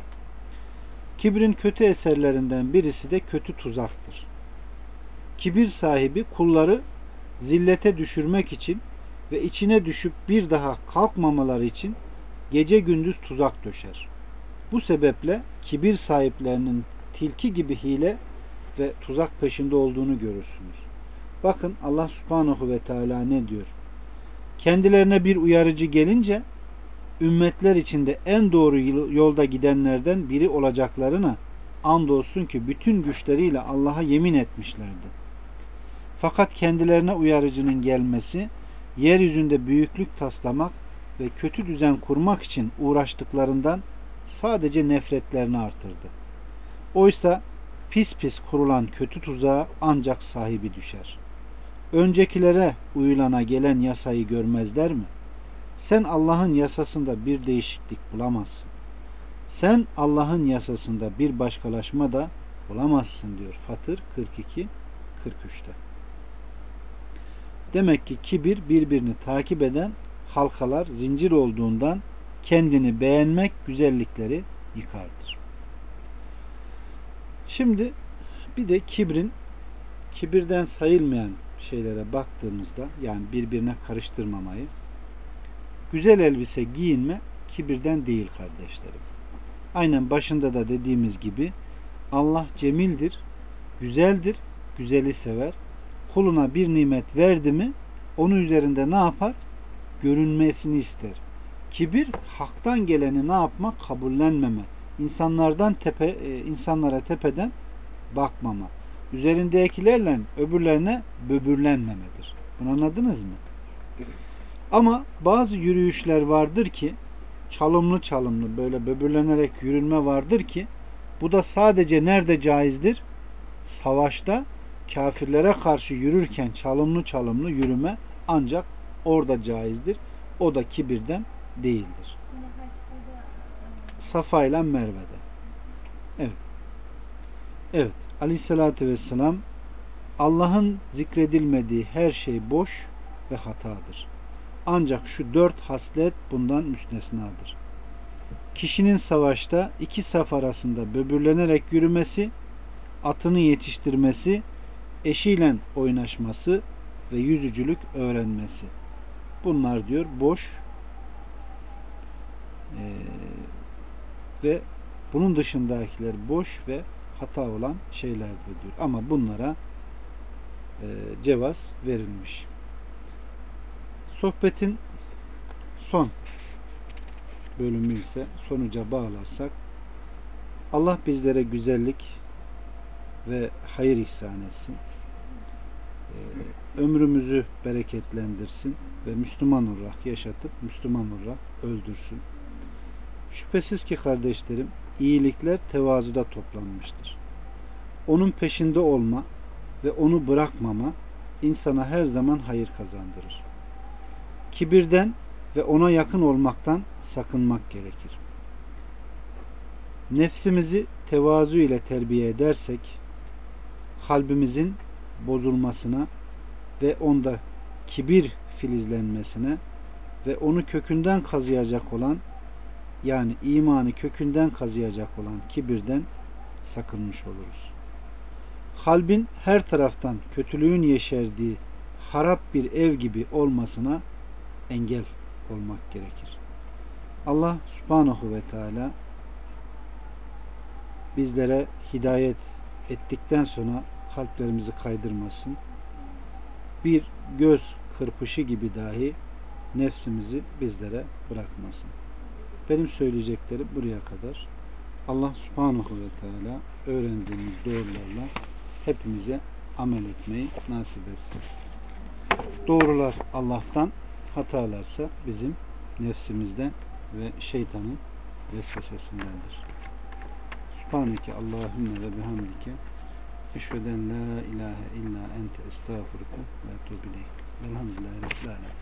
Kibrin kötü eserlerinden birisi de kötü tuzaktır. Kibir sahibi kulları zillete düşürmek için ve içine düşüp bir daha kalkmamaları için gece gündüz tuzak döşer. Bu sebeple kibir sahiplerinin tilki gibi hile ve tuzak peşinde olduğunu görürsünüz. Bakın Allah Subhanahu ve Teala ne diyor? Kendilerine bir uyarıcı gelince ümmetler içinde en doğru yolda gidenlerden biri olacaklarına andolsun ki bütün güçleriyle Allah'a yemin etmişlerdi. Fakat kendilerine uyarıcının gelmesi, yeryüzünde büyüklük taslamak ve kötü düzen kurmak için uğraştıklarından sadece nefretlerini artırdı. Oysa pis pis kurulan kötü tuzağa ancak sahibi düşer. Öncekilere uyulana gelen yasayı görmezler mi? Sen Allah'ın yasasında bir değişiklik bulamazsın. Sen Allah'ın yasasında bir başkalaşma da bulamazsın diyor Fatır 42-43'te. Demek ki kibir birbirini takip eden halkalar zincir olduğundan kendini beğenmek güzellikleri yıkardır. Şimdi bir de kibirden sayılmayan şeylere baktığımızda, yani birbirine karıştırmamayı, güzel elbise giyinme kibirden değil kardeşlerim. Aynen başında da dediğimiz gibi Allah cemildir, güzeldir, güzeli sever. Kuluna bir nimet verdi mi onun üzerinde ne yapar? Görünmesini ister. Kibir haktan geleni ne yapmak? Kabullenmeme. İnsanlara tepeden bakmama. Üzerindekilerle öbürlerine böbürlenmemedir. Bunu anladınız mı? Ama bazı yürüyüşler vardır ki çalımlı böyle böbürlenerek yürünme vardır ki bu da sadece nerede caizdir? Savaşta kafirlere karşı yürürken çalımlı yürüme ancak orada caizdir. O da kibirden değildir. Safa ile Merve'de. Evet. Aleyhissalatü vesselam Allah'ın zikredilmediği her şey boş ve hatadır. Ancak şu 4 haslet bundan müstesnadır. Kişinin savaşta 2 saf arasında böbürlenerek yürümesi, atını yetiştirmesi, eşiyle oynaşması ve yüzücülük öğrenmesi. Bunlar diyor boş ve bunun dışındakiler boş ve hata olan şeylerdir diyor. Ama bunlara cevaz verilmiş. Sohbetin son bölümü ise sonuca bağlarsak Allah bizlere güzellik ve hayır ihsan etsin. Ömrümüzü bereketlendirsin ve Müslüman olarak yaşatıp Müslüman olarak öldürsün. Şüphesiz ki kardeşlerim, iyilikler tevazuda toplanmıştır. Onun peşinde olma ve onu bırakmama insana her zaman hayır kazandırır. Kibirden ve ona yakın olmaktan sakınmak gerekir. Nefsimizi tevazu ile terbiye edersek, kalbimizin bozulmasına ve onda kibir filizlenmesine ve onu kökünden kazıyacak olan, yani imanı kökünden kazıyacak olan kibirden sakınmış oluruz. Kalbin her taraftan kötülüğün yeşerdiği harap bir ev gibi olmasına engel olmak gerekir. Allah Subhanahu ve Teala bizlere hidayet ettikten sonra kalplerimizi kaydırmasın. Bir göz kırpışı gibi dahi nefsimizi bizlere bırakmasın. Benim söyleyeceklerim buraya kadar. Allah Subhanahu ve Teala öğrendiğimiz doğrularla hepimize amel etmeyi nasip etsin. Doğrular Allah'tan, hatalarsa bizim nefsimizden ve şeytanın vesvesesindendir. Subhaneke Allahümme ve bihamdike eşveden la ilahe illa ente estağfurke ve etûbü ileyk. Elhamdülillahi Rabbil âlemin.